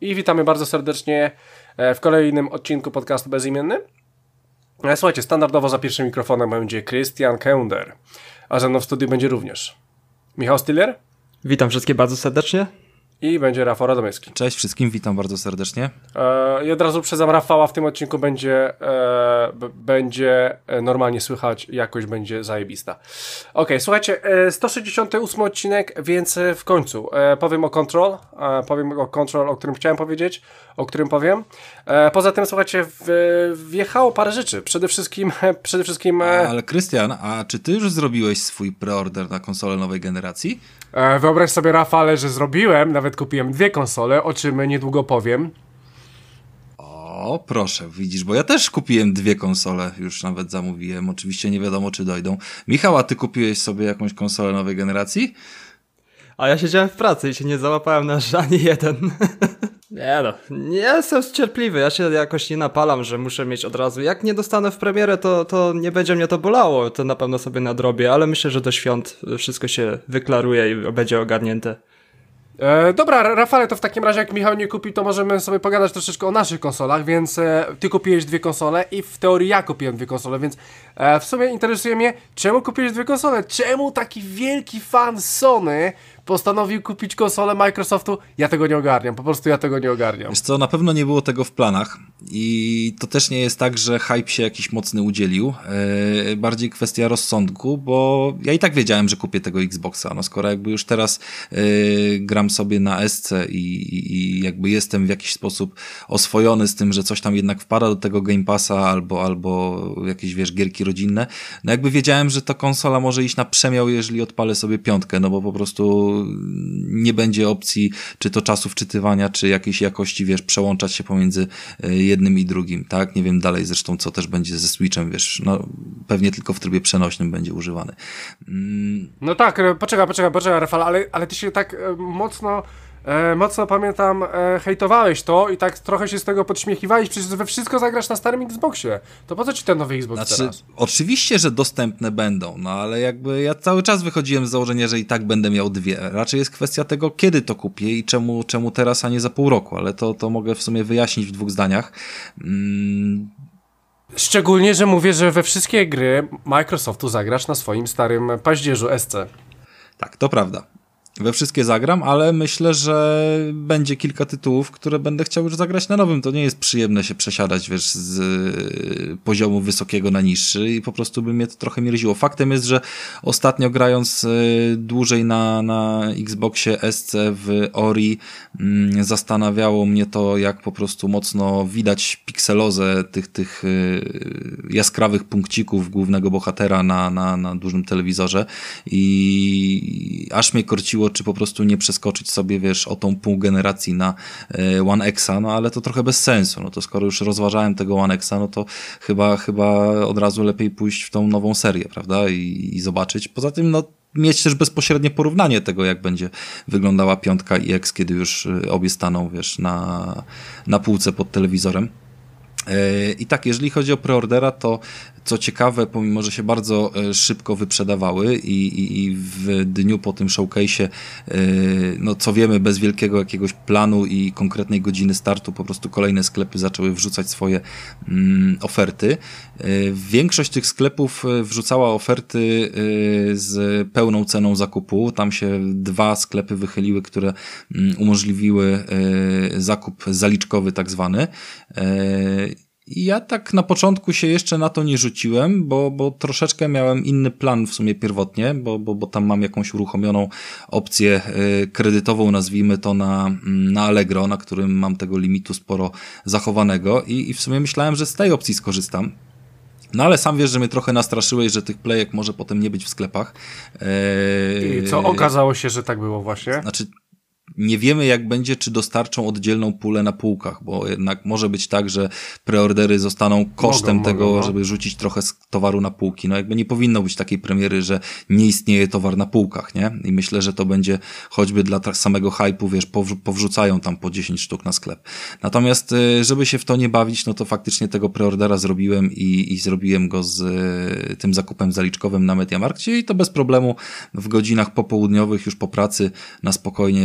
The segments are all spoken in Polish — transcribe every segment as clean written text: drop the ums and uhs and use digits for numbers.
I witamy bardzo serdecznie w kolejnym odcinku podcastu Bezimienny. Słuchajcie, standardowo za pierwszym mikrofonem będzie Krystian Kender, a ze mną w studiu będzie również Michał Stiller. Witam wszystkich bardzo serdecznie. I będzie Rafał Radomyski. Cześć wszystkim, witam bardzo serdecznie. I od razu uprzedzam Rafała, w tym odcinku będzie normalnie słychać, jakość będzie zajebista. Okej, słuchajcie, 168 odcinek, więc w końcu powiem o Control, o którym chciałem powiedzieć, o którym powiem. Poza tym, słuchajcie, wjechało parę rzeczy. Przede wszystkim... Ale Krystian, a czy ty już zrobiłeś swój preorder na konsolę nowej generacji? Wyobraź sobie, Rafale, że zrobiłem, nawet kupiłem 2 konsole, o czym niedługo powiem. O, proszę, widzisz, bo ja też kupiłem 2 konsole, już nawet zamówiłem, oczywiście nie wiadomo, czy dojdą. Michał, a ty kupiłeś sobie jakąś konsolę nowej generacji? A ja siedziałem w pracy i się nie załapałem na ani jeden. Nie no, ja jestem cierpliwy, ja się jakoś nie napalam, że muszę mieć od razu. Jak nie dostanę w premierę, to nie będzie mnie to bolało, to na pewno sobie nadrobię, ale myślę, że do świąt wszystko się wyklaruje i będzie ogarnięte. Dobra, Rafale, to w takim razie jak Michał nie kupi, to możemy sobie pogadać troszeczkę o naszych konsolach, więc ty kupiłeś 2 konsole i w teorii ja kupiłem 2 konsole, więc w sumie interesuje mnie, czemu kupiłeś 2 konsole? Czemu taki wielki fan Sony postanowił kupić konsolę Microsoftu? Ja tego nie ogarniam, po prostu ja tego nie ogarniam. Wiesz co, na pewno nie było tego w planach i to też nie jest tak, że hype się jakiś mocny udzielił, bardziej kwestia rozsądku, bo ja i tak wiedziałem, że kupię tego Xboxa, no skoro jakby już teraz gram sobie na SC i jakby jestem w jakiś sposób oswojony z tym, że coś tam jednak wpada do tego Game Passa albo jakieś, wiesz, gierki rodzinne, no jakby wiedziałem, że ta konsola może iść na przemiał, jeżeli odpalę sobie 5, no bo po prostu nie będzie opcji, czy to czasu wczytywania, czy jakiejś jakości, wiesz, przełączać się pomiędzy jednym i drugim, tak? Nie wiem dalej zresztą, co też będzie ze Switchem, wiesz, no pewnie tylko w trybie przenośnym będzie używany. No tak, poczekaj, Rafał, ale ty się tak mocno pamiętam, hejtowałeś to i tak trochę się z tego podśmiechiwałeś, przecież we wszystko zagrasz na starym Xboxie. To po co ci ten nowy Xbox teraz? Oczywiście, że dostępne będą, no ale jakby ja cały czas wychodziłem z założenia, że i tak będę miał 2. Raczej jest kwestia tego, kiedy to kupię i czemu teraz, a nie za pół roku, ale to mogę w sumie wyjaśnić w 2 zdaniach. Szczególnie, że mówię, że we wszystkie gry Microsoftu zagrasz na swoim starym paździerzu SC. Tak, to prawda. We wszystkie zagram, ale myślę, że będzie kilka tytułów, które będę chciał już zagrać na nowym. To nie jest przyjemne się przesiadać, wiesz, z poziomu wysokiego na niższy i po prostu by mnie to trochę mierziło. Faktem jest, że ostatnio grając dłużej na Xboxie SC w Ori zastanawiało mnie to, jak po prostu mocno widać pikselozę tych jaskrawych punkcików głównego bohatera na dużym telewizorze i aż mnie korciło, czy po prostu nie przeskoczyć sobie, wiesz, o tą pół generacji na One Xa, no ale to trochę bez sensu, no to skoro już rozważałem tego One Xa, no to chyba od razu lepiej pójść w tą nową serię, prawda, i zobaczyć. Poza tym, no, mieć też bezpośrednie porównanie tego, jak będzie wyglądała 5 i X, kiedy już obie staną, wiesz, na półce pod telewizorem. I tak, jeżeli chodzi o preordera, to co ciekawe, pomimo że się bardzo szybko wyprzedawały i w dniu po tym showcase'ie, no co wiemy, bez wielkiego jakiegoś planu i konkretnej godziny startu, po prostu kolejne sklepy zaczęły wrzucać swoje oferty. Większość tych sklepów wrzucała oferty z pełną ceną zakupu. Tam się 2 sklepy wychyliły, które umożliwiły zakup zaliczkowy tak zwany. I ja tak na początku się jeszcze na to nie rzuciłem, bo troszeczkę miałem inny plan w sumie pierwotnie, bo tam mam jakąś uruchomioną opcję kredytową, nazwijmy to na Allegro, na którym mam tego limitu sporo zachowanego i w sumie myślałem, że z tej opcji skorzystam. No ale sam wiesz, że mnie trochę nastraszyłeś, że tych plejek może potem nie być w sklepach. I co okazało się, że tak było właśnie? Znaczy, nie wiemy jak będzie, czy dostarczą oddzielną pulę na półkach, bo jednak może być tak, że preordery zostaną kosztem tego, żeby rzucić trochę towaru na półki. No jakby nie powinno być takiej premiery, że nie istnieje towar na półkach, nie? I myślę, że to będzie choćby dla samego hype'u, wiesz, powrzucają tam po 10 sztuk na sklep. Natomiast, żeby się w to nie bawić, no to faktycznie tego preordera zrobiłem i zrobiłem go z tym zakupem zaliczkowym na MediaMarkcie i to bez problemu w godzinach popołudniowych już po pracy na spokojnie, jak sobie to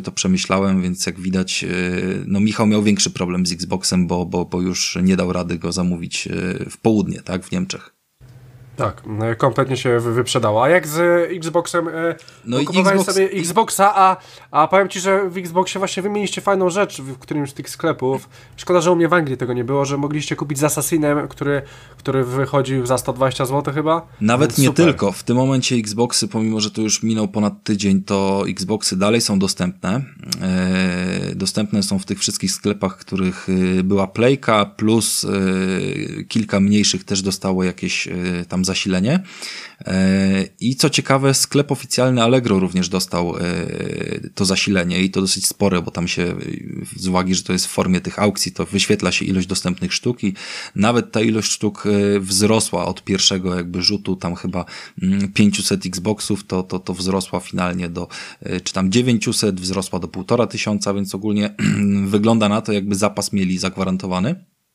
to przemyślałem, więc jak widać, no Michał miał większy problem z Xboxem, bo już nie dał rady go zamówić w południe, tak, w Niemczech. Tak, kompletnie się wyprzedało. A jak z Xboxem? No i kupowałeś sobie Xboxa, a powiem Ci, że w Xboxie właśnie wymieniliście fajną rzecz w którymś z tych sklepów. Szkoda, że u mnie w Anglii tego nie było, że mogliście kupić z Assassinem, który wychodził za 120 zł chyba. Nawet Więc nie super. tylko. W tym momencie Xboxy, pomimo że to już minął ponad tydzień, to Xboxy dalej są dostępne. Dostępne są w tych wszystkich sklepach, w których była Playka, plus kilka mniejszych też dostało jakieś tam zasilenie. I co ciekawe, sklep oficjalny Allegro również dostał to zasilenie i to dosyć spore, bo tam się z uwagi, że to jest w formie tych aukcji, to wyświetla się ilość dostępnych sztuk i nawet ta ilość sztuk wzrosła od pierwszego jakby rzutu, tam chyba 500 Xboxów, to wzrosła finalnie do, czy tam 900, wzrosła do 1500, więc ogólnie wygląda na to, jakby zapas mieli zagwarantowany.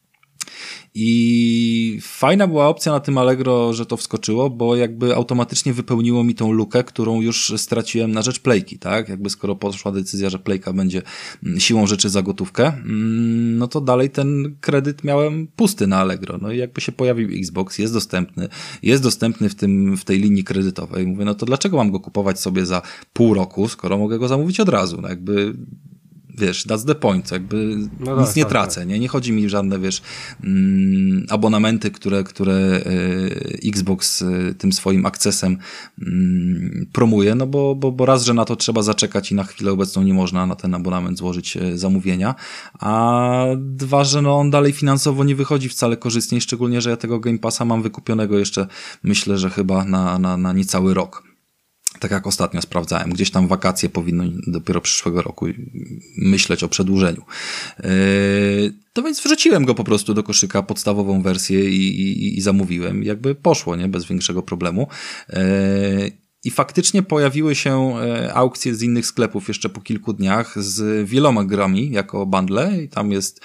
I fajna była opcja na tym Allegro, że to wskoczyło, bo jakby automatycznie wypełniło mi tą lukę, którą już straciłem na rzecz Playki, tak? Jakby skoro poszła decyzja, że Playka będzie siłą rzeczy za gotówkę, no to dalej ten kredyt miałem pusty na Allegro. No i jakby się pojawił Xbox, jest dostępny w tej linii kredytowej. Mówię, no to dlaczego mam go kupować sobie za pół roku, skoro mogę go zamówić od razu? No jakby... Wiesz, that's the point, jakby no nic tak, nie tak, tracę, tak. nie chodzi mi żadne, wiesz, abonamenty, które Xbox tym swoim akcesem promuje, no bo raz, że na to trzeba zaczekać i na chwilę obecną nie można na ten abonament złożyć zamówienia, a dwa, że no on dalej finansowo nie wychodzi wcale korzystniej, szczególnie, że ja tego Game Passa mam wykupionego jeszcze, myślę, że chyba na niecały rok. Tak jak ostatnio sprawdzałem. Gdzieś tam wakacje powinno dopiero przyszłego roku myśleć o przedłużeniu. To więc wrzuciłem go po prostu do koszyka, podstawową wersję i zamówiłem. Jakby poszło, nie? Bez większego problemu. I faktycznie pojawiły się aukcje z innych sklepów jeszcze po kilku dniach z wieloma grami jako bundle i tam jest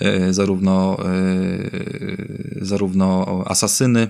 zarówno Asasyny,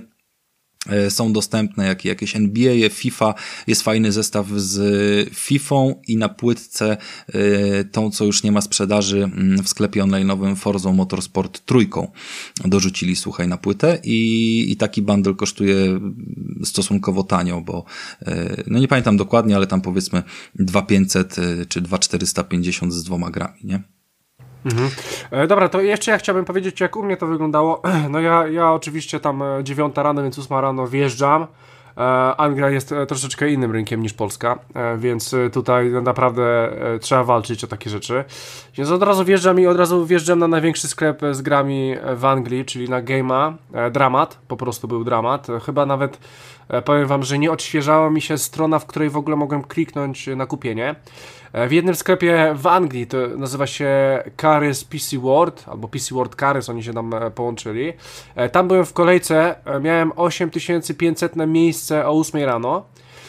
są dostępne, jak i jakieś NBA, FIFA, jest fajny zestaw z Fifą i na płytce tą, co już nie ma sprzedaży w sklepie online'owym, Forzą Motorsport 3 dorzucili, słuchaj, na płytę i taki bundle kosztuje stosunkowo tanio, bo no nie pamiętam dokładnie, ale tam powiedzmy 2500 czy 2450 z 2 grami, nie? Mhm. Dobra, to jeszcze ja chciałbym powiedzieć, jak u mnie to wyglądało. No ja oczywiście tam 9 rano, więc 8 rano wjeżdżam. Anglia jest troszeczkę innym rynkiem niż Polska, więc tutaj naprawdę trzeba walczyć o takie rzeczy. Więc od razu wjeżdżam i od razu wjeżdżam na największy sklep z grami w Anglii, czyli na Game'a. Dramat, po prostu był dramat. Chyba nawet powiem wam, że nie odświeżała mi się strona, w której w ogóle mogłem kliknąć na kupienie. W jednym sklepie w Anglii, to nazywa się Carys PC World, albo PC World Carys, oni się tam połączyli. Tam byłem w kolejce, miałem 8500 na miejsce o 8 rano,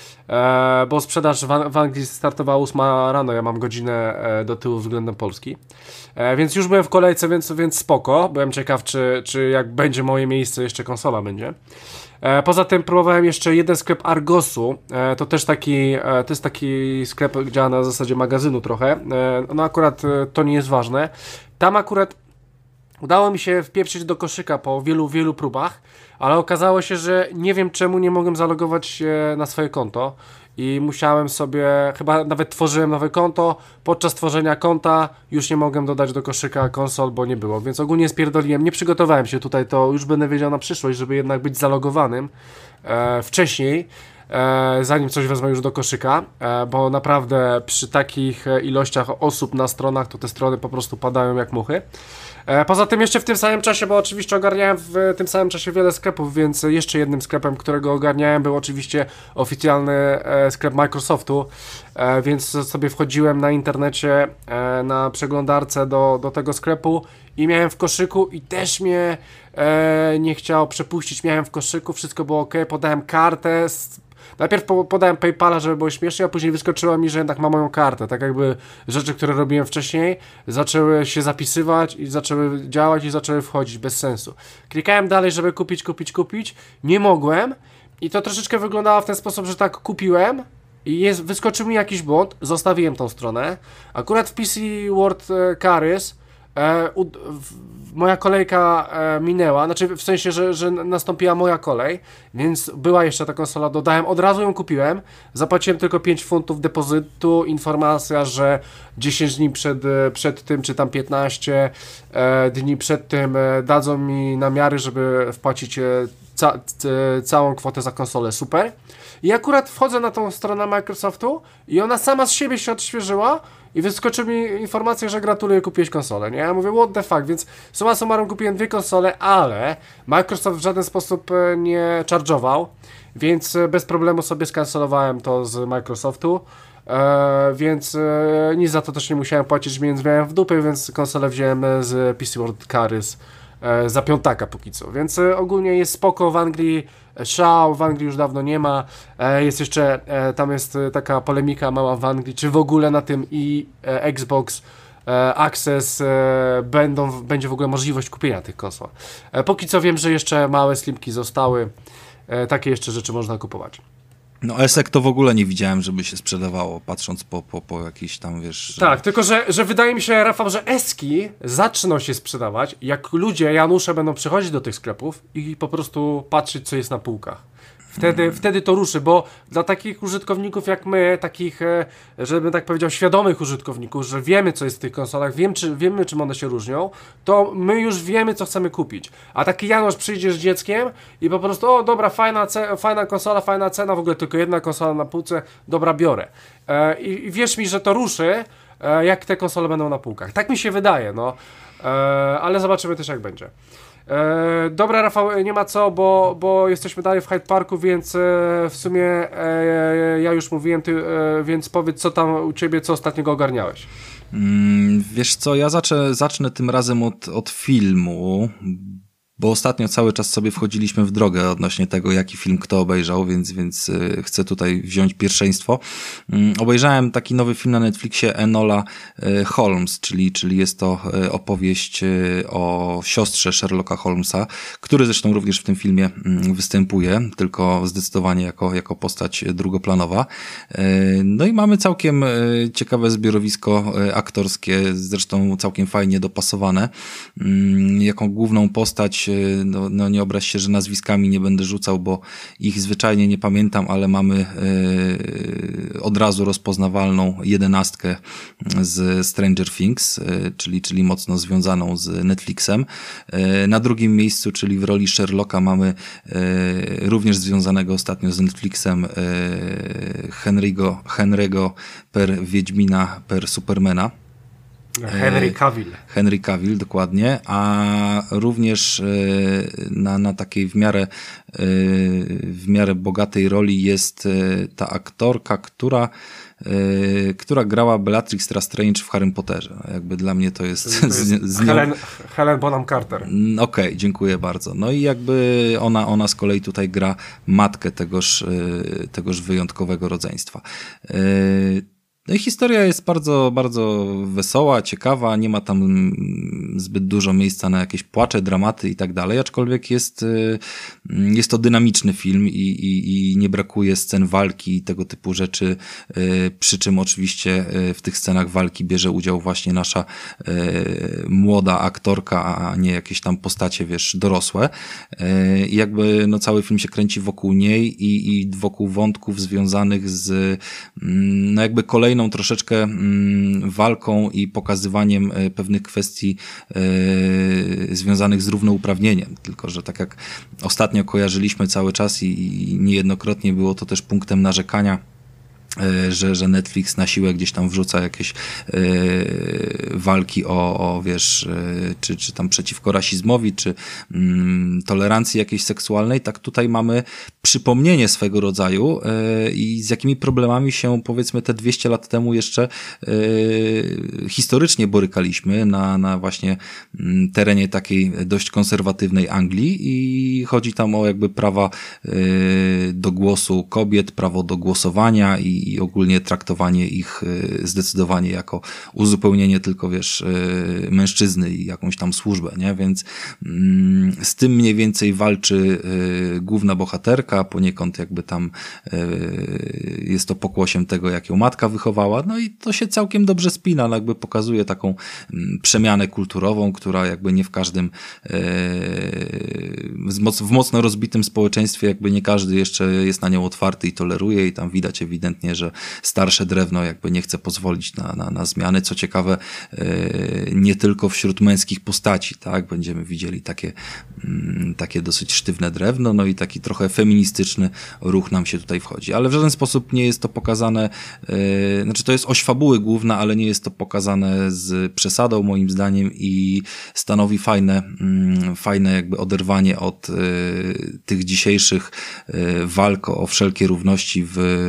bo sprzedaż w Anglii startowała 8 rano, ja mam godzinę do tyłu względem Polski. Więc już byłem w kolejce, więc spoko. Byłem ciekaw, czy jak będzie moje miejsce, jeszcze konsola będzie. Poza tym próbowałem jeszcze jeden sklep Argosu. To też to jest taki sklep, działa na zasadzie magazynu trochę. No akurat to nie jest ważne. Tam akurat udało mi się wpieprzyć do koszyka po wielu próbach, ale okazało się, że nie wiem czemu nie mogłem zalogować się na swoje konto i musiałem sobie, chyba nawet tworzyłem nowe konto, podczas tworzenia konta już nie mogłem dodać do koszyka konsol, bo nie było, więc ogólnie spierdoliłem, nie przygotowałem się tutaj, to już będę wiedział na przyszłość, żeby jednak być zalogowanym wcześniej, zanim coś wezmę już do koszyka, bo naprawdę przy takich ilościach osób na stronach, to te strony po prostu padają jak muchy. Poza tym jeszcze w tym samym czasie, bo oczywiście ogarniałem w tym samym czasie wiele sklepów, więc jeszcze jednym sklepem, którego ogarniałem, był oczywiście oficjalny sklep Microsoftu, więc sobie wchodziłem na internecie, na przeglądarce do tego sklepu i miałem w koszyku i też mnie nie chciało przepuścić, miałem w koszyku, wszystko było ok, podałem kartę, najpierw podałem PayPala, żeby było śmiesznie, a później wyskoczyło mi, że jednak mam moją kartę. Tak jakby rzeczy, które robiłem wcześniej, zaczęły się zapisywać i zaczęły działać i zaczęły wchodzić bez sensu. Klikałem dalej, żeby kupić. Nie mogłem i to troszeczkę wyglądało w ten sposób, że tak kupiłem i wyskoczył mi jakiś błąd, zostawiłem tą stronę. Akurat w PC World Carys moja kolejka minęła, znaczy w sensie, że nastąpiła moja kolej, więc była jeszcze ta konsola, dodałem, od razu ją kupiłem, zapłaciłem tylko 5 funtów depozytu, informacja, że 10 dni przed tym, czy tam 15 dni przed tym dadzą mi namiary, żeby wpłacić całą kwotę za konsolę, super. I akurat wchodzę na tą stronę Microsoftu i ona sama z siebie się odświeżyła i wyskoczy mi informacja, że gratuluję, kupiłeś konsolę, nie? Ja mówię, what the fuck, więc summa summarum kupiłem 2 konsole, ale Microsoft w żaden sposób nie charge'ował, więc bez problemu sobie skancelowałem to z Microsoftu, więc nic za to też nie musiałem płacić, więc miałem w dupie, więc konsolę wziąłem z PC World Carys za piątaka póki co, więc ogólnie jest spoko, w Anglii szał, w Anglii już dawno nie ma, jest jeszcze, tam jest taka polemika mała w Anglii, czy w ogóle na tym Xbox Access będzie w ogóle możliwość kupienia tych konsol. Póki co wiem, że jeszcze małe slimki zostały, takie jeszcze rzeczy można kupować. No ESEK to w ogóle nie widziałem, żeby się sprzedawało, patrząc po jakiś tam, wiesz... Tak, tylko że wydaje mi się, Rafał, że eski zaczną się sprzedawać, jak ludzie, Janusze będą przychodzić do tych sklepów i po prostu patrzeć, co jest na półkach. Wtedy to ruszy, bo dla takich użytkowników jak my, takich, żebym tak powiedział, świadomych użytkowników, że wiemy, co jest w tych konsolach, wiemy, czym one się różnią, to my już wiemy, co chcemy kupić. A taki Janusz przyjdzie z dzieckiem i po prostu, o dobra, fajna konsola, fajna cena, w ogóle tylko jedna konsola na półce, dobra, biorę. I wierz mi, że to ruszy, jak te konsole będą na półkach. Tak mi się wydaje, no. Ale zobaczymy też, jak będzie. Dobra, Rafał, nie ma co, bo jesteśmy dalej w Hyde Parku, więc w sumie ja już mówiłem, więc powiedz, co tam u ciebie, co ostatniego ogarniałeś. Wiesz co, ja zacznę tym razem od filmu, bo ostatnio cały czas sobie wchodziliśmy w drogę odnośnie tego, jaki film kto obejrzał, więc chcę tutaj wziąć pierwszeństwo. Obejrzałem taki nowy film na Netflixie Enola Holmes, czyli jest to opowieść o siostrze Sherlocka Holmesa, który zresztą również w tym filmie występuje, tylko zdecydowanie jako postać drugoplanowa. No i mamy całkiem ciekawe zbiorowisko aktorskie, zresztą całkiem fajnie dopasowane. Jaką główną postać, no nie obraź się, że nazwiskami nie będę rzucał, bo ich zwyczajnie nie pamiętam, ale mamy od razu rozpoznawalną 11 z Stranger Things, czyli mocno związaną z Netflixem. Na drugim miejscu, czyli w roli Sherlocka, mamy również związanego ostatnio z Netflixem Henry'ego per Wiedźmina per Supermana. Henry Cavill, dokładnie, a również na takiej w miarę bogatej roli jest ta aktorka, która grała Bellatrix Lestrange w Harrym Potterze. Jakby dla mnie to jest... Helen Bonham Carter. Okej, dziękuję bardzo. No i jakby ona z kolei tutaj gra matkę tegoż wyjątkowego rodzeństwa. No i historia jest bardzo, bardzo wesoła, ciekawa, nie ma tam zbyt dużo miejsca na jakieś płacze, dramaty i tak dalej, aczkolwiek jest to dynamiczny film i nie brakuje scen walki i tego typu rzeczy, przy czym oczywiście w tych scenach walki bierze udział właśnie nasza młoda aktorka, a nie jakieś tam postacie, wiesz, dorosłe. I jakby no cały film się kręci wokół niej i wokół wątków związanych z no jakby kolejną troszeczkę walką i pokazywaniem pewnych kwestii związanych z równouprawnieniem. Tylko że tak jak ostatnio kojarzyliśmy cały czas i niejednokrotnie było to też punktem narzekania, że Netflix na siłę gdzieś tam wrzuca jakieś walki o wiesz, czy tam przeciwko rasizmowi, czy tolerancji jakiejś seksualnej, tak tutaj mamy przypomnienie swego rodzaju i z jakimi problemami się powiedzmy te 200 lat temu jeszcze historycznie borykaliśmy na właśnie terenie takiej dość konserwatywnej Anglii i chodzi tam o jakby prawa do głosu kobiet, prawo do głosowania i i ogólnie traktowanie ich zdecydowanie jako uzupełnienie tylko, wiesz, mężczyzny i jakąś tam służbę, nie? Więc z tym mniej więcej walczy główna bohaterka, poniekąd jakby tam jest to pokłosiem tego, jak ją matka wychowała, no i to się całkiem dobrze spina, no jakby pokazuje taką przemianę kulturową, która jakby nie w każdym w mocno rozbitym społeczeństwie jakby nie każdy jeszcze jest na nią otwarty i toleruje i tam widać ewidentnie, że starsze drewno jakby nie chce pozwolić na zmiany. Co ciekawe, nie tylko wśród męskich postaci, tak? Będziemy widzieli takie dosyć sztywne drewno, no i taki trochę feministyczny ruch nam się tutaj wchodzi. Ale w żaden sposób nie jest to pokazane, znaczy to jest oś fabuły główna, ale nie jest to pokazane z przesadą moim zdaniem i stanowi fajne jakby oderwanie od tych dzisiejszych walk o wszelkie równości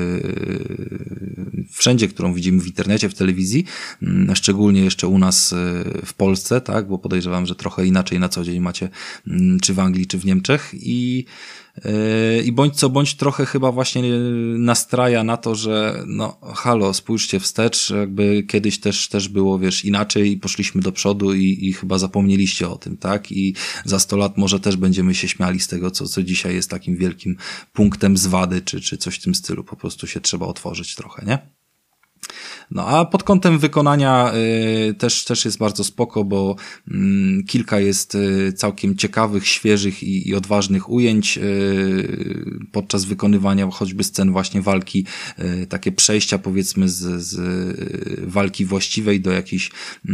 wszędzie, którą widzimy w internecie, w telewizji, szczególnie jeszcze u nas w Polsce, tak, bo podejrzewam, że trochę inaczej na co dzień macie czy w Anglii, czy w Niemczech i bądź co bądź trochę chyba właśnie nastraja na to, że no halo, spójrzcie wstecz, jakby kiedyś też było, wiesz, inaczej i poszliśmy do przodu i chyba zapomnieliście o tym, tak? I za 100 lat może też będziemy się śmiali z tego, co dzisiaj jest takim wielkim punktem zwady, czy coś w tym stylu. Po prostu się trzeba otworzyć trochę, nie? No a pod kątem wykonania też jest bardzo spoko, bo kilka jest całkiem ciekawych, świeżych i odważnych ujęć podczas wykonywania choćby scen właśnie walki, takie przejścia powiedzmy z walki właściwej do jakichś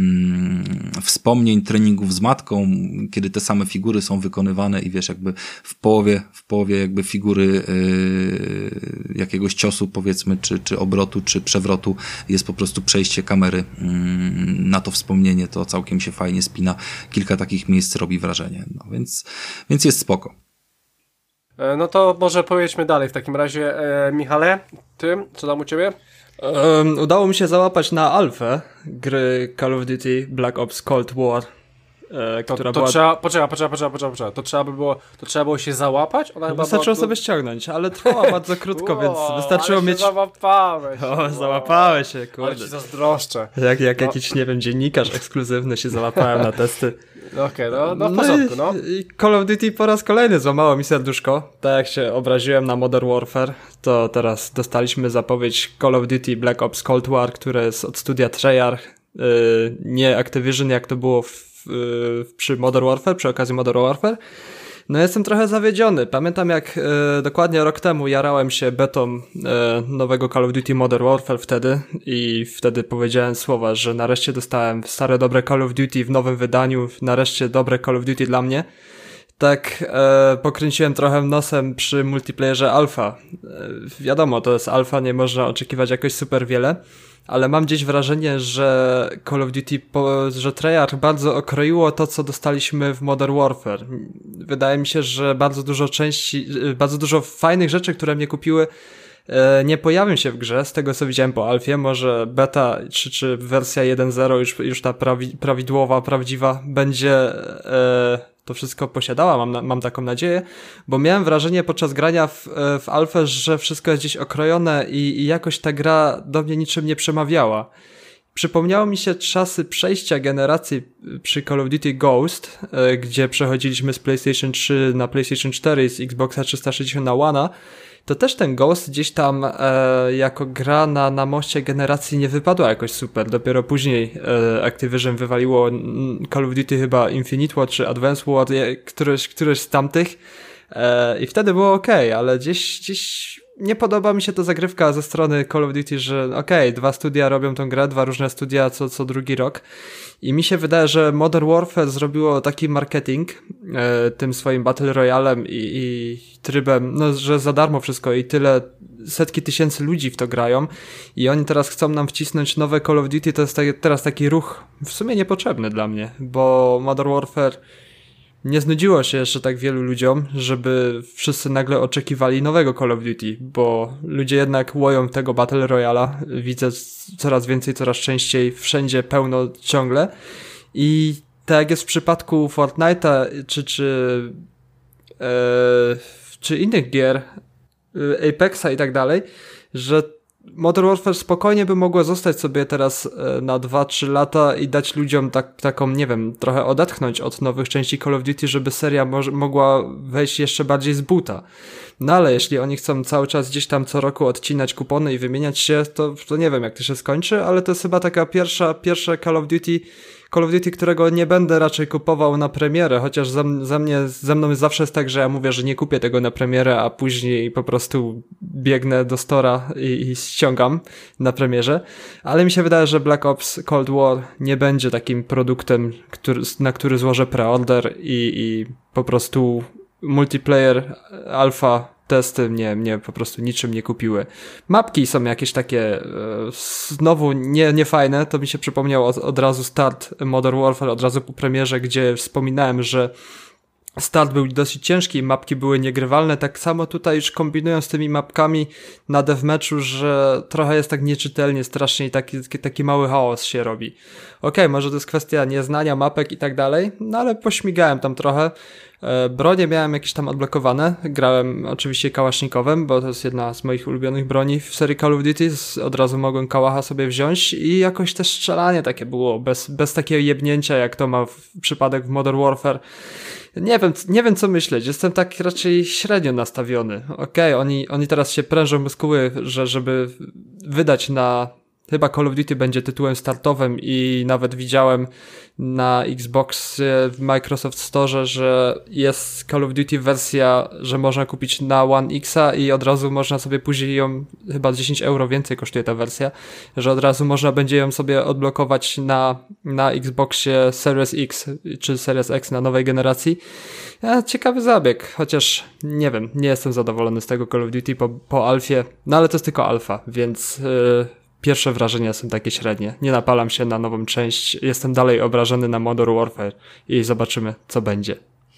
wspomnień, treningów z matką, kiedy te same figury są wykonywane i wiesz, jakby w połowie jakby figury jakiegoś ciosu powiedzmy, czy obrotu, czy przewrotu jest po prostu przejście kamery na to wspomnienie, to całkiem się fajnie spina. Kilka takich miejsc robi wrażenie. No, więc jest spoko. No to może pojedźmy dalej w takim razie. Michale, ty, co tam u ciebie? Udało mi się załapać na alfę gry Call of Duty Black Ops Cold War. Która była... Poczekaj. To trzeba było się załapać? Wystarczyło sobie ściągnąć, ale trwała bardzo krótko, więc wystarczyło mieć... Załapałeś. Załapałeś się, kurde. Ale ci zazdroszczę. Jak jakiś, nie wiem, dziennikarz ekskluzywny się załapałem na testy. Okej, no w porządku, no. I Call of Duty po raz kolejny złamało mi serduszko. Tak jak się obraziłem na Modern Warfare, to teraz dostaliśmy zapowiedź Call of Duty Black Ops Cold War, które jest od studia Treyarch, nie Activision, jak to było przy Modern Warfare, przy okazji Modern Warfare. No jestem trochę zawiedziony. Pamiętam jak dokładnie rok temu jarałem się betą nowego Call of Duty Modern Warfare wtedy powiedziałem słowa, że nareszcie dostałem stare dobre Call of Duty w nowym wydaniu, nareszcie dobre Call of Duty dla mnie. Tak pokręciłem trochę nosem przy multiplayerze alpha. Wiadomo, to jest alpha, nie można oczekiwać jakoś super wiele, ale mam gdzieś wrażenie, że Call of Duty, że Treyarch bardzo okroiło to, co dostaliśmy w Modern Warfare. Wydaje mi się, że bardzo dużo fajnych rzeczy, które mnie kupiły, nie pojawią się w grze, z tego co widziałem po alfie. Może beta czy wersja 1.0 już ta prawidłowa, prawdziwa będzie to wszystko posiadała, mam taką nadzieję, bo miałem wrażenie podczas grania w alfę, że wszystko jest gdzieś okrojone i jakoś ta gra do mnie niczym nie przemawiała. Przypomniało mi się czasy przejścia generacji przy Call of Duty Ghost, gdzie przechodziliśmy z PlayStation 3 na PlayStation 4 i z Xboxa 360 na One'a. To też ten Ghost gdzieś tam jako gra na moście generacji nie wypadła jakoś super. Dopiero później Activision wywaliło Call of Duty chyba Infinite War czy Advanced War, któreś z tamtych i wtedy było okej, ale gdzieś nie podoba mi się ta zagrywka ze strony Call of Duty, że dwa studia robią tą grę, dwa różne studia co drugi rok. I mi się wydaje, że Modern Warfare zrobiło taki marketing tym swoim Battle Royalem i trybem, no że za darmo wszystko i tyle, setki tysięcy ludzi w to grają i oni teraz chcą nam wcisnąć nowe Call of Duty, to jest teraz taki ruch w sumie niepotrzebny dla mnie, bo Modern Warfare nie znudziło się jeszcze tak wielu ludziom, żeby wszyscy nagle oczekiwali nowego Call of Duty, bo ludzie jednak łoją tego Battle Royala, widzę coraz więcej, coraz częściej, wszędzie pełno ciągle i tak jak jest w przypadku Fortnite'a czy innych gier, Apexa i tak dalej, że Modern Warfare spokojnie by mogło zostać sobie teraz na 2-3 lata i dać ludziom taką, nie wiem, trochę odetchnąć od nowych części Call of Duty, żeby seria mogła wejść jeszcze bardziej z buta. No ale jeśli oni chcą cały czas gdzieś tam co roku odcinać kupony i wymieniać się, to nie wiem jak to się skończy, ale to jest chyba taka pierwsza Call of Duty, którego nie będę raczej kupował na premierę, chociaż ze mną zawsze jest tak, że ja mówię, że nie kupię tego na premierę, a później po prostu biegnę do stora i ściągam na premierze, ale mi się wydaje, że Black Ops Cold War nie będzie takim produktem, na który złożę preorder i po prostu multiplayer, alfa, testy mnie po prostu niczym nie kupiły. Mapki są jakieś takie znowu nie fajne, to mi się przypomniał od razu start Modern Warfare, od razu po premierze, gdzie wspominałem, że start był dosyć ciężki i mapki były niegrywalne, tak samo tutaj już kombinują z tymi mapkami na deathmatchu, że trochę jest tak nieczytelnie, strasznie i taki mały chaos się robi. Okej, może to jest kwestia nieznania mapek i tak dalej, no ale pośmigałem tam trochę. Bronie miałem jakieś tam odblokowane, grałem oczywiście kałasznikowem, bo to jest jedna z moich ulubionych broni w serii Call of Duty, od razu mogłem kałacha sobie wziąć i jakoś też strzelanie takie było, bez takiego jebnięcia jak to ma przypadek w Modern Warfare. Nie wiem co myśleć, jestem tak raczej średnio nastawiony. Okej, oni teraz się prężą muskuły, żeby wydać chyba Call of Duty będzie tytułem startowym i nawet widziałem na Xbox w Microsoft Store, że jest Call of Duty wersja, że można kupić na One X'a i od razu można sobie później ją, chyba 10 euro więcej kosztuje ta wersja, że od razu można będzie ją sobie odblokować na Xboxie Series X czy Series X na nowej generacji. Ciekawy zabieg, chociaż nie wiem, nie jestem zadowolony z tego Call of Duty po alfie, no ale to jest tylko alfa, więc pierwsze wrażenia są takie średnie. Nie napalam się na nową część. Jestem dalej obrażony na Modern Warfare i zobaczymy, co będzie.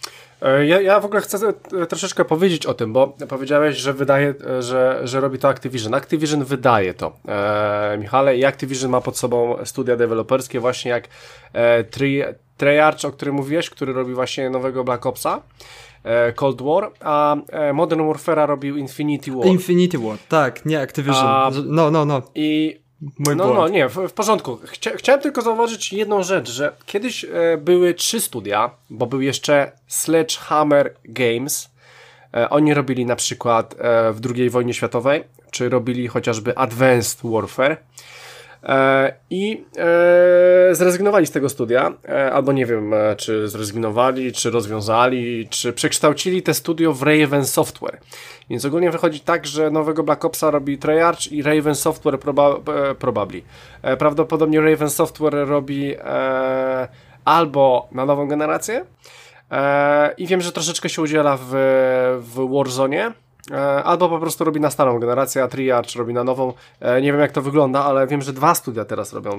Ja w ogóle chcę troszeczkę powiedzieć o tym, bo powiedziałeś, że wydaje, że robi to Activision. Activision wydaje to, Michale, i Activision ma pod sobą studia deweloperskie, właśnie jak Treyarch, o którym mówiłeś, który robi właśnie nowego Black Opsa, Cold War, a Modern Warfare'a robił Infinity War. Infinity War, tak, nie Activision. No. I mój błąd. Nie, w porządku. Chciałem tylko zauważyć jedną rzecz, że kiedyś były 3 studia, bo był jeszcze Sledgehammer Games. Oni robili na przykład w II wojnie światowej, czy robili chociażby Advanced Warfare. I zrezygnowali z tego studia, albo nie wiem, czy zrezygnowali, czy rozwiązali, czy przekształcili te studio w Raven Software. Więc ogólnie wychodzi tak, że nowego Black Opsa robi Treyarch i Raven Software prawdopodobnie Raven Software robi albo na nową generację i wiem, że troszeczkę się udziela w Warzone, albo po prostu robi na starą generację, a Treyarch robi na nową. Nie wiem jak to wygląda, ale wiem, że 2 studia teraz robią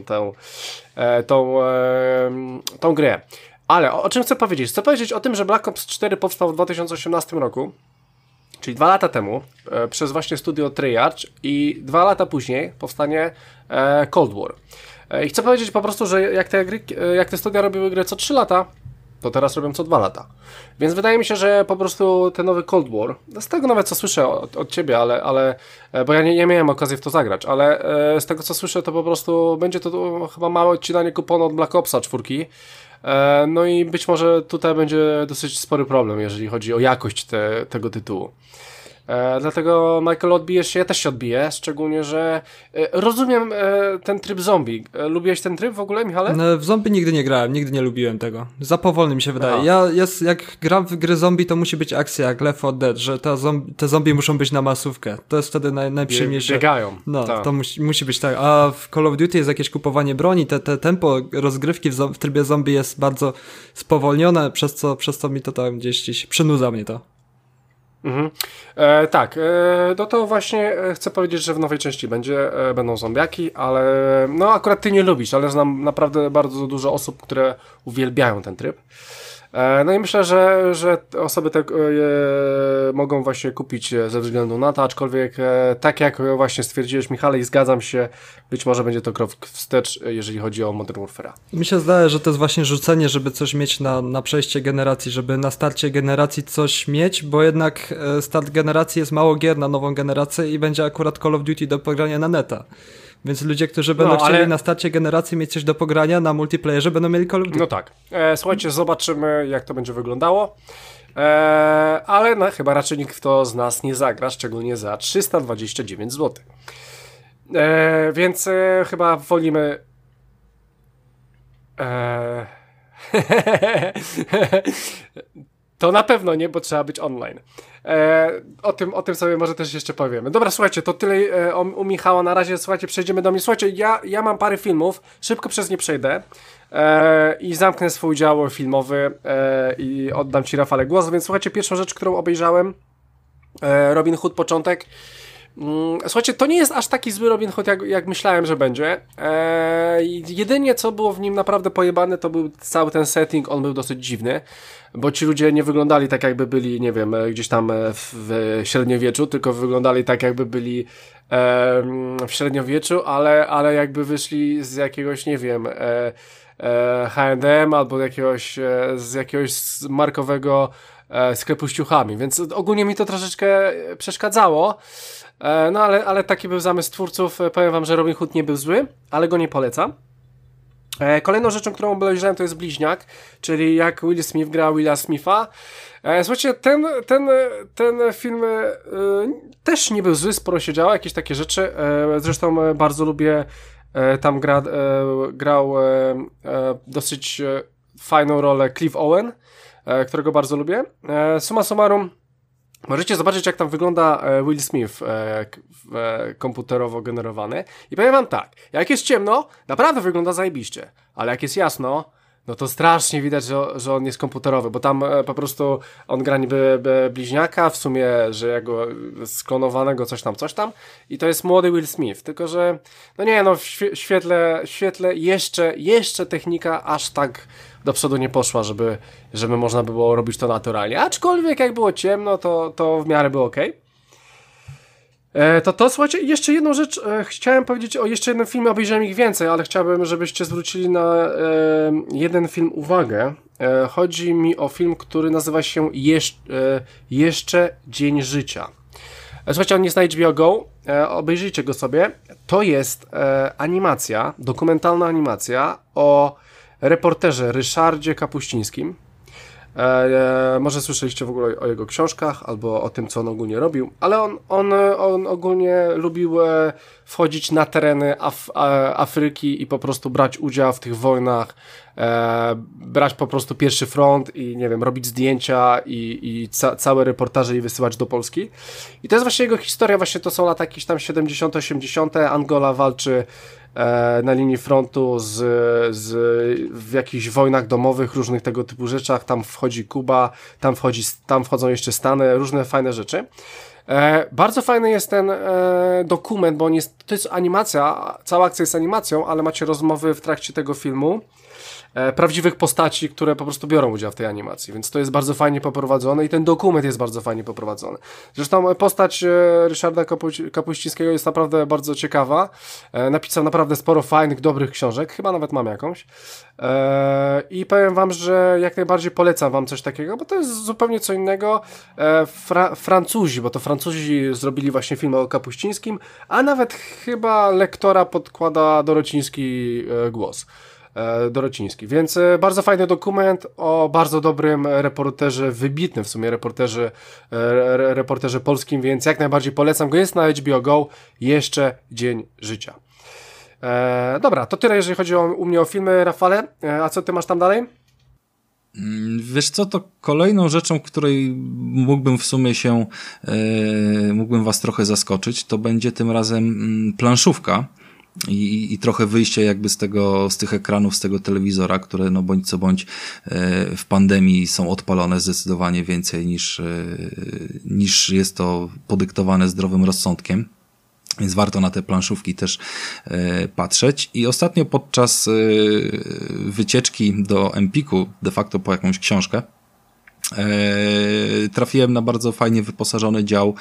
tą grę. Ale o czym chcę powiedzieć? Chcę powiedzieć o tym, że Black Ops 4 powstał w 2018 roku, czyli 2 lata temu, przez właśnie studio Treyarch, i 2 lata później powstanie Cold War. I chcę powiedzieć po prostu, że jak te studia robiły grę co 3 lata, to teraz robią co 2 lata. Więc wydaje mi się, że po prostu ten nowy Cold War, z tego nawet co słyszę od ciebie, ale bo ja nie miałem okazji w to zagrać, ale z tego co słyszę, to po prostu będzie to chyba małe odcinanie kuponu od Black Opsa 4. No i być może tutaj będzie dosyć spory problem, jeżeli chodzi o jakość tego tytułu. Dlatego, Michael, odbijesz się, ja też się odbiję, szczególnie, że rozumiem ten tryb zombie. Lubiłeś ten tryb w ogóle, Michale? No, w zombie nigdy nie grałem, nigdy nie lubiłem tego. Za powolny mi się wydaje. Jak gram w gry zombie, to musi być akcja, jak Left 4 Dead, że te zombie muszą być na masówkę. To jest wtedy najprzyjemniejsze. Biegają. No, tak. To musi być tak. A w Call of Duty jest jakieś kupowanie broni, te tempo rozgrywki w trybie zombie jest bardzo spowolnione, przez co mi to tam gdzieś przynudza mnie to. Mhm. Tak, no to właśnie chcę powiedzieć, że w nowej części będą zombiaki, ale no akurat ty nie lubisz, ale znam naprawdę bardzo dużo osób, które uwielbiają ten tryb. No i myślę, że osoby te mogą właśnie kupić ze względu na to, aczkolwiek tak jak właśnie stwierdziłeś, Michale, i zgadzam się, być może będzie to krok wstecz, jeżeli chodzi o Modern Warfare'a. Mi się zdaje, że to jest właśnie rzucenie, żeby coś mieć na przejście generacji, żeby na starcie generacji coś mieć, bo jednak start generacji jest mało gier na nową generację i będzie akurat Call of Duty do pogrania na neta. Więc ludzie, którzy będą chcieli na starcie generacji mieć coś do pogrania na multiplayerze, będą mieli Call of Duty. No tak. Słuchajcie, zobaczymy, jak to będzie wyglądało. Ale no, chyba raczej nikt w to z nas nie zagra, szczególnie za 329 zł. Więc chyba wolimy... To na pewno nie, bo trzeba być online. O tym sobie może też jeszcze powiemy. Dobra, słuchajcie, to tyle u Michała na razie. Słuchajcie, przejdziemy do mnie. Słuchajcie, ja mam parę filmów, szybko przez nie przejdę i zamknę swój dział filmowy i oddam Ci, Rafale, głos. Więc słuchajcie, pierwszą rzecz, którą obejrzałem, Robin Hood początek. Słuchajcie, to nie jest aż taki zły Robin Hood, jak myślałem, że będzie. Jedynie co było w nim naprawdę pojebane, to był cały ten setting, on był dosyć dziwny, bo ci ludzie nie wyglądali tak, jakby byli, nie wiem, gdzieś tam w średniowieczu, tylko wyglądali tak, jakby byli w średniowieczu, ale jakby wyszli z jakiegoś, nie wiem, H&M albo z jakiegoś markowego sklepu z ciuchami, więc ogólnie mi to troszeczkę przeszkadzało. No ale taki był zamysł twórców. Powiem wam, że Robin Hood nie był zły, ale go nie polecam. Kolejną rzeczą, którą obejrzałem, to jest Bliźniak, czyli jak Will Smith gra Willa Smitha. Słuchajcie, ten film też nie był zły, sporo się działo, jakieś takie rzeczy. Zresztą bardzo lubię, tam grał dosyć fajną rolę Cliff Owen, którego bardzo lubię. Summa summarum, możecie zobaczyć, jak tam wygląda Will Smith komputerowo generowany. I powiem wam tak, jak jest ciemno, naprawdę wygląda zajebiście, ale jak jest jasno, no to strasznie widać, że on jest komputerowy, bo tam po prostu on gra niby bliźniaka, w sumie, że jego sklonowanego coś tam i to jest młody Will Smith, tylko że no nie, no w świetle jeszcze technika aż tak do przodu nie poszła, żeby można było robić to naturalnie, aczkolwiek jak było ciemno, to w miarę było okej. Słuchajcie, jeszcze jedną rzecz chciałem powiedzieć o jeszcze jednym filmie, obejrzałem ich więcej, ale chciałbym, żebyście zwrócili na jeden film uwagę. Chodzi mi o film, który nazywa się Jeszcze Dzień Życia. Słuchajcie, on jest na HBO Go, obejrzyjcie go sobie. To jest animacja, dokumentalna animacja o reporterze Ryszardzie Kapuścińskim. Może słyszeliście w ogóle o jego książkach albo o tym, co on ogólnie robił, ale on ogólnie lubił wchodzić na tereny Afryki i po prostu brać udział w tych wojnach, brać po prostu pierwszy front i nie wiem, robić zdjęcia i całe reportaże i wysyłać do Polski. I to jest właśnie jego historia, właśnie to są lata jakieś tam 70., 80. Angola walczy na linii frontu w jakichś wojnach domowych, różnych tego typu rzeczach, tam wchodzi Kuba, tam wchodzą jeszcze Stany, różne fajne rzeczy. Bardzo fajny jest ten dokument, bo to jest animacja, cała akcja jest animacją, ale macie rozmowy w trakcie tego filmu prawdziwych postaci, które po prostu biorą udział w tej animacji, więc to jest bardzo fajnie poprowadzone i ten dokument jest bardzo fajnie poprowadzony. Zresztą postać Ryszarda Kapuścińskiego jest naprawdę bardzo ciekawa. Napisał naprawdę sporo fajnych, dobrych książek, chyba nawet mam jakąś. I powiem wam, że jak najbardziej polecam wam coś takiego, bo to jest zupełnie co innego. Francuzi, bo to Francuzi zrobili właśnie film o Kapuścińskim, a nawet chyba lektora podkłada Dorociński głos. Dorociński, więc bardzo fajny dokument o bardzo dobrym reporterze, wybitnym w sumie reporterze polskim, więc jak najbardziej polecam go, jest na HBO Go, Jeszcze Dzień Życia. Dobra, to tyle, jeżeli chodzi u mnie o filmy, Rafale, a co ty masz tam dalej? Wiesz co, to kolejną rzeczą, której mógłbym w sumie mógłbym was trochę zaskoczyć, to będzie tym razem planszówka. I trochę wyjście jakby z tych ekranów, z tego telewizora, które no bądź co bądź w pandemii są odpalone zdecydowanie więcej niż jest to podyktowane zdrowym rozsądkiem. Więc warto na te planszówki też patrzeć. I ostatnio podczas wycieczki do Empiku, de facto po jakąś książkę, trafiłem na bardzo fajnie wyposażony dział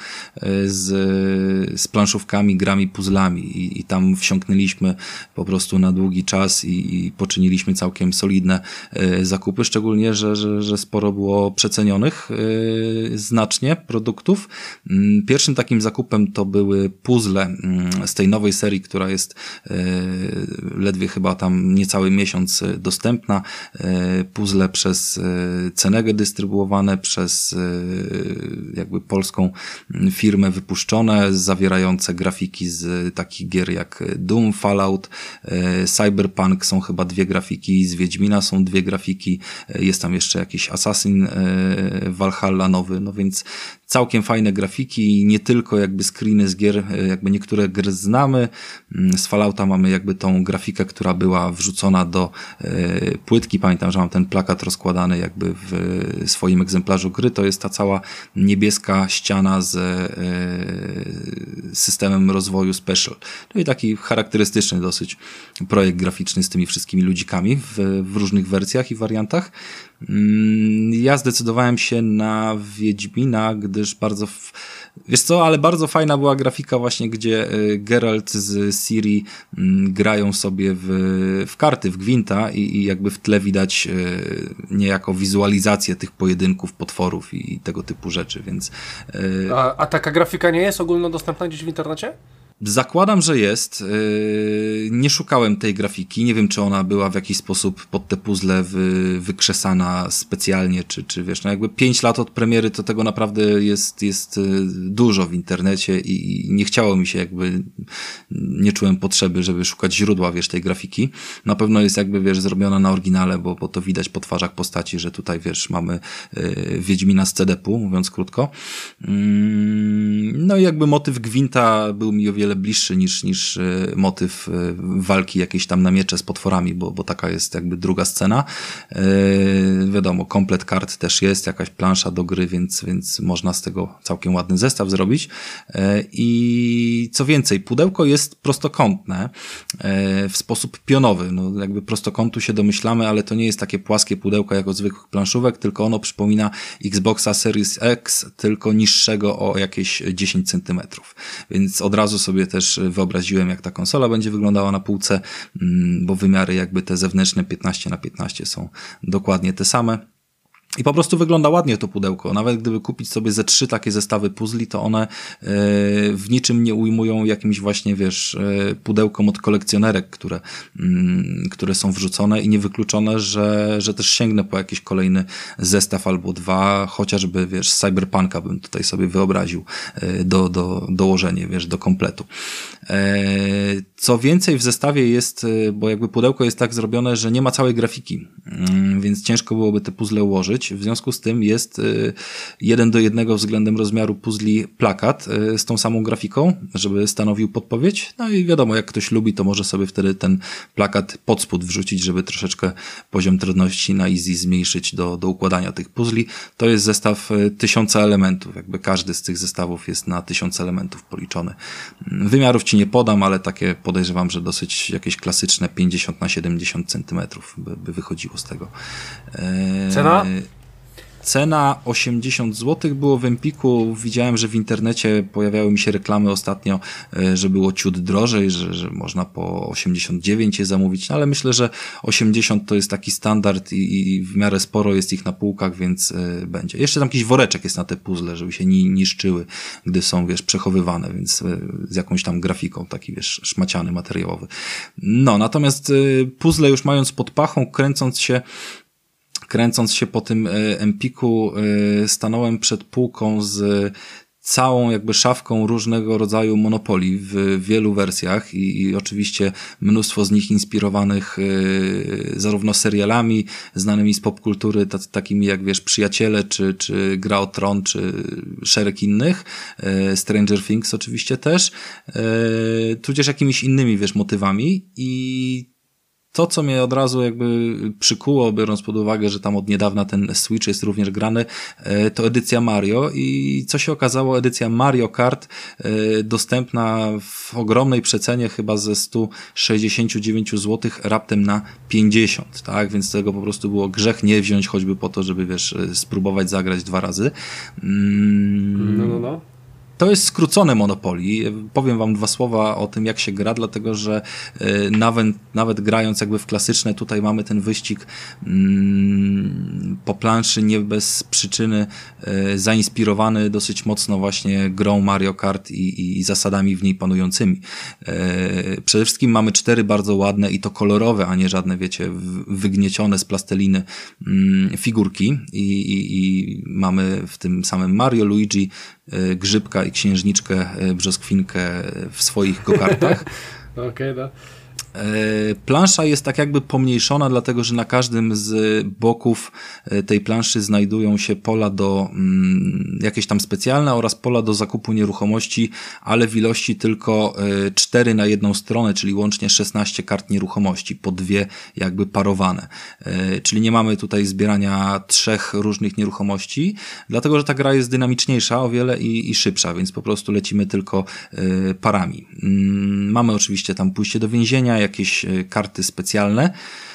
z planszówkami, grami, puzzlami i tam wsiąknęliśmy po prostu na długi czas i poczyniliśmy całkiem solidne zakupy, szczególnie, że sporo było przecenionych znacznie produktów. Pierwszym takim zakupem to były puzzle z tej nowej serii, która jest ledwie chyba tam niecały miesiąc dostępna. Puzzle przez Cenegę dystrybuowane przez jakby polską firmę wypuszczone, zawierające grafiki z takich gier jak Doom, Fallout, Cyberpunk, są chyba 2 grafiki, z Wiedźmina są 2 grafiki, jest tam jeszcze jakiś Assassin Valhalla nowy, no więc całkiem fajne grafiki, nie tylko jakby screeny z gier, jakby niektóre gry znamy. Z Fallouta mamy jakby tą grafikę, która była wrzucona do płytki. Pamiętam, że mam ten plakat rozkładany jakby w swoim egzemplarzu gry. To jest ta cała niebieska ściana z systemem rozwoju Special. To i taki charakterystyczny dosyć projekt graficzny z tymi wszystkimi ludzikami w różnych wersjach i wariantach. Ja zdecydowałem się na Wiedźmina, gdyż bardzo wiesz co, ale bardzo fajna była grafika właśnie, gdzie Geralt z Ciri grają sobie w karty, w gwinta i jakby w tle widać niejako wizualizację tych pojedynków, potworów i tego typu rzeczy, więc... A taka grafika nie jest ogólnodostępna gdzieś w internecie? Zakładam, że jest. Nie szukałem tej grafiki. Nie wiem, czy ona była w jakiś sposób pod te puzzle wykrzesana specjalnie, czy wiesz, no jakby 5 lat od premiery to tego naprawdę jest dużo w internecie i nie chciało mi się jakby, nie czułem potrzeby, żeby szukać źródła, wiesz, tej grafiki. Na pewno jest jakby, wiesz, zrobiona na oryginale, bo to widać po twarzach postaci, że tutaj, wiesz, mamy Wiedźmina z CD-pu, mówiąc krótko. No i jakby motyw gwinta był mi o wiele bliższy niż motyw walki jakiejś tam na miecze z potworami, bo taka jest jakby druga scena. Wiadomo, komplet kart też jest, jakaś plansza do gry, więc można z tego całkiem ładny zestaw zrobić. I co więcej, pudełko jest prostokątne w sposób pionowy. No jakby prostokątu się domyślamy, ale to nie jest takie płaskie pudełko jak od zwykłych planszówek, tylko ono przypomina Xboxa Series X, tylko niższego o jakieś 10 centymetrów. Więc od razu sobie też wyobraziłem, jak ta konsola będzie wyglądała na półce, bo wymiary jakby te zewnętrzne 15x15 są dokładnie te same. I po prostu wygląda ładnie to pudełko. Nawet gdyby kupić sobie ze 3 takie zestawy puzli, to one w niczym nie ujmują jakimś właśnie, wiesz, pudełkom od kolekcjonerek, które są wrzucone i niewykluczone, że też sięgnę po jakiś kolejny zestaw albo 2, chociażby, wiesz, z Cyberpunka bym tutaj sobie wyobraził dołożenie, wiesz, do kompletu. Co więcej w zestawie jest, bo jakby pudełko jest tak zrobione, że nie ma całej grafiki, więc ciężko byłoby te puzzle ułożyć. W związku z tym jest 1:1 względem rozmiaru puzli plakat z tą samą grafiką, żeby stanowił podpowiedź. No i wiadomo, jak ktoś lubi, to może sobie wtedy ten plakat pod spód wrzucić, żeby troszeczkę poziom trudności na easy zmniejszyć do układania tych puzli. To jest zestaw 1000 elementów. Jakby każdy z tych zestawów jest na 1000 elementów policzony. Wymiarów ci nie podam, ale takie podejrzewam, że dosyć jakieś klasyczne 50x70 centymetrów by wychodziło z tego. Cena? Cena 80 zł było w Empiku. Widziałem, że w internecie pojawiały mi się reklamy ostatnio, że było ciut drożej, że można po 89 je zamówić, no ale myślę, że 80 to jest taki standard i w miarę sporo jest ich na półkach, więc będzie. Jeszcze tam jakiś woreczek jest na te puzzle, żeby się nie niszczyły, gdy są, wiesz, przechowywane, więc z jakąś tam grafiką, taki, wiesz, szmaciany materiałowy. No, natomiast puzzle już mając pod pachą, kręcąc się po tym Empiku, stanąłem przed półką z całą jakby szafką różnego rodzaju Monopoli w wielu wersjach i oczywiście mnóstwo z nich inspirowanych zarówno serialami znanymi z popkultury, takimi jak, wiesz, Przyjaciele, czy Gra o Tron, czy szereg innych, Stranger Things oczywiście też, tudzież jakimiś innymi, wiesz, motywami i to, co mnie od razu jakby przykuło, biorąc pod uwagę, że tam od niedawna ten Switch jest również grany, to edycja Mario i co się okazało, edycja Mario Kart dostępna w ogromnej przecenie, chyba ze 169 zł raptem na 50, tak? Więc tego po prostu było grzech nie wziąć, choćby po to, żeby wiesz, spróbować zagrać 2 razy. No. To jest skrócone Monopoly. Powiem wam 2 słowa o tym, jak się gra, dlatego że nawet grając jakby w klasyczne, tutaj mamy ten wyścig po planszy nie bez przyczyny zainspirowany dosyć mocno właśnie grą Mario Kart i zasadami w niej panującymi. Przede wszystkim mamy 4 bardzo ładne i to kolorowe, a nie żadne, wiecie, wygniecione z plasteliny figurki i mamy w tym samym Mario, Luigi, Grzybka i Księżniczkę Brzoskwinkę w swoich go-kartach. Okej, no. Plansza jest tak jakby pomniejszona, dlatego że na każdym z boków tej planszy znajdują się pola do jakieś tam specjalne oraz pola do zakupu nieruchomości, ale w ilości tylko 4 na jedną stronę, czyli łącznie 16 kart nieruchomości, po 2 jakby parowane. Czyli nie mamy tutaj zbierania 3 różnych nieruchomości, dlatego że ta gra jest dynamiczniejsza o wiele i szybsza, więc po prostu lecimy tylko parami. Mamy oczywiście tam pójście do więzienia, jakieś karty specjalne.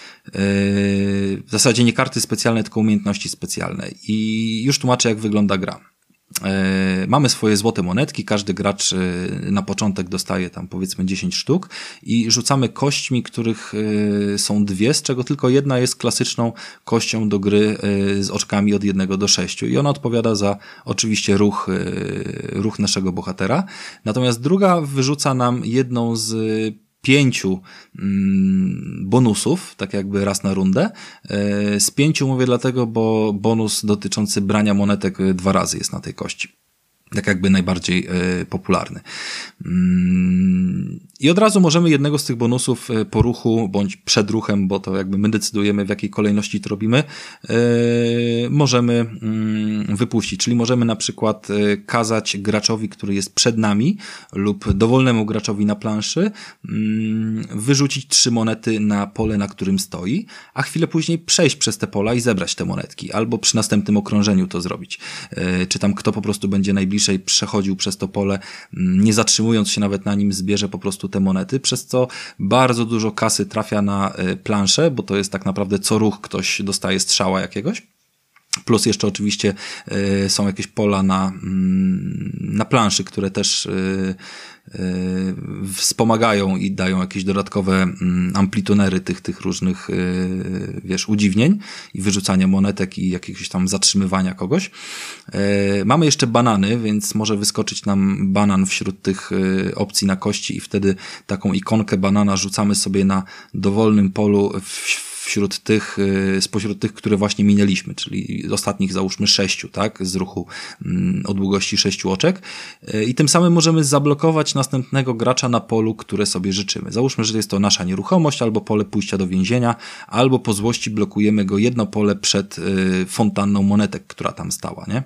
W zasadzie nie karty specjalne, tylko umiejętności specjalne. I już tłumaczę, jak wygląda gra. Mamy swoje złote monetki, każdy gracz na początek dostaje tam powiedzmy 10 sztuk i rzucamy kośćmi, których są 2, z czego tylko jedna jest klasyczną kością do gry z oczkami od 1 do 6 i ona odpowiada za oczywiście ruch naszego bohatera. Natomiast druga wyrzuca nam jedną z 5 bonusów, tak jakby raz na rundę. Z 5 mówię dlatego, bo bonus dotyczący brania monetek 2 razy jest na tej kości. Tak jakby najbardziej popularny. I od razu możemy jednego z tych bonusów po ruchu, bądź przed ruchem, bo to jakby my decydujemy, w jakiej kolejności to robimy, możemy wypuścić. Czyli możemy na przykład kazać graczowi, który jest przed nami lub dowolnemu graczowi na planszy wyrzucić 3 monety na pole, na którym stoi, a chwilę później przejść przez te pola i zebrać te monetki, albo przy następnym okrążeniu to zrobić. Czy tam kto po prostu będzie najbliżej przechodził przez to pole, nie zatrzymując się nawet na nim, zbierze po prostu te monety, przez co bardzo dużo kasy trafia na planszę, bo to jest tak naprawdę co ruch ktoś dostaje strzała jakiegoś. Plus jeszcze oczywiście są jakieś pola na planszy, które też wspomagają i dają jakieś dodatkowe amplitunery tych różnych, wiesz, udziwnień i wyrzucania monetek i jakiegoś tam zatrzymywania kogoś. Mamy jeszcze banany, więc może wyskoczyć nam banan wśród tych opcji na kości i wtedy taką ikonkę banana rzucamy sobie na dowolnym polu spośród tych, które właśnie minęliśmy, czyli ostatnich załóżmy 6, tak, z ruchu o długości 6 oczek i tym samym możemy zablokować następnego gracza na polu, które sobie życzymy. Załóżmy, że jest to nasza nieruchomość albo pole pójścia do więzienia, albo po złości blokujemy go jedno pole przed fontanną monetek, która tam stała, nie?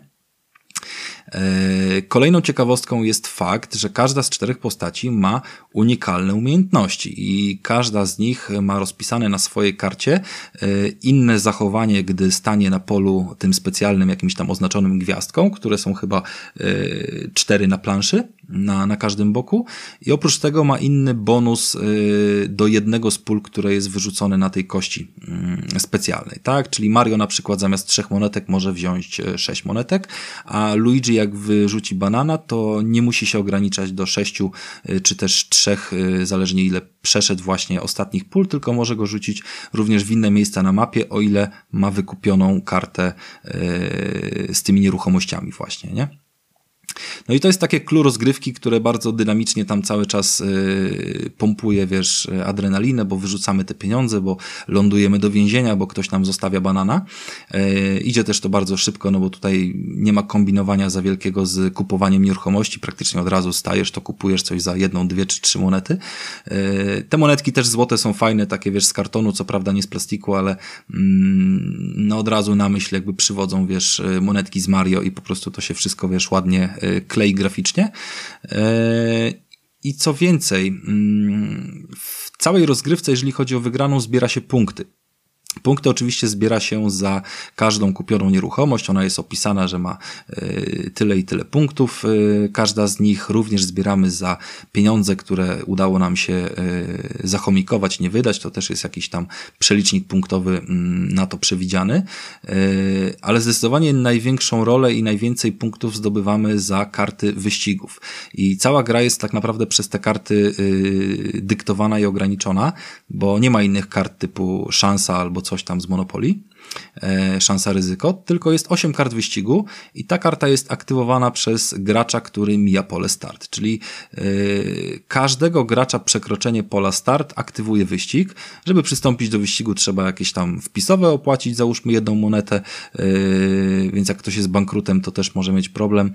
Kolejną ciekawostką jest fakt, że każda z 4 postaci ma unikalne umiejętności i każda z nich ma rozpisane na swojej karcie inne zachowanie, gdy stanie na polu tym specjalnym, jakimś tam oznaczonym gwiazdką, które są chyba 4 na planszy, na każdym boku i oprócz tego ma inny bonus do jednego z pól, które jest wyrzucone na tej kości specjalnej, tak? Czyli Mario na przykład zamiast 3 monetek może wziąć 6 monetek, a Luigi jak wyrzuci banana, to nie musi się ograniczać do 6 czy też 3, zależnie ile przeszedł właśnie ostatnich pól, tylko może go rzucić również w inne miejsca na mapie, o ile ma wykupioną kartę z tymi nieruchomościami właśnie, nie? No i to jest takie clue rozgrywki, które bardzo dynamicznie tam cały czas pompuje, wiesz, adrenalinę, bo wyrzucamy te pieniądze, bo lądujemy do więzienia, bo ktoś nam zostawia banana. Idzie też to bardzo szybko, no bo tutaj nie ma kombinowania za wielkiego z kupowaniem nieruchomości, praktycznie od razu stajesz, to kupujesz coś za 1, 2 czy 3 monety. Te monetki też złote są fajne, takie wiesz, z kartonu, co prawda nie z plastiku, ale no od razu na myśl jakby przywodzą, wiesz, monetki z Mario i po prostu to się wszystko, wiesz, ładnie klei graficznie. I co więcej, w całej rozgrywce, jeżeli chodzi o wygraną, zbiera się punkty. Punkty oczywiście zbiera się za każdą kupioną nieruchomość. Ona jest opisana, że ma tyle i tyle punktów. Każda z nich również zbieramy za pieniądze, które udało nam się zachomikować, nie wydać. To też jest jakiś tam przelicznik punktowy na to przewidziany. Ale zdecydowanie największą rolę i najwięcej punktów zdobywamy za karty wyścigów. I cała gra jest tak naprawdę przez te karty dyktowana i ograniczona, bo nie ma innych kart typu szansa albo coś tam z Monopoly, szansa ryzyko, tylko jest 8 kart wyścigu i ta karta jest aktywowana przez gracza, który mija pole start, czyli każdego gracza przekroczenie pola start aktywuje wyścig. Żeby przystąpić do wyścigu, trzeba jakieś tam wpisowe opłacić, załóżmy 1 monetę, więc jak ktoś jest bankrutem, to też może mieć problem.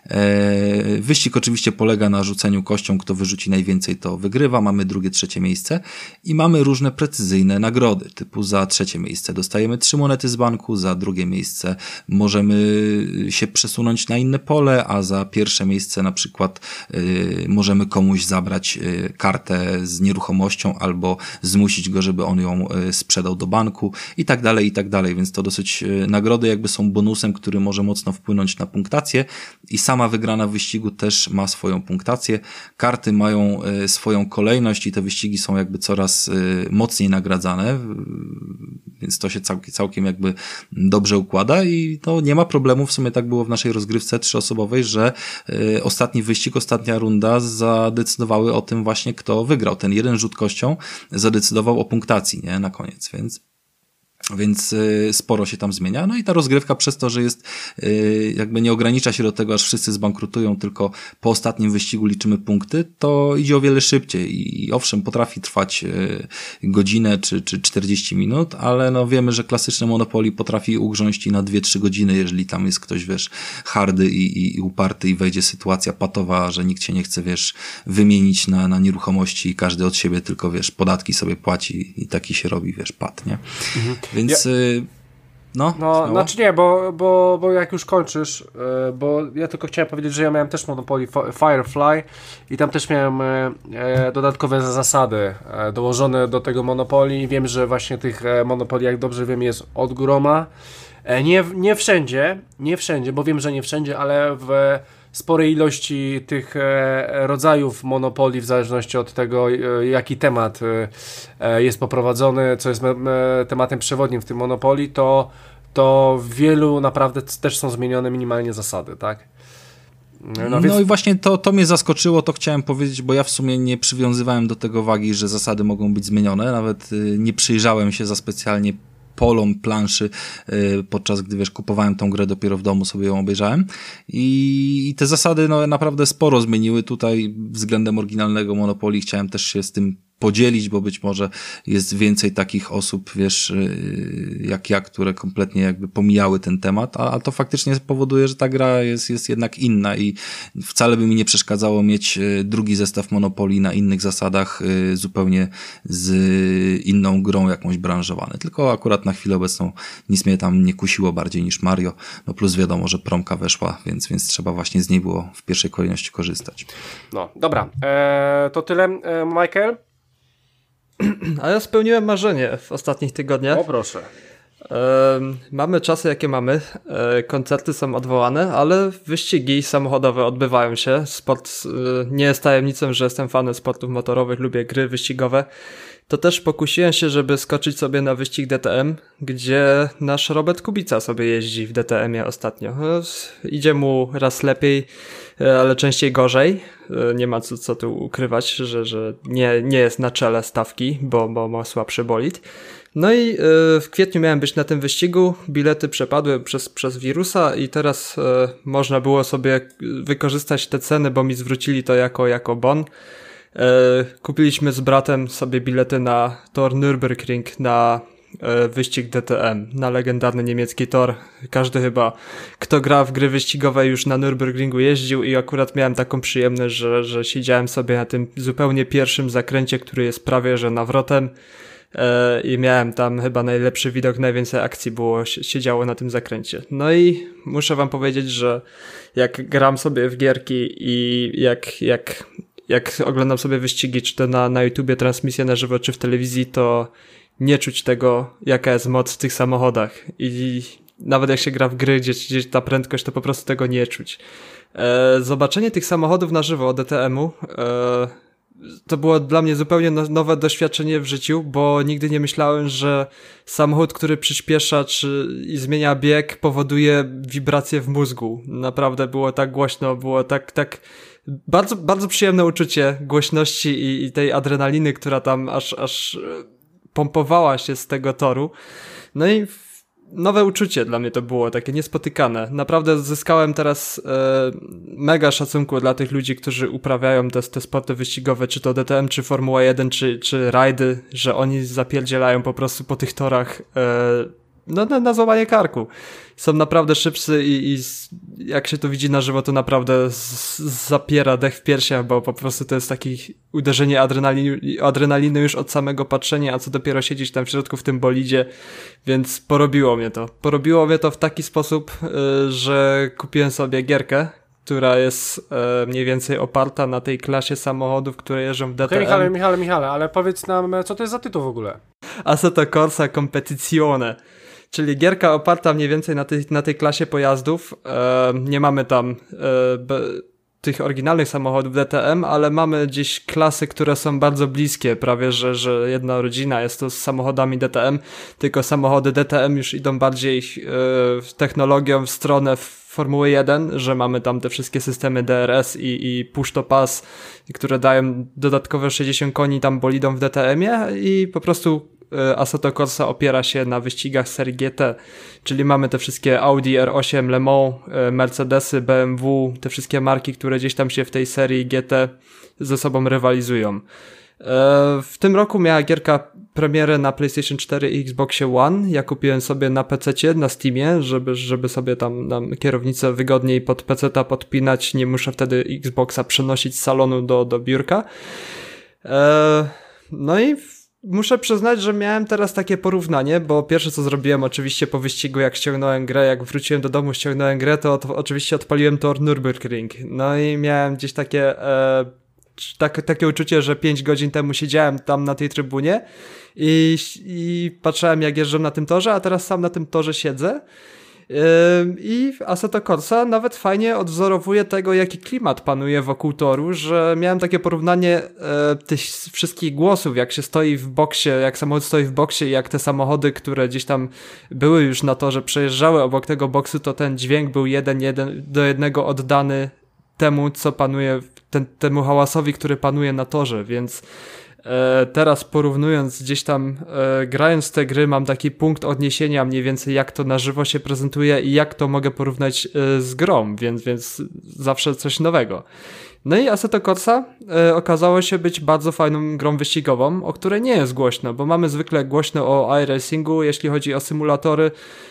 Wyścig oczywiście polega na rzuceniu kością, kto wyrzuci najwięcej, to wygrywa. Mamy drugie, trzecie miejsce i mamy różne precyzyjne nagrody, typu za trzecie miejsce dostajemy 3 monety z banku, za drugie miejsce możemy się przesunąć na inne pole, a za pierwsze miejsce na przykład możemy komuś zabrać kartę z nieruchomością albo zmusić go, żeby on ją sprzedał do banku i tak dalej, więc to dosyć nagrody jakby są bonusem, który może mocno wpłynąć na punktację i sama wygrana w wyścigu też ma swoją punktację. Karty mają swoją kolejność i te wyścigi są jakby coraz mocniej nagradzane, więc to się całkiem jakby dobrze układa i no nie ma problemu, w sumie tak było w naszej rozgrywce 3-osobowej, że ostatni wyścig, ostatnia runda zadecydowały o tym właśnie, kto wygrał. Ten jeden rzut kością zadecydował o punktacji, nie, na koniec, więc sporo się tam zmienia. No i ta rozgrywka przez to, że jest jakby nie ogranicza się do tego, aż wszyscy zbankrutują, tylko po ostatnim wyścigu liczymy punkty, to idzie o wiele szybciej i owszem, potrafi trwać godzinę czy 40 minut, ale no wiemy, że klasyczne Monopoly potrafi ugrząść i na 2-3 godziny, jeżeli tam jest ktoś, wiesz, hardy i uparty i wejdzie sytuacja patowa, że nikt się nie chce, wiesz, wymienić na nieruchomości i każdy od siebie tylko, wiesz, podatki sobie płaci i taki się robi, wiesz, pat, nie? Mhm. Więc no, znaczy nie, bo jak już kończysz, bo ja tylko chciałem powiedzieć, że ja miałem też Monopoly Firefly i tam też miałem dodatkowe zasady dołożone do tego Monopoly. Wiem, że właśnie tych Monopoly, jak dobrze wiem, jest od groma. Nie wszędzie, bo wiem, że nie wszędzie, ale w sporej ilości tych rodzajów Monopoly, w zależności od tego, jaki temat jest poprowadzony, co jest tematem przewodnim w tym Monopoly, to w wielu naprawdę też są zmienione minimalnie zasady, tak? No i właśnie to mnie zaskoczyło, to chciałem powiedzieć, bo ja w sumie nie przywiązywałem do tego wagi, że zasady mogą być zmienione, nawet nie przyjrzałem się za specjalnie polom planszy, podczas gdy, wiesz, kupowałem tą grę, dopiero w domu sobie ją obejrzałem i te zasady no naprawdę sporo zmieniły. Tutaj względem oryginalnego Monopoly chciałem też się z tym podzielić, bo być może jest więcej takich osób, wiesz, jak ja, które kompletnie jakby pomijały ten temat, a to faktycznie powoduje, że ta gra jest jednak inna i wcale by mi nie przeszkadzało mieć drugi zestaw Monopoly na innych zasadach, zupełnie z inną grą jakąś branżowane. Tylko akurat na chwilę obecną nic mnie tam nie kusiło bardziej niż Mario, no plus wiadomo, że promka weszła, więc trzeba właśnie z niej było w pierwszej kolejności korzystać. No, dobra. To tyle, Michael? A ja spełniłem marzenie w ostatnich tygodniach. O proszę. Mamy czasy, jakie mamy. Koncerty są odwołane, ale wyścigi samochodowe odbywają się. Sport nie jest tajemnicą, że jestem fanem sportów motorowych, lubię gry wyścigowe. To też pokusiłem się, żeby skoczyć sobie na wyścig DTM, gdzie nasz Robert Kubica sobie jeździ w DTM-ie ostatnio. Idzie mu raz lepiej, ale częściej gorzej. Nie ma co tu ukrywać, że nie jest na czele stawki, bo ma słabszy bolid. No i w kwietniu miałem być na tym wyścigu, bilety przepadły przez wirusa i teraz można było sobie wykorzystać te ceny, bo mi zwrócili to jako bon. Kupiliśmy z bratem sobie bilety na tor Nürburgring, na wyścig DTM, na legendarny niemiecki tor. Każdy chyba, kto gra w gry wyścigowe, już na Nürburgringu jeździł i akurat miałem taką przyjemność, że siedziałem sobie na tym zupełnie pierwszym zakręcie, który jest prawie że nawrotem i miałem tam chyba najlepszy widok, najwięcej akcji się działo na tym zakręcie. No i muszę wam powiedzieć, że jak gram sobie w gierki i jak jak oglądam sobie wyścigi, czy to na YouTubie, transmisję na żywo, czy w telewizji, to nie czuć tego, jaka jest moc w tych samochodach. I nawet jak się gra w gry, gdzie ta prędkość, to po prostu tego nie czuć. Zobaczenie tych samochodów na żywo DTM-u to było dla mnie zupełnie nowe doświadczenie w życiu, bo nigdy nie myślałem, że samochód, który przyspiesza i zmienia bieg, powoduje wibracje w mózgu. Naprawdę było tak głośno, było tak bardzo, bardzo przyjemne uczucie głośności i tej adrenaliny, która tam aż pompowała się z tego toru. No i nowe uczucie dla mnie to było, takie niespotykane. Naprawdę zyskałem teraz mega szacunku dla tych ludzi, którzy uprawiają te sporty wyścigowe, czy to DTM, czy Formuła 1, czy rajdy, że oni zapierdzielają po prostu po tych torach na złamanie karku. Są naprawdę szybcy i jak się to widzi na żywo, to naprawdę zapiera dech w piersiach, bo po prostu to jest takie uderzenie adrenaliny już od samego patrzenia, a co dopiero siedzieć tam w środku w tym bolidzie, więc porobiło mnie to. Porobiło mnie to w taki sposób, że kupiłem sobie gierkę, która jest mniej więcej oparta na tej klasie samochodów, które jeżdżą w DTM. Okej, Michale, ale powiedz nam, co to jest za tytuł w ogóle? Assetto Corsa Competizione. Czyli gierka oparta mniej więcej na tej klasie pojazdów. Nie mamy tam tych oryginalnych samochodów DTM, ale mamy gdzieś klasy, które są bardzo bliskie, prawie że jedna rodzina jest to z samochodami DTM, tylko samochody DTM już idą bardziej technologią w stronę Formuły 1, że mamy tam te wszystkie systemy DRS i push to pass, które dają dodatkowe 60 koni tam bolidom w DTM-ie i po prostu Assetto Corsa opiera się na wyścigach serii GT, czyli mamy te wszystkie Audi R8, Le Mans, Mercedesy, BMW, te wszystkie marki, które gdzieś tam się w tej serii GT ze sobą rywalizują. W tym roku miała gierka premierę na PlayStation 4 i Xboxie One. Ja kupiłem sobie na PC-cie, na Steamie, żeby sobie tam kierownicę wygodniej pod PC-ta podpinać. Nie muszę wtedy Xboxa przenosić z salonu do biurka. No i muszę przyznać, że miałem teraz takie porównanie, bo pierwsze co zrobiłem oczywiście po wyścigu, jak ściągnąłem grę, jak wróciłem do domu, ściągnąłem grę, to oczywiście odpaliłem tor Nürburgring. No i miałem gdzieś takie uczucie, że 5 godzin temu siedziałem tam na tej trybunie i patrzyłem jak jeżdżą na tym torze, a teraz sam na tym torze siedzę. I Assetto Corsa nawet fajnie odwzorowuje tego, jaki klimat panuje wokół toru, że miałem takie porównanie tych wszystkich głosów, jak się stoi w boksie, jak samochód stoi w boksie i jak te samochody, które gdzieś tam były już na torze, przejeżdżały obok tego boksu, to ten dźwięk był jeden do jednego oddany temu, co panuje, temu hałasowi, który panuje na torze, więc teraz porównując gdzieś tam, grając te gry, mam taki punkt odniesienia mniej więcej, jak to na żywo się prezentuje i jak to mogę porównać z grą, więc zawsze coś nowego. No i Assetto Corsa okazało się być bardzo fajną grą wyścigową, o której nie jest głośno, bo mamy zwykle głośno o iRacingu, jeśli chodzi o symulatory,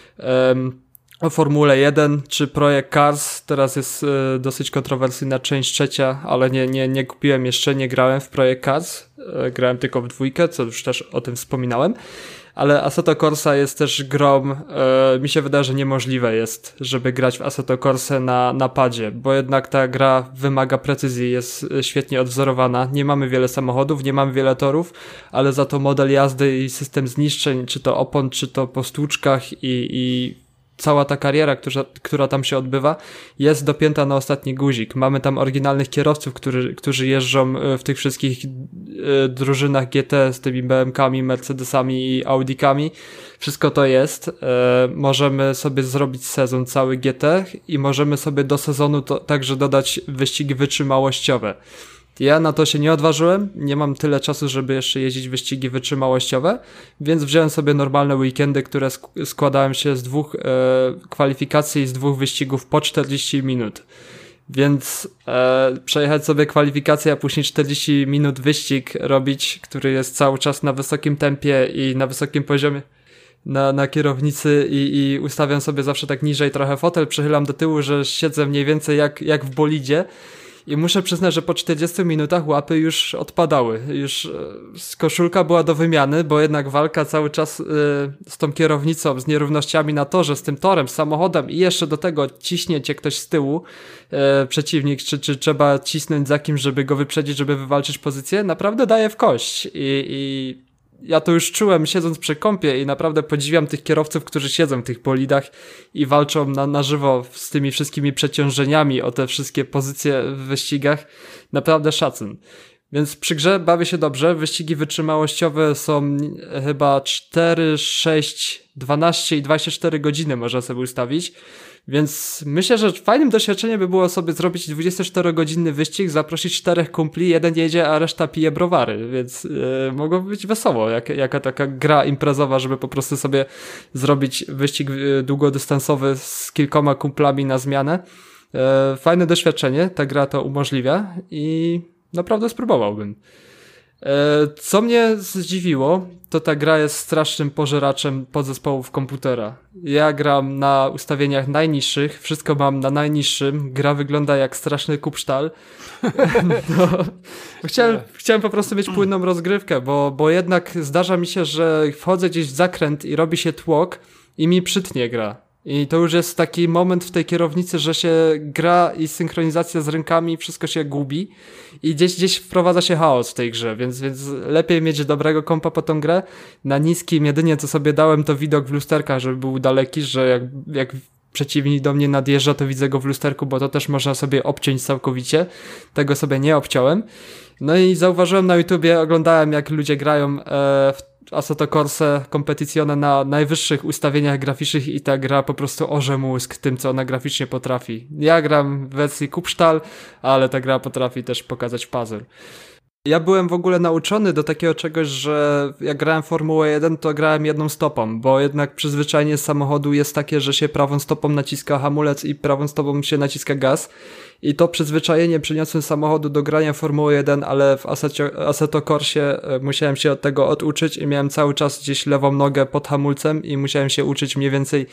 o Formule 1 czy Projekt Cars. Teraz jest dosyć kontrowersyjna część trzecia, ale nie kupiłem jeszcze, nie grałem w Projekt Cars. Grałem tylko w 2, co już też o tym wspominałem. Ale Assetto Corsa jest też grą, mi się wydaje, że niemożliwe jest, żeby grać w Assetto Corsę na padzie, bo jednak ta gra wymaga precyzji, jest świetnie odwzorowana. Nie mamy wiele samochodów, nie mamy wiele torów, ale za to model jazdy i system zniszczeń, czy to opon, czy to po stłuczkach i cała ta kariera, która tam się odbywa, jest dopięta na ostatni guzik. Mamy tam oryginalnych kierowców, którzy jeżdżą w tych wszystkich drużynach GT z tymi BM-kami, Mercedesami i Audikami. Wszystko to jest. Możemy sobie zrobić sezon cały GT i możemy sobie do sezonu także dodać wyścigi wytrzymałościowe. Ja na to się nie odważyłem, nie mam tyle czasu, żeby jeszcze jeździć wyścigi wytrzymałościowe, więc wziąłem sobie normalne weekendy, które składałem się z 2 kwalifikacji i z 2 wyścigów po 40 minut. Więc przejechać sobie kwalifikację, a później 40 minut wyścig robić, który jest cały czas na wysokim tempie i na wysokim poziomie na kierownicy i ustawiam sobie zawsze tak niżej trochę fotel, przechylam do tyłu, że siedzę mniej więcej jak w bolidzie. i muszę przyznać, że po 40 minutach łapy już odpadały. Już koszulka była do wymiany, bo jednak walka cały czas z tą kierownicą, z nierównościami na torze, z tym torem, z samochodem i jeszcze do tego ciśnie cię ktoś z tyłu, przeciwnik, czy trzeba cisnąć za kimś, żeby go wyprzedzić, żeby wywalczyć pozycję, naprawdę daje w kość. I ja to już czułem siedząc przy kompie i naprawdę podziwiam tych kierowców, którzy siedzą w tych bolidach i walczą na żywo z tymi wszystkimi przeciążeniami o te wszystkie pozycje w wyścigach. Naprawdę szacun. Więc przy grze bawię się dobrze. Wyścigi wytrzymałościowe są chyba 4, 6, 12 i 24 godziny można sobie ustawić. Więc myślę, że fajnym doświadczeniem by było sobie zrobić 24-godzinny wyścig, zaprosić 4 kumpli, jeden jedzie, a reszta pije browary, więc mogłoby być wesoło, jaka taka gra imprezowa, żeby po prostu sobie zrobić wyścig długodystansowy z kilkoma kumplami na zmianę. Fajne doświadczenie, ta gra to umożliwia i naprawdę spróbowałbym. Co mnie zdziwiło, to ta gra jest strasznym pożeraczem podzespołów komputera. Ja gram na ustawieniach najniższych, wszystko mam na najniższym, gra wygląda jak straszny kupsztal. No, chciałem po prostu mieć płynną rozgrywkę, bo jednak zdarza mi się, że wchodzę gdzieś w zakręt i robi się tłok i mi przytnie gra. I to już jest taki moment w tej kierownicy, że się gra i synchronizacja z rękami, wszystko się gubi i gdzieś wprowadza się chaos w tej grze, więc lepiej mieć dobrego kompa po tą grę. Na niskim jedynie co sobie dałem to widok w lusterkach, żeby był daleki, że jak przeciwnik do mnie nadjeżdża, to widzę go w lusterku, bo to też można sobie obciąć całkowicie. Tego sobie nie obciąłem. No i zauważyłem na YouTubie, oglądałem jak ludzie grają w Assetto Corsa Competizione na najwyższych ustawieniach graficznych i ta gra po prostu orze mózg tym, co ona graficznie potrafi. Ja gram w wersji Kupsztal, ale ta gra potrafi też pokazać puzzle. Ja byłem w ogóle nauczony do takiego czegoś, że jak grałem w Formułę 1, to grałem jedną stopą, bo jednak przyzwyczajenie z samochodu jest takie, że się prawą stopą naciska hamulec i prawą stopą się naciska gaz. I to przyzwyczajenie przyniosłem z samochodu do grania w Formułę 1, ale w Assetto Corsie musiałem się od tego oduczyć i miałem cały czas gdzieś lewą nogę pod hamulcem i musiałem się uczyć mniej więcej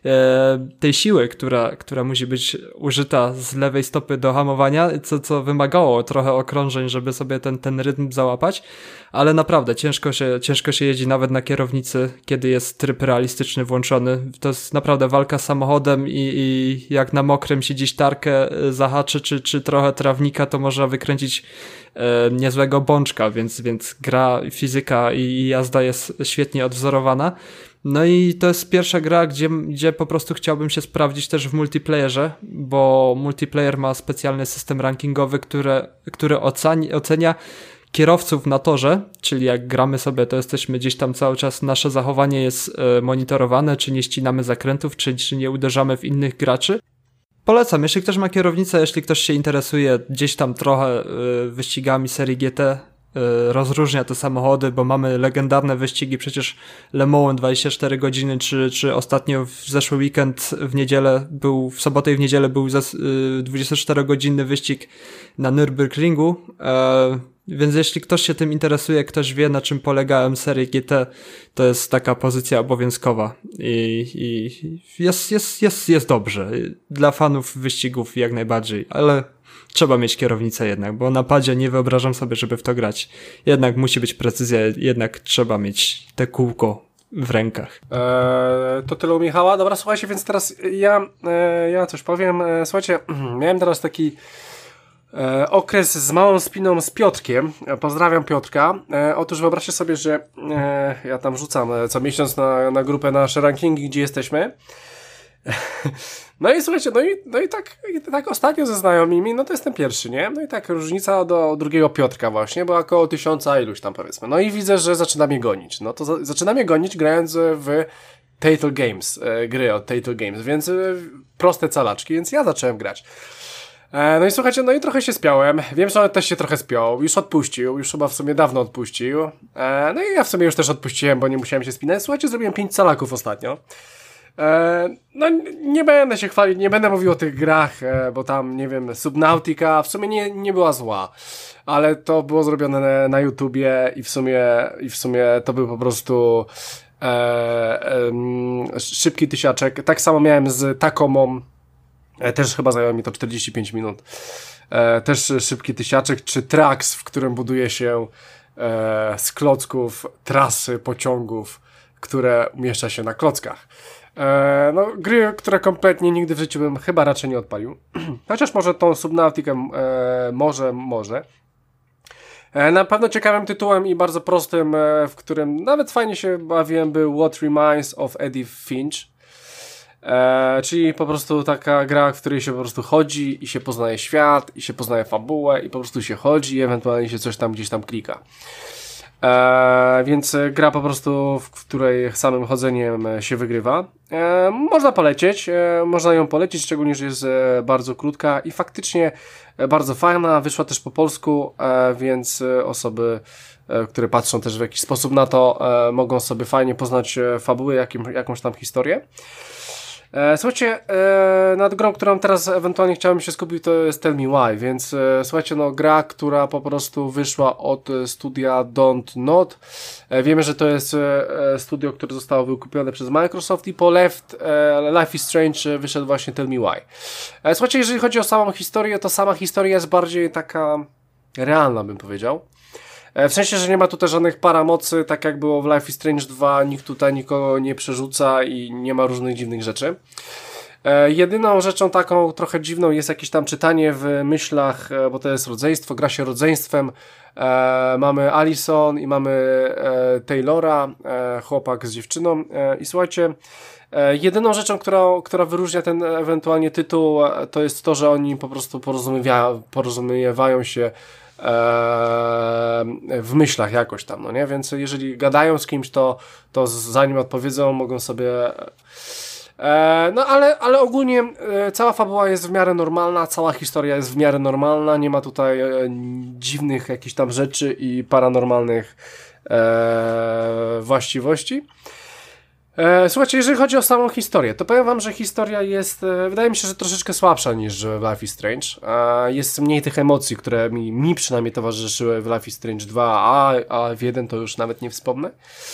tej siły, która musi być użyta z lewej stopy do hamowania, co wymagało trochę okrążeń, żeby sobie ten rytm załapać, ale naprawdę ciężko się jeździ nawet na kierownicy, kiedy jest tryb realistyczny włączony. To jest naprawdę walka z samochodem i jak na mokrym się gdzieś tarkę zahaczy, czy trochę trawnika, to można wykręcić niezłego bączka, więc gra, fizyka i jazda jest świetnie odwzorowana. No i to jest pierwsza gra, gdzie po prostu chciałbym się sprawdzić też w multiplayerze, bo multiplayer ma specjalny system rankingowy, który ocenia kierowców na torze, czyli jak gramy sobie, to jesteśmy gdzieś tam cały czas, nasze zachowanie jest monitorowane, czy nie ścinamy zakrętów, czy nie uderzamy w innych graczy. Polecam, jeśli ktoś ma kierownicę, jeśli ktoś się interesuje gdzieś tam trochę wyścigami serii GT, rozróżnia te samochody, bo mamy legendarne wyścigi, przecież Le Mans 24 godziny, czy ostatnio w zeszły weekend w sobotę i w niedzielę był 24-godzinny wyścig na Nürburgringu, więc jeśli ktoś się tym interesuje, ktoś wie, na czym polega serii GT, to jest taka pozycja obowiązkowa i jest dobrze. Dla fanów wyścigów jak najbardziej, ale trzeba mieć kierownicę jednak, bo na padzie nie wyobrażam sobie, żeby w to grać. Jednak musi być precyzja, jednak trzeba mieć te kółko w rękach. To tyle u Michała. Dobra, słuchajcie, więc teraz ja coś powiem. Słuchajcie, miałem teraz taki okres z małą spiną z Piotrkiem. Pozdrawiam Piotrka. Otóż wyobraźcie sobie, że ja tam rzucam co miesiąc na grupę nasze rankingi, gdzie jesteśmy. No i słuchajcie, no i tak ostatnio ze znajomymi, no to jestem pierwszy, nie? No i tak różnica do drugiego Piotrka właśnie, była około 1000 iluś tam powiedzmy. No i widzę, że zaczyna mnie gonić. No to zaczyna mnie gonić grając w Telltale Games, gry od Telltale Games, więc proste calaczki, więc ja zacząłem grać. No i słuchajcie, no i trochę się spiąłem. Wiem, że on też się trochę spiął. Już odpuścił, już chyba w sumie dawno odpuścił. No i ja w sumie już też odpuściłem, bo nie musiałem się spinać. Słuchajcie, zrobiłem 5 calaków ostatnio. No nie będę się chwalić, nie będę mówił o tych grach, bo tam, nie wiem, Subnautica w sumie nie była zła, ale to było zrobione na YouTubie i w sumie to był po prostu szybki tysiaczek. Tak samo miałem z Takomą. Też chyba zajęło mi to 45 minut. Też szybki tysiaczek, czy Trax, w którym buduje się z klocków trasy pociągów, które umieszcza się na klockach. No, gry, które kompletnie nigdy w życiu bym chyba raczej nie odpalił. Chociaż może tą Subnautikę może. Na pewno ciekawym tytułem i bardzo prostym, w którym nawet fajnie się bawiłem, był What Remains of Edith Finch. Czyli po prostu taka gra, w której się po prostu chodzi i się poznaje świat, i się poznaje fabułę, i po prostu się chodzi i ewentualnie się coś tam gdzieś tam klika. Więc gra po prostu, w której samym chodzeniem się wygrywa. Można polecieć, można ją polecić, szczególnie, że jest bardzo krótka i faktycznie bardzo fajna, wyszła też po polsku, więc osoby, które patrzą też w jakiś sposób na to, mogą sobie fajnie poznać fabułę, jakąś tam historię. Słuchajcie, nad grą, którą teraz ewentualnie chciałem się skupić, to jest Tell Me Why, więc słuchajcie, no gra, która po prostu wyszła od studia Don't Nod. Wiemy, że to jest studio, które zostało wykupione przez Microsoft i po Life is Strange wyszedł właśnie Tell Me Why. Słuchajcie, jeżeli chodzi o samą historię, to sama historia jest bardziej taka realna, bym powiedział. W sensie, że nie ma tutaj żadnych paramocy, tak jak było w Life is Strange 2, nikt tutaj nikogo nie przerzuca i nie ma różnych dziwnych rzeczy. Jedyną rzeczą taką trochę dziwną jest jakieś tam czytanie w myślach, bo to jest rodzeństwo, gra się rodzeństwem. Mamy Alison i mamy Taylora, chłopak z dziewczyną. I słuchajcie, jedyną rzeczą, która wyróżnia ten ewentualnie tytuł, to jest to, że oni po prostu porozumiewają się w myślach jakoś tam, no nie? Więc jeżeli gadają z kimś, to zanim odpowiedzą, mogą sobie no ale ogólnie cała fabuła jest w miarę normalna, cała historia jest w miarę normalna, nie ma tutaj dziwnych jakichś tam rzeczy i paranormalnych właściwości. Słuchajcie, jeżeli chodzi o samą historię, to powiem wam, że historia jest, wydaje mi się, że troszeczkę słabsza niż w Life is Strange. Jest mniej tych emocji, które mi przynajmniej towarzyszyły w Life is Strange 2, a w 1 to już nawet nie wspomnę.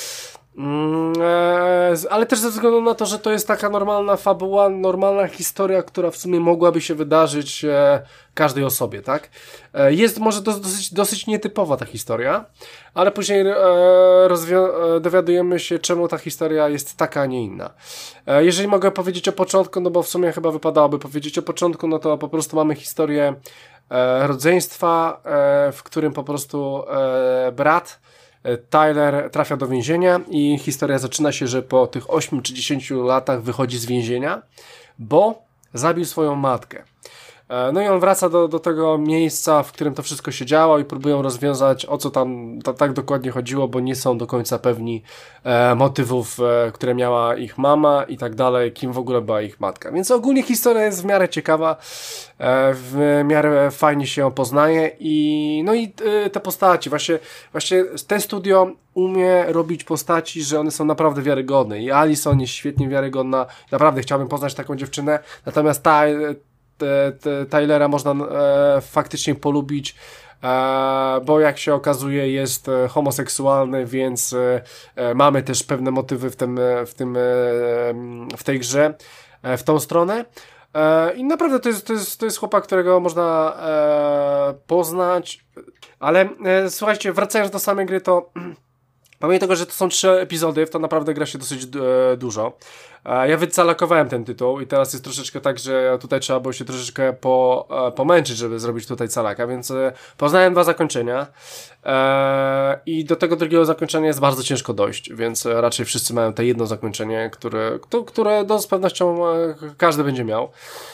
Ale też ze względu na to, że to jest taka normalna fabuła, normalna historia, która w sumie mogłaby się wydarzyć każdej osobie, tak? Jest może dosyć nietypowa ta historia, ale później dowiadujemy się, czemu ta historia jest taka, a nie inna. Jeżeli mogę powiedzieć o początku, no bo w sumie chyba wypadałoby powiedzieć o początku, no to po prostu mamy historię rodzeństwa, w którym po prostu brat Tyler trafia do więzienia i historia zaczyna się, że po tych 8 czy 10 latach wychodzi z więzienia, bo zabił swoją matkę. No i on wraca do tego miejsca, w którym to wszystko się działo i próbują rozwiązać, o co tam tak dokładnie chodziło, bo nie są do końca pewni motywów, które miała ich mama i tak dalej, kim w ogóle była ich matka. Więc ogólnie historia jest w miarę ciekawa, w miarę fajnie się ją poznaje i no i te postaci, właśnie ten studio umie robić postaci, że one są naprawdę wiarygodne i Alison jest świetnie wiarygodna, naprawdę chciałbym poznać taką dziewczynę, natomiast Tylera można faktycznie polubić, bo jak się okazuje jest homoseksualny, więc mamy też pewne motywy w tej grze w tą stronę. I naprawdę to jest chłopak, którego można poznać, ale słuchajcie, wracając do samej gry, to pomimo tego, że to są 3 epizody, to naprawdę gra się dosyć dużo. Ja wycalakowałem ten tytuł i teraz jest troszeczkę tak, że tutaj trzeba było się troszeczkę pomęczyć, żeby zrobić tutaj calaka, więc poznałem 2 zakończenia i do tego drugiego zakończenia jest bardzo ciężko dojść, więc raczej wszyscy mają to jedno zakończenie, które z pewnością każdy będzie miał.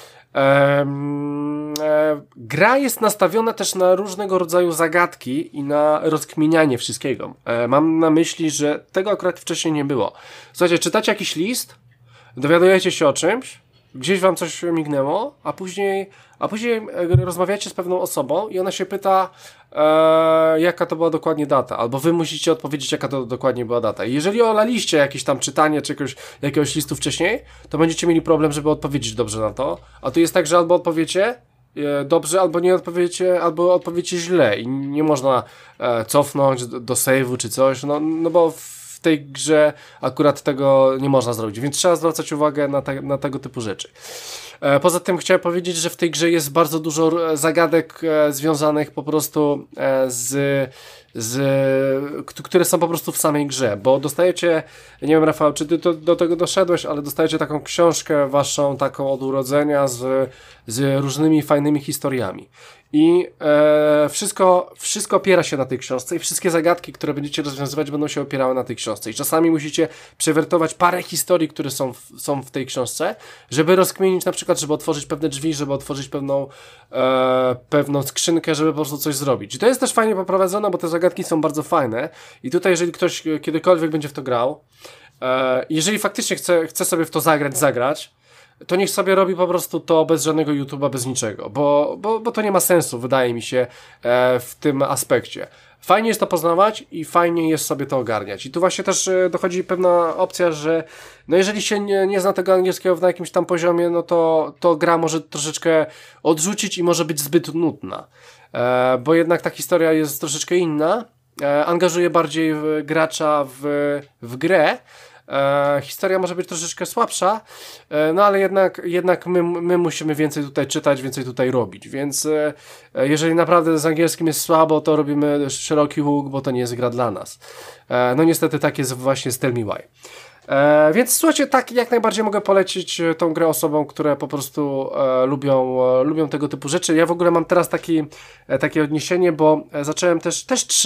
Gra jest nastawiona też na różnego rodzaju zagadki i na rozkminianie wszystkiego. Mam na myśli, że tego akurat wcześniej nie było. Słuchajcie, czytacie jakiś list, dowiadujecie się o czymś, gdzieś wam coś mignęło, a później rozmawiacie z pewną osobą i ona się pyta, jaka to była dokładnie data, albo wy musicie odpowiedzieć, jaka to dokładnie była data. I jeżeli olaliście jakieś tam czytanie czy jakiegoś listu wcześniej, to będziecie mieli problem, żeby odpowiedzieć dobrze na to, a tu jest tak, że albo odpowiecie dobrze, albo nie odpowiecie, albo odpowiecie źle i nie można cofnąć do save'u czy coś, no bo w tej grze akurat tego nie można zrobić, więc trzeba zwracać uwagę na tego typu rzeczy. Poza tym chciałem powiedzieć, że w tej grze jest bardzo dużo zagadek związanych po prostu które są po prostu w samej grze, bo dostajecie, nie wiem Rafał, czy ty do tego doszedłeś, ale dostajecie taką książkę waszą, taką od urodzenia z różnymi fajnymi historiami. I wszystko opiera się na tej książce i wszystkie zagadki, które będziecie rozwiązywać, będą się opierały na tej książce. I czasami musicie przewertować parę historii, które są w tej książce, żeby rozkminić na przykład, żeby otworzyć pewne drzwi, żeby otworzyć pewną skrzynkę, żeby po prostu coś zrobić. I to jest też fajnie poprowadzone, bo te zagadki są bardzo fajne. I tutaj, jeżeli ktoś kiedykolwiek będzie w to grał, jeżeli faktycznie chce sobie w to zagrać, to niech sobie robi po prostu to bez żadnego YouTube'a, bez niczego, bo to nie ma sensu, wydaje mi się, w tym aspekcie. Fajnie jest to poznawać i fajnie jest sobie to ogarniać. I tu właśnie też dochodzi pewna opcja, że no jeżeli się nie zna tego angielskiego na jakimś tam poziomie, no to gra może troszeczkę odrzucić i może być zbyt nudna. Bo jednak ta historia jest troszeczkę inna, angażuje bardziej gracza w grę. Historia może być troszeczkę słabsza, no ale jednak my musimy więcej tutaj czytać, więcej tutaj robić, więc jeżeli naprawdę z angielskim jest słabo, to robimy szeroki łuk, bo to nie jest gra dla nas. No niestety tak jest właśnie z Tell Me Why. Więc słuchajcie, tak jak najbardziej mogę polecić tą grę osobom, które po prostu lubią tego typu rzeczy. Ja w ogóle mam teraz takie odniesienie, bo zacząłem też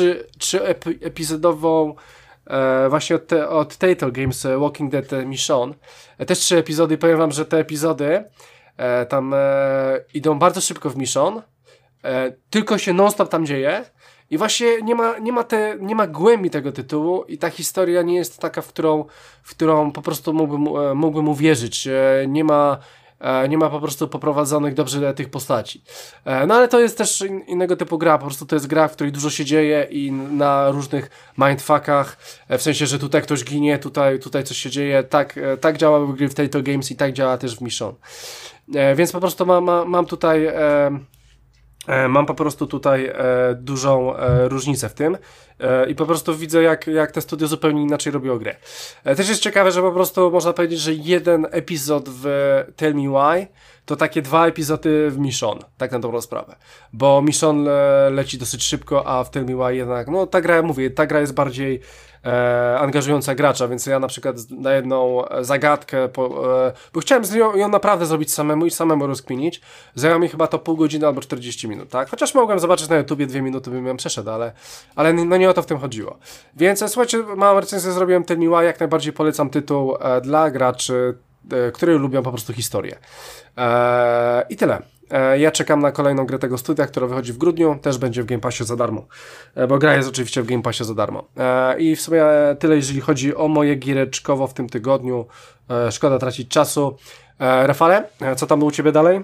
epizodową właśnie od Telltale Games Walking Dead Mission. Też 3 epizody i powiem wam, że te epizody tam idą bardzo szybko w Mission, tylko się non-stop tam dzieje i właśnie nie ma głębi tego tytułu i ta historia nie jest taka, w którą po prostu mógłbym uwierzyć. Nie ma po prostu poprowadzonych dobrze tych postaci. No ale to jest też innego typu gra, po prostu to jest gra, w której dużo się dzieje i na różnych mindfuckach, w sensie, że tutaj ktoś ginie, tutaj coś się dzieje, tak działały gry w Telltale Games i tak działa też w Mission. Więc po prostu mam tutaj mam po prostu tutaj dużą różnicę w tym i po prostu widzę jak te studio zupełnie inaczej robiło grę. Też jest ciekawe, że po prostu można powiedzieć, że jeden epizod w Tell Me Why to takie 2 epizody w Mission, tak na dobrą sprawę, bo Mission leci dosyć szybko, a w Tell Me Why jednak, no ta gra jest bardziej angażująca gracza, więc ja na przykład na jedną zagadkę, bo chciałem ją naprawdę zrobić samemu i samemu rozkminić, zajęło mi chyba to pół godziny albo 40 minut, tak? Chociaż mogłem zobaczyć na YouTubie 2 minuty, bym ją przeszedł, ale no nie o to w tym chodziło. Więc słuchajcie, małą recenzję zrobiłem Tell Me Why, jak najbardziej polecam tytuł dla graczy, którzy lubią po prostu historię. I tyle. Ja czekam na kolejną grę tego studia, która wychodzi w grudniu, też będzie w Game Passie za darmo, bo gra jest oczywiście w Game Passie za darmo. I w sumie tyle, jeżeli chodzi o moje giereczkowo w tym tygodniu. Szkoda tracić czasu. Rafale, co tam u Ciebie dalej?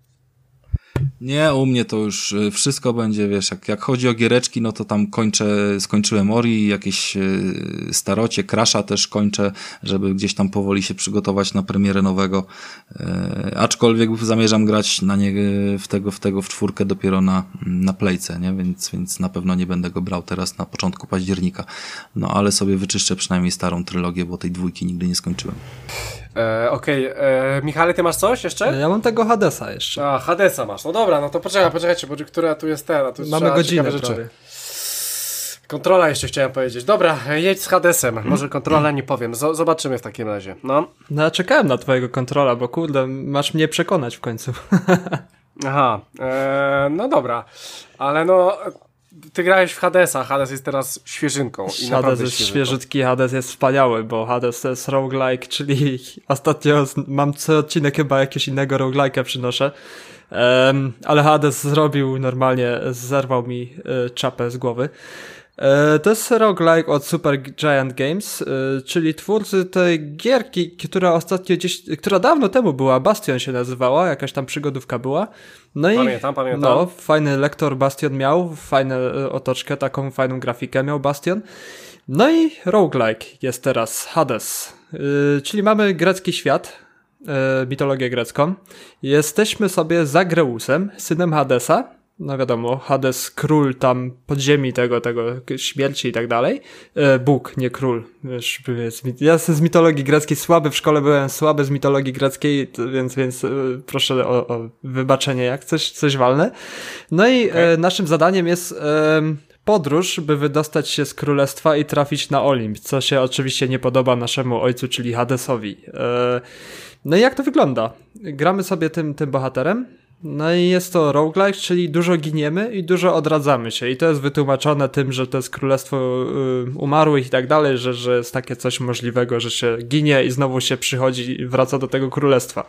Nie, u mnie to już wszystko będzie, wiesz, jak chodzi o giereczki, no to tam skończyłem Ori, jakieś starocie, Crasha też kończę, żeby gdzieś tam powoli się przygotować na premierę nowego, aczkolwiek zamierzam grać na nie w 4 dopiero na Playce, nie? Więc na pewno nie będę go brał teraz na początku października, no ale sobie wyczyszczę przynajmniej starą trylogię, bo tej 2 nigdy nie skończyłem. Okej. Michale, ty masz coś jeszcze? Ja mam tego Hadesa jeszcze. A, Hadesa masz. No dobra, no to poczekajcie, bo która tu jest ten, a tu mamy godzinę prawie. Kontrola jeszcze chciałem powiedzieć. Dobra, jedź z Hadesem. Może kontrola nie powiem. Zobaczymy w takim razie. No ja czekałem na twojego kontrola, bo kurde, masz mnie przekonać w końcu. Aha, no dobra. Ale no, ty grałeś w Hadesa. Hades jest teraz świeżynką. I Hades jest świeżutki, Hades jest wspaniały, bo Hades to jest roguelike, czyli ostatnio mam co odcinek chyba jakiegoś innego roguelike'a przynoszę. Ale Hades zrobił normalnie, zerwał mi czapę z głowy. To jest roguelike od Super Giant Games, czyli twórcy tej gierki, która dawno temu była, Bastion się nazywała, jakaś tam przygodówka była. No pamiętam. No, fajny lektor Bastion miał, fajną otoczkę, taką fajną grafikę miał Bastion. No i roguelike jest teraz Hades, czyli mamy grecki świat, mitologię grecką. Jesteśmy sobie Zagreusem, synem Hadesa, no wiadomo, Hades, król tam podziemi tego śmierci i tak dalej. Bóg, nie król. Wiesz, ja jestem z mitologii greckiej słaby, w szkole byłem słaby z mitologii greckiej, więc proszę o wybaczenie, jak coś walnę. No i naszym zadaniem jest podróż, by wydostać się z królestwa i trafić na Olimp, co się oczywiście nie podoba naszemu ojcu, czyli Hadesowi. No i jak to wygląda? Gramy sobie tym bohaterem, no i jest to roguelike, czyli dużo giniemy i dużo odradzamy się i to jest wytłumaczone tym, że to jest królestwo umarłych i tak dalej, że jest takie coś możliwego, że się ginie i znowu się przychodzi i wraca do tego królestwa.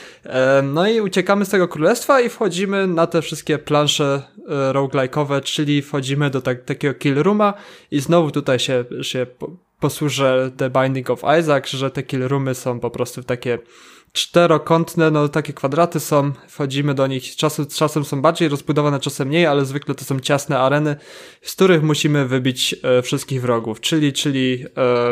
No i uciekamy z tego królestwa i wchodzimy na te wszystkie plansze roguelike'owe, czyli wchodzimy do takiego kill rooma i znowu tutaj się posłużę The Binding of Isaac, że te kill roomy są po prostu takie czterokątne, no takie kwadraty są, wchodzimy do nich, czasem są bardziej rozbudowane, czasem mniej, ale zwykle to są ciasne areny, z których musimy wybić wszystkich wrogów, czyli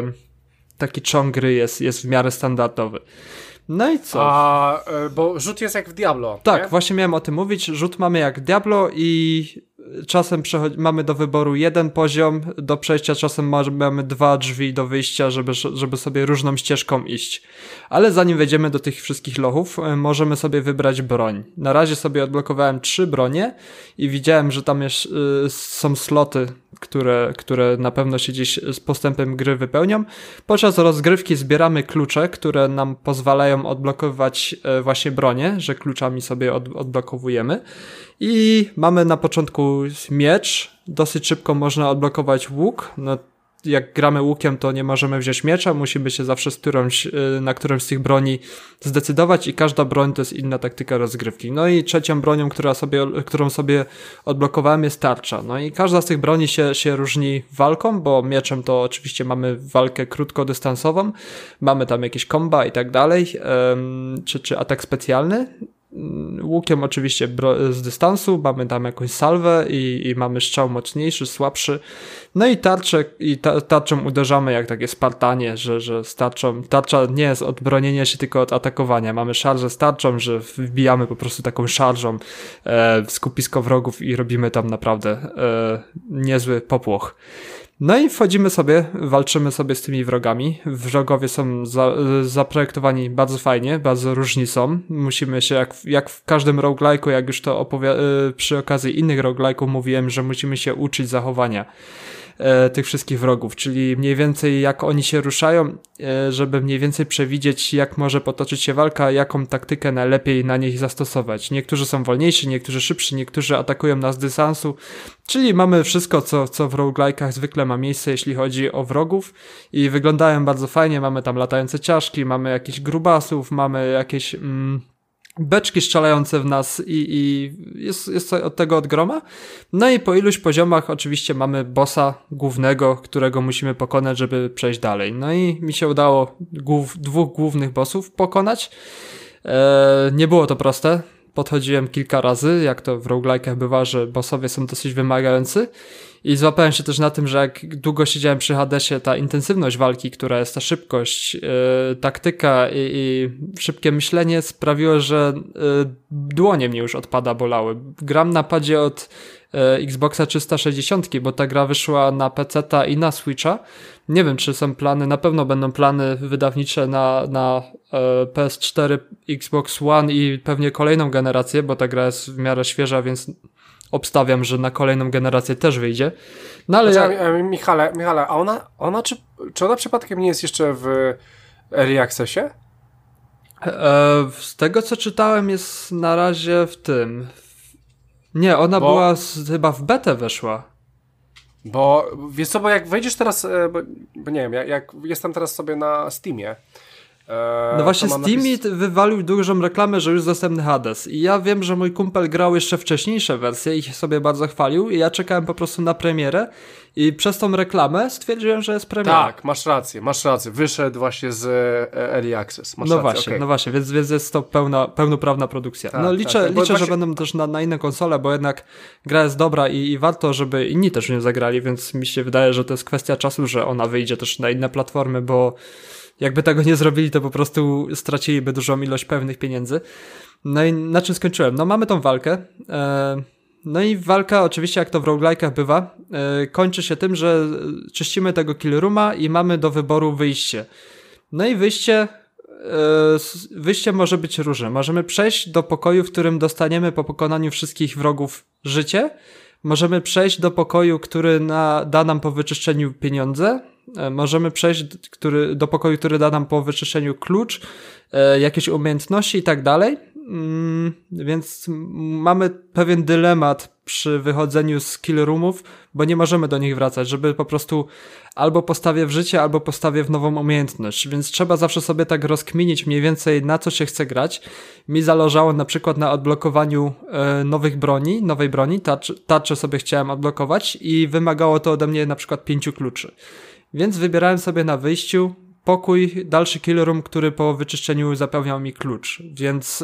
taki ciąg gry jest w miarę standardowy. No i co? Bo rzut jest jak w Diablo. Tak, nie? właśnie miałem o tym mówić. Rzut mamy jak Diablo i czasem mamy do wyboru jeden poziom do przejścia, czasem mamy 2 drzwi do wyjścia, żeby sobie różną ścieżką iść. Ale zanim wejdziemy do tych wszystkich lochów, możemy sobie wybrać broń. Na razie sobie odblokowałem 3 bronie i widziałem, że tam są sloty, które na pewno się gdzieś z postępem gry wypełnią. Podczas rozgrywki zbieramy klucze, które nam pozwalają odblokowywać właśnie bronię, że kluczami sobie odblokowujemy. I mamy na początku miecz, dosyć szybko można odblokować łuk. No, jak gramy łukiem, to nie możemy wziąć miecza, musimy się zawsze na którąś z tych broni zdecydować i każda broń to jest inna taktyka rozgrywki. No i trzecią bronią, którą sobie odblokowałem, jest tarcza. No i każda z tych broni się różni walką, bo mieczem to oczywiście mamy walkę krótkodystansową, mamy tam jakieś komba i tak dalej, czy atak specjalny. Łukiem oczywiście z dystansu, mamy tam jakąś salwę i mamy strzał mocniejszy, słabszy. No i tarczą uderzamy jak takie Spartanie, że z tarcza nie jest od bronienia się, tylko od atakowania. Mamy szarżę z tarczą, że wbijamy po prostu taką szarżą w skupisko wrogów i robimy tam naprawdę niezły popłoch. No i wchodzimy sobie, walczymy sobie z tymi wrogami. Wrogowie są zaprojektowani bardzo fajnie, bardzo różni są. Musimy się, jak w każdym roguelike'u, jak już to przy okazji innych roguelike'ów mówiłem, że musimy się uczyć zachowania tych wszystkich wrogów, czyli mniej więcej jak oni się ruszają, żeby mniej więcej przewidzieć, jak może potoczyć się walka, jaką taktykę najlepiej na nich zastosować. Niektórzy są wolniejsi, niektórzy szybsi, niektórzy atakują nas z dystansu, czyli mamy wszystko, co w roguelike'ach zwykle ma miejsce, jeśli chodzi o wrogów i wyglądają bardzo fajnie, mamy tam latające ciaszki, mamy jakichś grubasów, mamy jakieś beczki strzelające w nas i jest od tego od groma. No i po iluś poziomach oczywiście mamy bossa głównego, którego musimy pokonać, żeby przejść dalej. No i mi się udało 2 głównych bossów pokonać. Nie było to proste. Podchodziłem kilka razy, jak to w roguelike'ach bywa, że bossowie są dosyć wymagający. I złapałem się też na tym, że jak długo siedziałem przy Hadesie, ta intensywność walki, która jest ta szybkość, taktyka i szybkie myślenie sprawiło, że dłonie mnie już od pada bolały. Gram na padzie od Xboxa 360, bo ta gra wyszła na PC-ta i na Switcha. Nie wiem, czy są plany, na pewno będą plany wydawnicze na PS4, Xbox One i pewnie kolejną generację, bo ta gra jest w miarę świeża, więc obstawiam, że na kolejną generację też wyjdzie. No ale Michale, a ona czy ona przypadkiem nie jest jeszcze w Early Accessie? Z tego co czytałem jest na razie w tym. Nie, ona była chyba w betę weszła. Bo wiesz co, bo jak wejdziesz teraz, bo nie wiem, jak jestem teraz sobie na Steamie. No właśnie Steam wywalił dużą reklamę, że już dostępny Hades i ja wiem, że mój kumpel grał jeszcze wcześniejsze wersje i sobie bardzo chwalił i ja czekałem po prostu na premierę i przez tą reklamę stwierdziłem, że jest premiera. Tak, masz rację, wyszedł właśnie z Early Access. No właśnie, więc jest to pełnoprawna produkcja. Tak, no liczę, że będą też na inne konsole, bo jednak gra jest dobra i warto, żeby inni też w nią zagrali, więc mi się wydaje, że to jest kwestia czasu, że ona wyjdzie też na inne platformy, bo jakby tego nie zrobili, to po prostu straciliby dużą ilość pewnych pieniędzy. No i na czym skończyłem? No mamy tą walkę. No i walka, oczywiście jak to w roguelike'ach bywa, kończy się tym, że czyścimy tego kill rooma i mamy do wyboru wyjście. No i wyjście może być różne. Możemy przejść do pokoju, w którym dostaniemy po pokonaniu wszystkich wrogów życie. Możemy przejść do pokoju, który da nam po wyczyszczeniu pieniądze. Możemy przejść do pokoju, który da nam po wyczyszczeniu klucz, jakieś umiejętności i tak dalej. Więc mamy pewien dylemat przy wychodzeniu z kill roomów, bo nie możemy do nich wracać, żeby po prostu albo postawię w życie, albo postawię w nową umiejętność, więc trzeba zawsze sobie tak rozkminić mniej więcej, na co się chce grać. Mi zależało na przykład na odblokowaniu nowej broni, tarczę sobie chciałem odblokować i wymagało to ode mnie na przykład 5 kluczy. Więc wybierałem sobie na wyjściu pokój, dalszy kill room, który po wyczyszczeniu zapewniał mi klucz, więc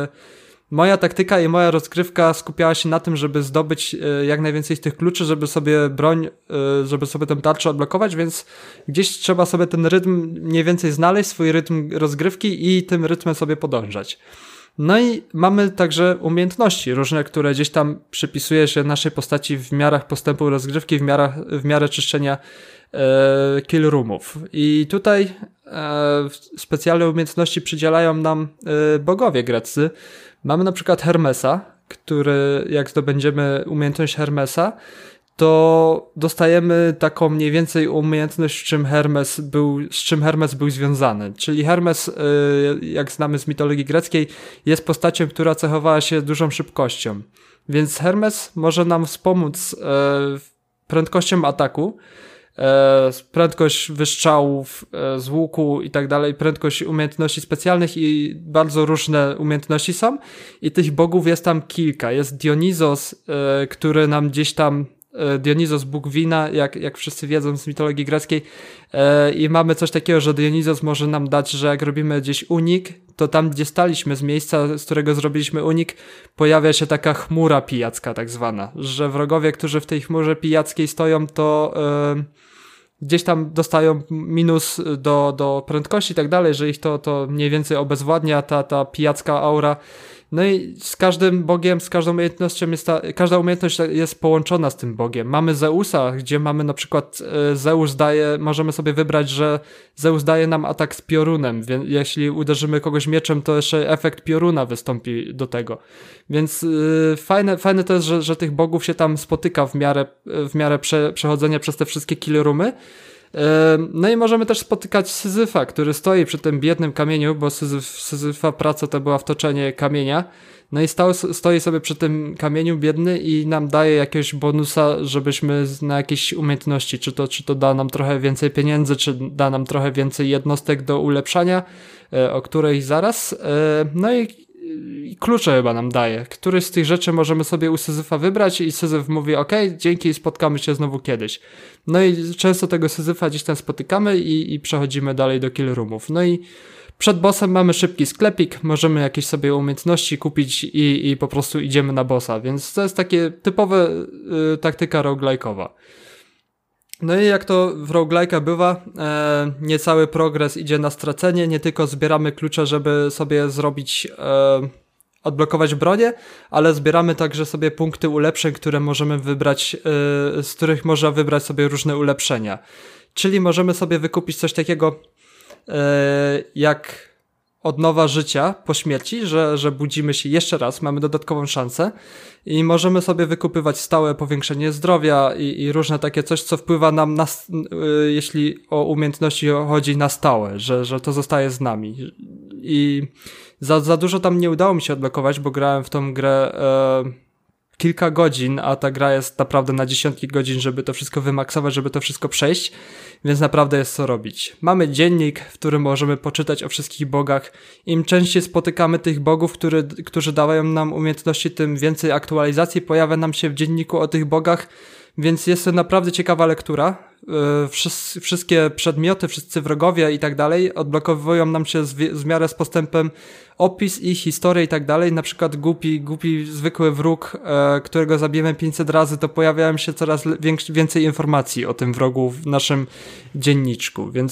moja taktyka i moja rozgrywka skupiała się na tym, żeby zdobyć jak najwięcej z tych kluczy, żeby sobie żeby sobie tę tarczę odblokować, więc gdzieś trzeba sobie ten rytm mniej więcej znaleźć, swój rytm rozgrywki i tym rytmem sobie podążać. No i mamy także umiejętności różne, które gdzieś tam przypisuje się naszej postaci w miarach postępu rozgrywki, w miarę czyszczenia kill roomów. I tutaj specjalne umiejętności przydzielają nam bogowie greccy. Mamy na przykład Hermesa, który jak zdobędziemy umiejętność Hermesa, to dostajemy taką mniej więcej umiejętność, z czym Hermes był związany. Czyli Hermes, jak znamy z mitologii greckiej, jest postacią, która cechowała się dużą szybkością. Więc Hermes może nam wspomóc prędkością ataku, prędkość wystrzałów z łuku i tak dalej, prędkość umiejętności specjalnych i bardzo różne umiejętności są i tych bogów jest tam kilka. Jest Dionizos, który nam gdzieś tam Dionizos, bóg wina, jak wszyscy wiedzą z mitologii greckiej, i mamy coś takiego, że Dionizos może nam dać, że jak robimy gdzieś unik, to tam gdzie staliśmy z miejsca, z którego zrobiliśmy unik, pojawia się taka chmura pijacka tak zwana, że wrogowie, którzy w tej chmurze pijackiej stoją, to gdzieś tam dostają minus do prędkości i tak dalej, że ich to mniej więcej obezwładnia ta pijacka aura. No i z każdym bogiem, z każdą umiejętnością każda umiejętność jest połączona z tym bogiem. Mamy Zeusa, gdzie mamy na przykład możemy sobie wybrać, że Zeus daje nam atak z piorunem, więc jeśli uderzymy kogoś mieczem, to jeszcze efekt pioruna wystąpi do tego. Więc fajne to jest, że tych bogów się tam spotyka w miarę przechodzenia przez te wszystkie kill roomy. No i możemy też spotykać Syzyfa, który stoi przy tym biednym kamieniu, bo Syzyfa praca to była wtoczenie kamienia. No i stoi sobie przy tym kamieniu biedny i nam daje jakiegoś bonusa, żebyśmy na jakieś umiejętności, czy to da nam trochę więcej pieniędzy, czy da nam trochę więcej jednostek do ulepszania, o której zaraz. No i klucze chyba nam daje. Któryś z tych rzeczy możemy sobie u Syzyfa wybrać i Syzyf mówi dzięki, spotkamy się znowu kiedyś. No i często tego Syzyfa gdzieś tam spotykamy i przechodzimy dalej do kill roomów. No i przed bossem mamy szybki sklepik, możemy jakieś sobie umiejętności kupić i po prostu idziemy na bossa, więc to jest takie typowe taktyka roguelike'owa. No i jak to w roguelike'a bywa, niecały progres idzie na stracenie, nie tylko zbieramy klucze, żeby sobie odblokować bronię, ale zbieramy także sobie punkty ulepszeń, które możemy wybrać, z których można wybrać sobie różne ulepszenia. Czyli możemy sobie wykupić coś takiego jak odnowa życia po śmierci, że budzimy się jeszcze raz, mamy dodatkową szansę i możemy sobie wykupywać stałe powiększenie zdrowia i różne takie coś, co wpływa nam jeśli o umiejętności chodzi na stałe, że to zostaje z nami. I za dużo tam nie udało mi się odblokować, bo grałem w tą grę kilka godzin, a ta gra jest naprawdę na dziesiątki godzin, żeby to wszystko wymaksować, żeby to wszystko przejść, więc naprawdę jest co robić. Mamy dziennik, w którym możemy poczytać o wszystkich bogach. Im częściej spotykamy tych bogów, którzy dawają nam umiejętności, tym więcej aktualizacji pojawia nam się w dzienniku o tych bogach, więc jest to naprawdę ciekawa lektura. Wszystkie przedmioty, wszyscy wrogowie i tak dalej odblokowują nam się w miarę z postępem opis i historię i tak dalej. Na przykład głupi zwykły wróg, którego zabijemy 500 razy, to pojawiają się coraz więcej informacji o tym wrogu w naszym dzienniczku, więc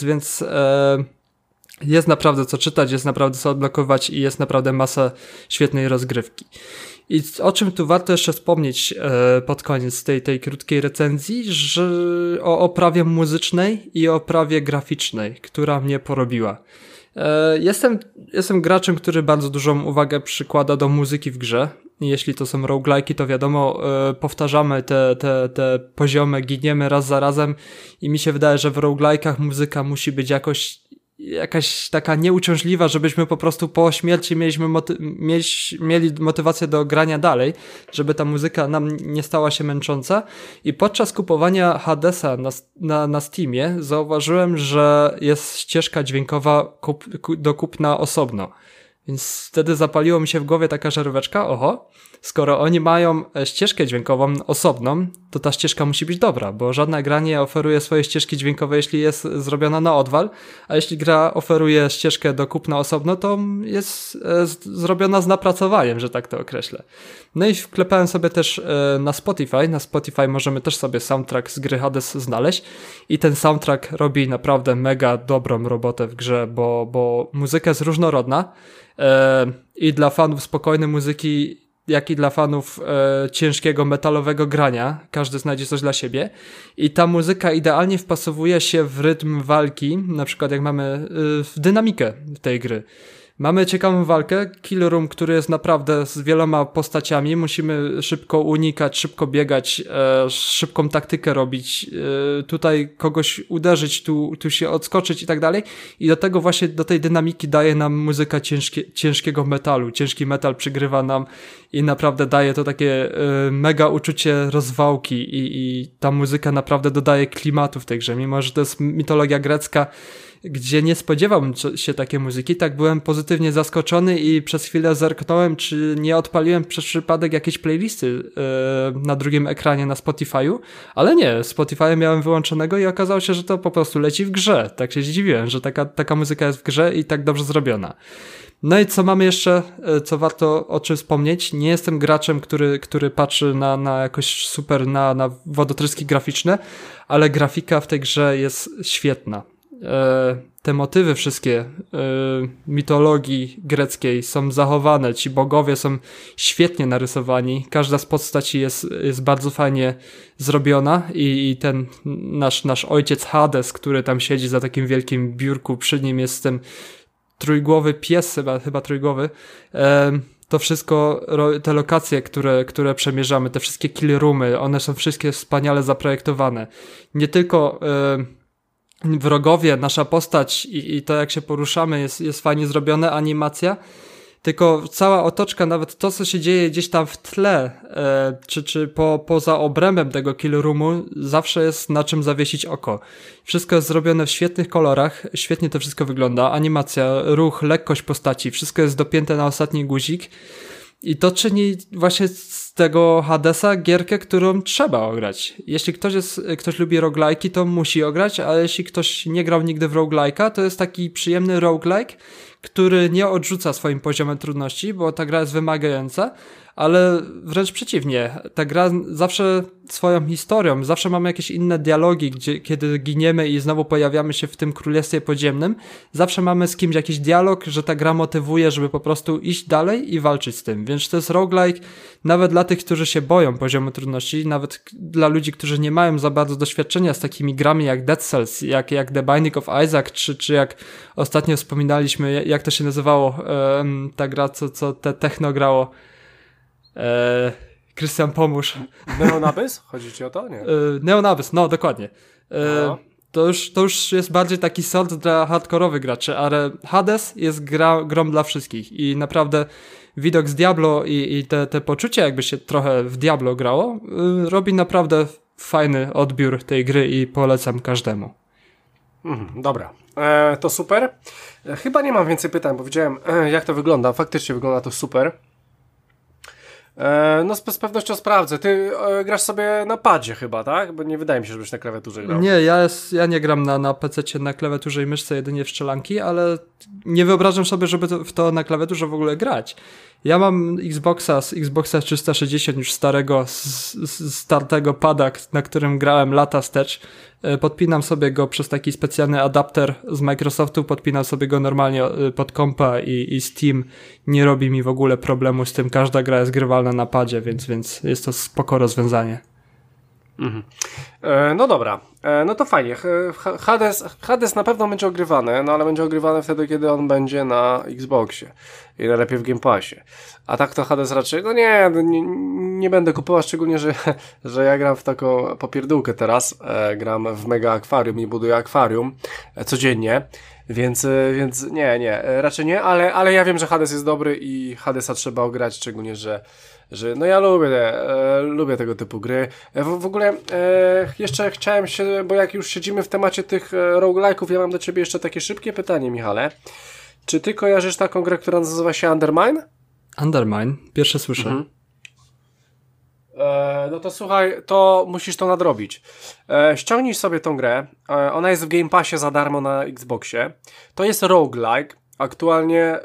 jest naprawdę co czytać, jest naprawdę co odblokować i jest naprawdę masa świetnej rozgrywki. I o czym tu warto jeszcze wspomnieć pod koniec tej krótkiej recenzji, że o oprawie muzycznej i oprawie graficznej, która mnie porobiła. Jestem graczem, który bardzo dużą uwagę przykłada do muzyki w grze. Jeśli to są roguelike'i, to wiadomo, powtarzamy te poziomy, giniemy raz za razem i mi się wydaje, że w roguelike'ach muzyka musi być jakaś taka nieuciążliwa, żebyśmy po prostu po śmierci mieli motywację do grania dalej, żeby ta muzyka nam nie stała się męcząca. I podczas kupowania Hadesa na Steamie zauważyłem, że jest ścieżka dźwiękowa do kupna osobno. Więc wtedy zapaliło mi się w głowie taka żaróweczka, skoro oni mają ścieżkę dźwiękową osobną, to ta ścieżka musi być dobra, bo żadna gra nie oferuje swojej ścieżki dźwiękowej, jeśli jest zrobiona na odwal, a jeśli gra oferuje ścieżkę do kupna osobno, to jest zrobiona z napracowaniem, że tak to określę. No i wklepałem sobie też na Spotify. Na Spotify możemy też sobie soundtrack z gry Hades znaleźć i ten soundtrack robi naprawdę mega dobrą robotę w grze, bo muzyka jest różnorodna i dla fanów spokojnej muzyki, jak i dla fanów ciężkiego, metalowego grania. Każdy znajdzie coś dla siebie. I ta muzyka idealnie wpasowuje się w rytm walki, na przykład jak mamy w dynamikę tej gry. Mamy ciekawą walkę, Kill Room, który jest naprawdę z wieloma postaciami, musimy szybko unikać, szybko biegać, szybką taktykę robić, tutaj kogoś uderzyć, tu się odskoczyć i tak dalej. I do tego właśnie, do tej dynamiki daje nam muzyka ciężkiego metalu. Ciężki metal przygrywa nam i naprawdę daje to takie mega uczucie rozwałki i ta muzyka naprawdę dodaje klimatu w tej grze, mimo że to jest mitologia grecka, gdzie nie spodziewałbym się takiej muzyki, tak byłem pozytywnie zaskoczony i przez chwilę zerknąłem, czy nie odpaliłem przez przypadek jakiejś playlisty na drugim ekranie na Spotify'u, ale nie, Spotify miałem wyłączonego i okazało się, że to po prostu leci w grze. Tak się zdziwiłem, że taka muzyka jest w grze i tak dobrze zrobiona. No i co mamy jeszcze, co warto o czym wspomnieć? Nie jestem graczem, który patrzy na jakoś super, na wodotryski graficzne, ale grafika w tej grze jest świetna. Te motywy wszystkie mitologii greckiej są zachowane, ci bogowie są świetnie narysowani, każda z postaci jest bardzo fajnie zrobiona i ten nasz ojciec Hades, który tam siedzi za takim wielkim biurku, przy nim jest ten trójgłowy pies, chyba trójgłowy, to wszystko, te lokacje, które przemierzamy, te wszystkie kill roomy, one są wszystkie wspaniale zaprojektowane. Nie tylko wrogowie, nasza postać i to jak się poruszamy jest fajnie zrobione, animacja, tylko cała otoczka, nawet to co się dzieje gdzieś tam w tle, czy poza obrębem tego kill roomu, zawsze jest na czym zawiesić oko. Wszystko jest zrobione w świetnych kolorach, świetnie to wszystko wygląda, animacja, ruch, lekkość postaci, wszystko jest dopięte na ostatni guzik i to czyni właśnie z tego Hadesa gierkę, którą trzeba ograć. Jeśli ktoś lubi roguelike'i, to musi ograć, a jeśli ktoś nie grał nigdy w roguelike'a, to jest taki przyjemny roguelike, który nie odrzuca swoim poziomem trudności, bo ta gra jest wymagająca, ale wręcz przeciwnie, ta gra zawsze swoją historią, zawsze mamy jakieś inne dialogi, kiedy giniemy i znowu pojawiamy się w tym królestwie podziemnym, zawsze mamy z kimś jakiś dialog, że ta gra motywuje, żeby po prostu iść dalej i walczyć z tym, więc to jest roguelike nawet dla tych, którzy się boją poziomu trudności, nawet dla ludzi, którzy nie mają za bardzo doświadczenia z takimi grami jak Dead Cells, jak The Binding of Isaac, czy jak ostatnio wspominaliśmy, jak to się nazywało, ta gra, co te techno grało. Krystian, pomóż. Neonabys? Chodzi ci o to? Nie. Neonabys, no dokładnie. To już jest bardziej taki sort dla hardkorowych graczy, ale Hades jest grą dla wszystkich i naprawdę widok z Diablo i te poczucie, jakby się trochę w Diablo grało, robi naprawdę fajny odbiór tej gry i polecam każdemu. Dobra, to super. Chyba nie mam więcej pytań, bo widziałem jak to wygląda. Faktycznie wygląda to super. No z pewnością sprawdzę. Ty grasz sobie na padzie chyba, tak? Bo nie wydaje mi się, żebyś na klawiaturze grał. Nie, ja nie gram na PC-cie na klawiaturze i myszce, jedynie w strzelanki, ale nie wyobrażam sobie, żeby w to na klawiaturze w ogóle grać. Ja mam Xboxa 360 już starego, startego pada, na którym grałem lata wstecz. Podpinam sobie go przez taki specjalny adapter z Microsoftu, podpinam sobie go normalnie pod kompa i Steam nie robi mi w ogóle problemu z tym. Każda gra jest grywalna na padzie, więc jest to spoko rozwiązanie. Mhm. No dobra, no to fajnie. Hades na pewno będzie ogrywany, no ale będzie ogrywany wtedy, kiedy on będzie na Xboxie i najlepiej w Game Passie. A tak to Hades raczej, no nie będę kupował, szczególnie, że ja gram w taką popierdółkę teraz. Gram w mega akwarium i buduję akwarium codziennie. Więc nie, raczej nie, ale ja wiem, że Hades jest dobry i Hadesa trzeba ograć, szczególnie, że no ja lubię tego typu gry. W ogóle jeszcze chciałem się, bo jak już siedzimy w temacie tych roguelike'ów, ja mam do ciebie jeszcze takie szybkie pytanie, Michale. Czy ty kojarzysz taką grę, która nazywa się Undermine? Undermine? Pierwsze słyszę. Mhm. No to słuchaj, to musisz to nadrobić. Ściągnij sobie tą grę. Ona jest w Game Passie za darmo na Xboxie. To jest roguelike. Aktualnie,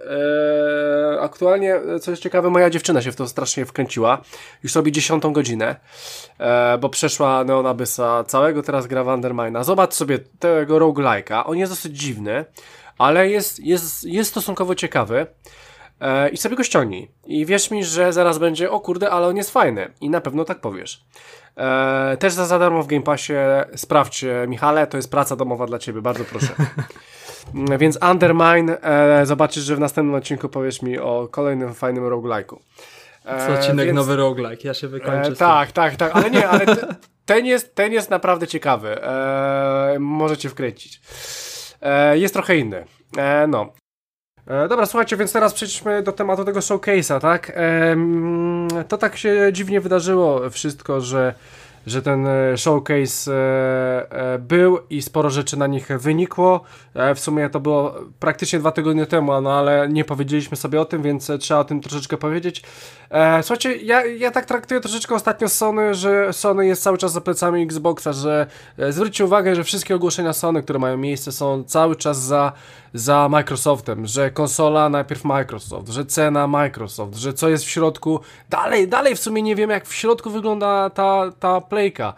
co jest ciekawe, moja dziewczyna się w to strasznie wkręciła. Już robi 10. godzinę, bo przeszła Neon Abyssa całego, teraz gra w Undermine'a. Zobacz sobie tego roguelike'a. On jest dosyć dziwny, ale jest stosunkowo ciekawy. I sobie go ściągnij. I wierz mi, że zaraz będzie, o kurde, ale on jest fajny. I na pewno tak powiesz. Też za darmo w Game Passie. Sprawdź, Michale, to jest praca domowa dla ciebie, bardzo proszę. Więc Undermine, zobaczysz, że w następnym odcinku powiesz mi o kolejnym fajnym roguelike'u. Co odcinek nowy roguelike, ja się wykończę. Tak, ale nie, ale ten jest naprawdę ciekawy. Możecie wkręcić. Jest trochę inny. No. Dobra, słuchajcie, więc teraz przejdźmy do tematu tego showcase'a, tak? To tak się dziwnie wydarzyło wszystko, że ten showcase był i sporo rzeczy na nich wynikło. W sumie to było praktycznie 2 tygodnie temu, no ale nie powiedzieliśmy sobie o tym, więc trzeba o tym troszeczkę powiedzieć. Słuchajcie, ja tak traktuję troszeczkę ostatnio Sony, że Sony jest cały czas za plecami Xboxa, że zwróćcie uwagę, że wszystkie ogłoszenia Sony, które mają miejsce, są cały czas za Microsoftem, że konsola najpierw Microsoft, że cena Microsoft, że co jest w środku. Dalej w sumie nie wiem, jak w środku wygląda ta playka.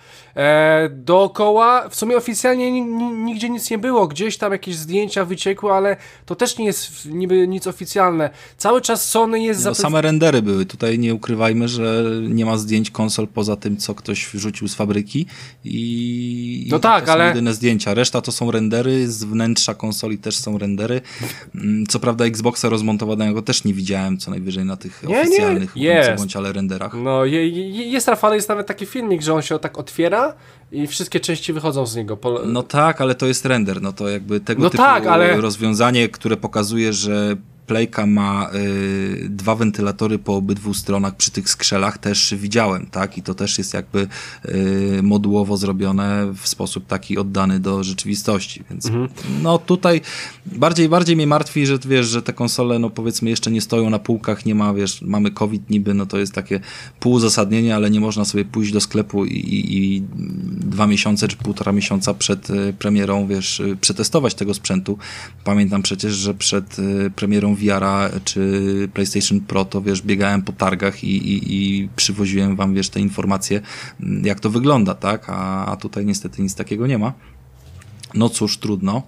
Dookoła w sumie oficjalnie nigdzie nic nie było, gdzieś tam jakieś zdjęcia wyciekły, ale to też nie jest niby nic oficjalne. Cały czas Sony jest same rendery były. Tutaj nie ukrywajmy, że nie ma zdjęć konsol poza tym, co ktoś wrzucił z fabryki i no tak, to są ale jedyne zdjęcia. Reszta to są rendery, z wnętrza konsoli też są rendery. Co prawda Xboxa rozmontowanego też nie widziałem, co najwyżej na tych oficjalnych bądź ale renderach. No jest, Rafale, jest nawet taki filmik, że on się tak otwiera i wszystkie części wychodzą z niego. No tak, ale to jest render, no to jakby tego typu rozwiązanie, które pokazuje, że Playka ma 2 wentylatory po obydwu stronach przy tych skrzelach, też widziałem, tak? I to też jest jakby modułowo zrobione w sposób taki oddany do rzeczywistości, więc no tutaj bardziej mnie martwi, że wiesz, że te konsole, no powiedzmy jeszcze nie stoją na półkach, nie ma, wiesz, mamy COVID niby, no to jest takie półuzasadnienie, ale nie można sobie pójść do sklepu i 2 miesiące czy 1,5 miesiąca przed premierą, wiesz, przetestować tego sprzętu. Pamiętam przecież, że przed premierą VR-a czy PlayStation Pro, to wiesz, biegałem po targach i przywoziłem wam, wiesz, te informacje, jak to wygląda, tak? A tutaj niestety nic takiego nie ma. No cóż, trudno.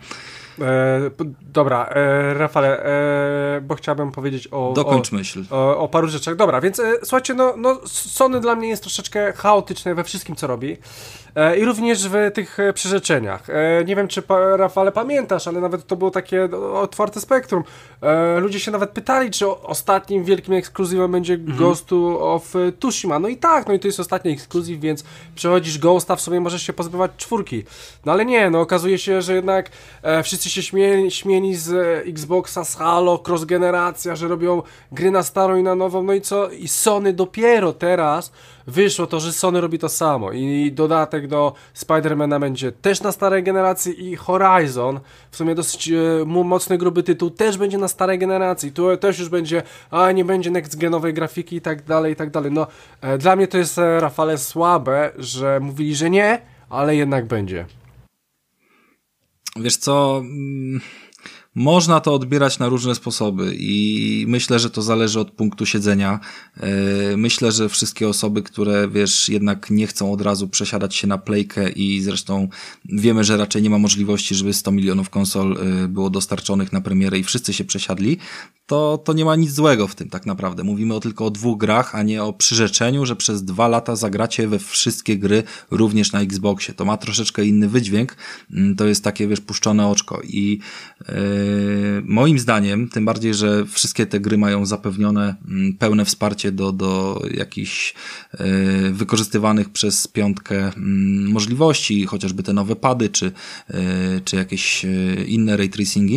Dobra, Rafale, bo chciałbym powiedzieć dokończ myśl. O paru rzeczach. Dobra, więc słuchajcie, no Sony dla mnie jest troszeczkę chaotyczne we wszystkim, co robi. I również w tych przyrzeczeniach. Nie wiem, czy Rafale pamiętasz, ale nawet to było takie otwarte spektrum. Ludzie się nawet pytali, czy ostatnim wielkim ekskluzywem będzie Ghost of Tsushima. No i tak, no i to jest ostatni ekskluzyw, więc przechodzisz Ghosta, w sobie możesz się pozbywać 4. No ale nie, no okazuje się, że jednak wszyscy się śmieli z Xboxa, z Halo, cross-generacja, że robią gry na starą i na nową, no i co? I Sony dopiero teraz wyszło to, że Sony robi to samo i dodatek do Spidermana będzie też na starej generacji i Horizon, w sumie dosyć mocny, gruby tytuł, też będzie na starej generacji, tu też już będzie, nie będzie next-genowej grafiki i tak dalej, no dla mnie to jest, Rafale, słabe, że mówili, że nie, ale jednak będzie. Wiesz co, Można to odbierać na różne sposoby i myślę, że to zależy od punktu siedzenia. Myślę, że wszystkie osoby, które wiesz, jednak nie chcą od razu przesiadać się na Playkę i zresztą wiemy, że raczej nie ma możliwości, żeby 100 milionów konsol było dostarczonych na premierę i wszyscy się przesiadli, to nie ma nic złego w tym tak naprawdę. Mówimy tylko o 2 grach, a nie o przyrzeczeniu, że przez 2 lata zagracie we wszystkie gry również na Xboxie. To ma troszeczkę inny wydźwięk. To jest takie, wiesz, puszczone oczko i moim zdaniem, tym bardziej, że wszystkie te gry mają zapewnione pełne wsparcie do jakichś wykorzystywanych przez piątkę możliwości, chociażby te nowe pady, czy jakieś inne ray tracingi.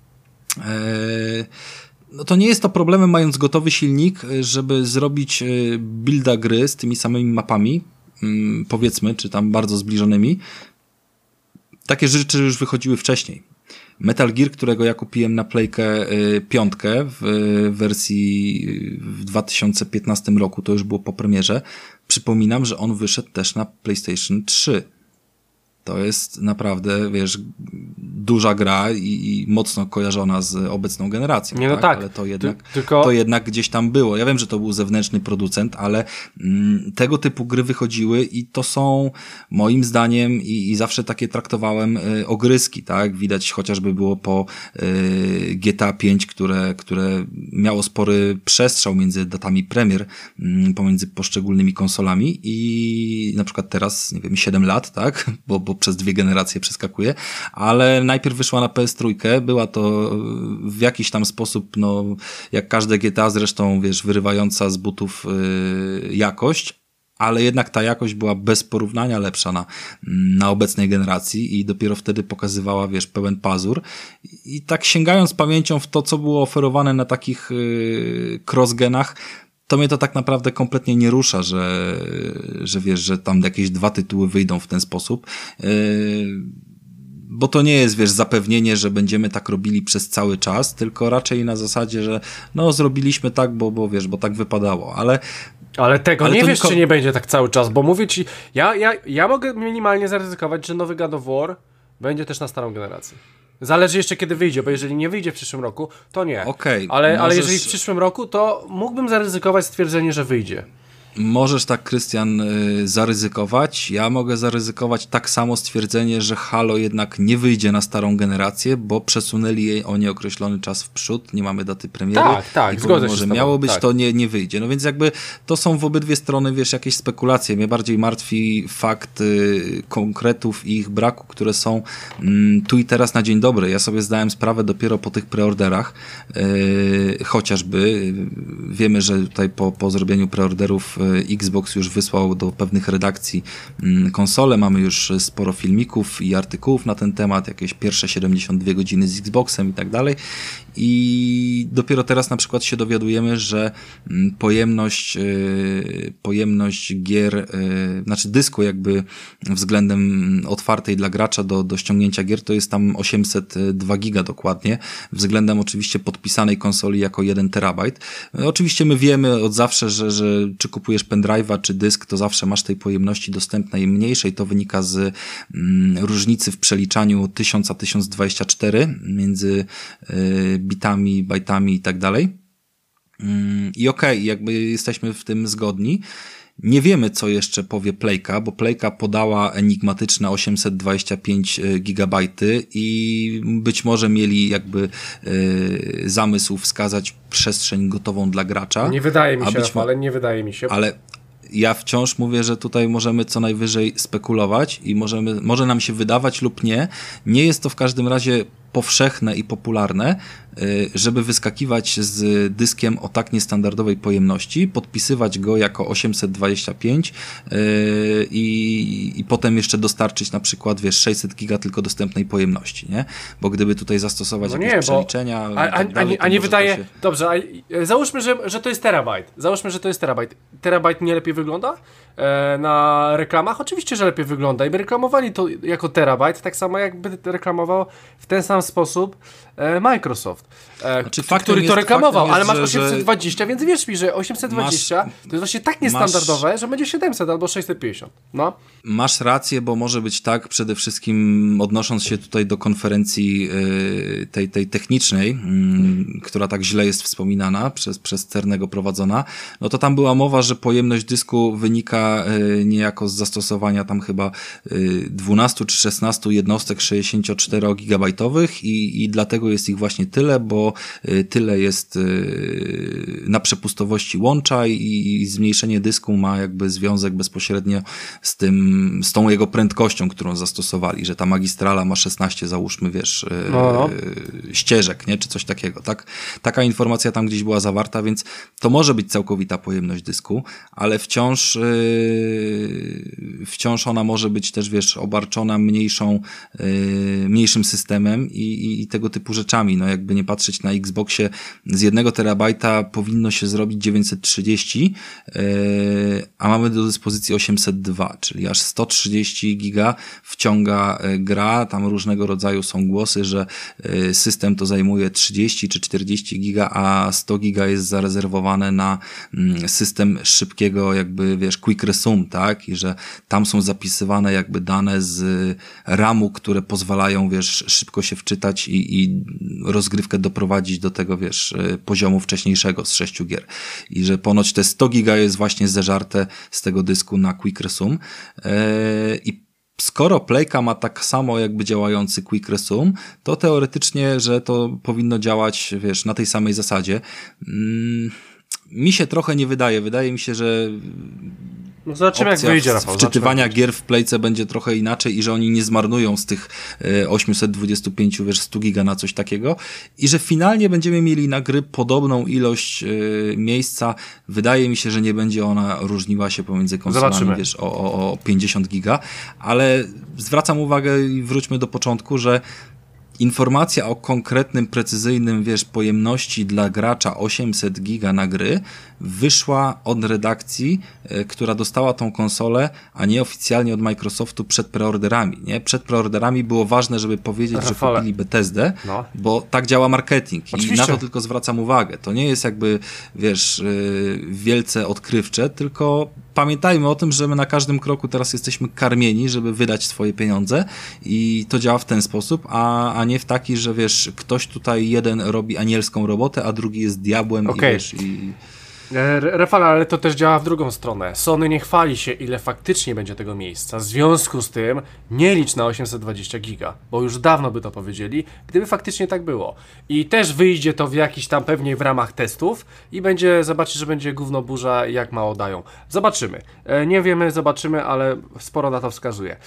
No to nie jest to problemem, mając gotowy silnik, żeby zrobić builda gry z tymi samymi mapami, powiedzmy, czy tam bardzo zbliżonymi. Takie rzeczy już wychodziły wcześniej. Metal Gear, którego ja kupiłem na Playkę 5 w wersji w 2015 roku, to już było po premierze. Przypominam, że on wyszedł też na PlayStation 3. To jest naprawdę, wiesz, duża gra i mocno kojarzona z obecną generacją. Nie, no tak. Ale to jednak gdzieś tam było. Ja wiem, że to był zewnętrzny producent, ale tego typu gry wychodziły i to są moim zdaniem i zawsze takie traktowałem ogryski, tak? Widać chociażby było po GTA 5, które miało spory przestrzał między datami premier pomiędzy poszczególnymi konsolami i na przykład teraz, nie wiem, 7 lat, tak? Bo przez 2 generacje przeskakuje, ale najpierw wyszła na PS3, była to w jakiś tam sposób, no, jak każde GTA zresztą, wiesz, wyrywająca z butów jakość, ale jednak ta jakość była bez porównania lepsza na obecnej generacji i dopiero wtedy pokazywała, wiesz, pełen pazur. I tak sięgając pamięcią w to, co było oferowane na takich cross-genach, to mnie to tak naprawdę kompletnie nie rusza, że wiesz, że tam jakieś 2 tytuły wyjdą w ten sposób. Bo to nie jest, wiesz, zapewnienie, że będziemy tak robili przez cały czas, tylko raczej na zasadzie, że no zrobiliśmy tak, bo wiesz, bo tak wypadało, ale tego nie wiesz, czy nie będzie tak cały czas, bo mówię ci, ja mogę minimalnie zaryzykować, że nowy God of War będzie też na starą generację. Zależy jeszcze kiedy wyjdzie, bo jeżeli nie wyjdzie w przyszłym roku, to nie. Okej, ale jeżeli w przyszłym roku, to mógłbym zaryzykować stwierdzenie, że wyjdzie. Możesz tak, Krystian, zaryzykować. Ja mogę zaryzykować tak samo stwierdzenie, że Halo jednak nie wyjdzie na starą generację, bo przesunęli jej o nieokreślony czas w przód, nie mamy daty premiery. Tak, zgodzę się z tobą. Miało być, tak. to nie wyjdzie. No więc jakby to są w obydwie strony, wiesz, jakieś spekulacje. Mnie bardziej martwi fakt konkretów i ich braku, które są tu i teraz na dzień dobry. Ja sobie zdałem sprawę dopiero po tych preorderach, chociażby. Wiemy, że tutaj po zrobieniu preorderów Xbox już wysłał do pewnych redakcji konsolę, mamy już sporo filmików i artykułów na ten temat, jakieś pierwsze 72 godziny z Xboxem i tak dalej. I dopiero teraz na przykład się dowiadujemy, że pojemność gier, znaczy dysku jakby względem otwartej dla gracza do ściągnięcia gier to jest tam 802 giga dokładnie, względem oczywiście podpisanej konsoli jako 1 terabajt. Oczywiście my wiemy od zawsze, że czy kupujesz pendrive'a czy dysk, to zawsze masz tej pojemności dostępnej mniejszej. To wynika z różnicy w przeliczaniu 1000 a 1024 między bitami, bajtami i tak dalej. I okej, jakby jesteśmy w tym zgodni. Nie wiemy, co jeszcze powie Playka, bo Playka podała enigmatyczne 825 gigabajty i być może mieli jakby zamysł wskazać przestrzeń gotową dla gracza. Nie wydaje mi się, ale nie wydaje mi się. Ale ja wciąż mówię, że tutaj możemy co najwyżej spekulować i może nam się wydawać lub nie. Nie jest to w każdym razie powszechne i popularne, żeby wyskakiwać z dyskiem o tak niestandardowej pojemności, podpisywać go jako 825 i potem jeszcze dostarczyć na przykład, wiesz, 600 giga tylko dostępnej pojemności, nie? Bo gdyby tutaj zastosować jakieś przeliczenia... A nie wydaje... Się... Dobrze, załóżmy, że to jest terabajt. Terabajt nie lepiej wygląda na reklamach? Oczywiście, że lepiej wygląda i by reklamowali to jako terabajt, tak samo jakby reklamował w ten sam sposób Microsoft, faktem który to jest- reklamował, faktem ale jest, masz że- 820, więc wierz mi, że 820 to jest właśnie tak niestandardowe, że będzie 700 albo 650. No. Masz rację, bo może być tak, przede wszystkim odnosząc się tutaj do konferencji tej technicznej, która tak źle jest wspominana przez Cernego prowadzona, no to tam była mowa, że pojemność dysku wynika niejako z zastosowania tam chyba 12 czy 16 jednostek 64-gigabajtowych i dlatego jest ich właśnie tyle, bo tyle jest na przepustowości łącza i zmniejszenie dysku ma jakby związek bezpośrednio z tą jego prędkością, którą zastosowali, że ta magistrala ma 16, załóżmy, wiesz, ścieżek, nie, czy coś takiego, tak? Taka informacja tam gdzieś była zawarta, więc to może być całkowita pojemność dysku, ale wciąż ona może być też, wiesz, obarczona mniejszym systemem i tego typu rzeczami. No jakby nie patrzeć, na Xboxie z 1 terabajta powinno się zrobić 930, a mamy do dyspozycji 802, czyli aż 130 giga wciąga gra. Tam różnego rodzaju są głosy, że system to zajmuje 30 czy 40 giga, a 100 giga jest zarezerwowane na system szybkiego jakby, wiesz, quick resume, tak? I że tam są zapisywane jakby dane z RAMu, które pozwalają, wiesz, szybko się wczytać i rozgrywkę doprowadzić do tego, wiesz, poziomu wcześniejszego z 6 gier. I że ponoć te 100 giga jest właśnie zeżarte z tego dysku na quick resume. I skoro Playka ma tak samo jakby działający quick resume, to teoretycznie, że to powinno działać, wiesz, na tej samej zasadzie. Mi się trochę nie wydaje. Wydaje mi się, że No zobaczymy, jak opcja wyjdzie, Rafał. wczytywania gier w Playce będzie trochę inaczej i że oni nie zmarnują z tych 825, wiesz, 100 giga na coś takiego i że finalnie będziemy mieli na gry podobną ilość miejsca. Wydaje mi się, że nie będzie ona różniła się pomiędzy konsolami, Zobaczymy. wiesz, o 50 giga, ale zwracam uwagę i wróćmy do początku, że informacja o konkretnym, precyzyjnym, wiesz, pojemności dla gracza 800 giga na gry wyszła od redakcji, która dostała tą konsolę, a nie oficjalnie od Microsoftu przed preorderami, nie? Przed preorderami było ważne, żeby powiedzieć, Rafale. że kupili Bethesdę, No. bo tak działa marketing i Oczywiście. na to tylko zwracam uwagę. To nie jest jakby, wiesz, wielce odkrywcze, tylko pamiętajmy o tym, że my na każdym kroku teraz jesteśmy karmieni, żeby wydać swoje pieniądze i to działa w ten sposób, a nie w taki, że wiesz, ktoś tutaj jeden robi anielską robotę, a drugi jest diabłem Okej. i wiesz, i Rafale, ale to też działa w drugą stronę. Sony nie chwali się, ile faktycznie będzie tego miejsca. W związku z tym nie licz na 820 giga, bo już dawno by to powiedzieli, gdyby faktycznie tak było. I też wyjdzie to w jakiś tam pewnie w ramach testów i zobaczysz, że będzie gówno burza, jak mało dają. Zobaczymy. Nie wiemy, zobaczymy, ale sporo na to wskazuje.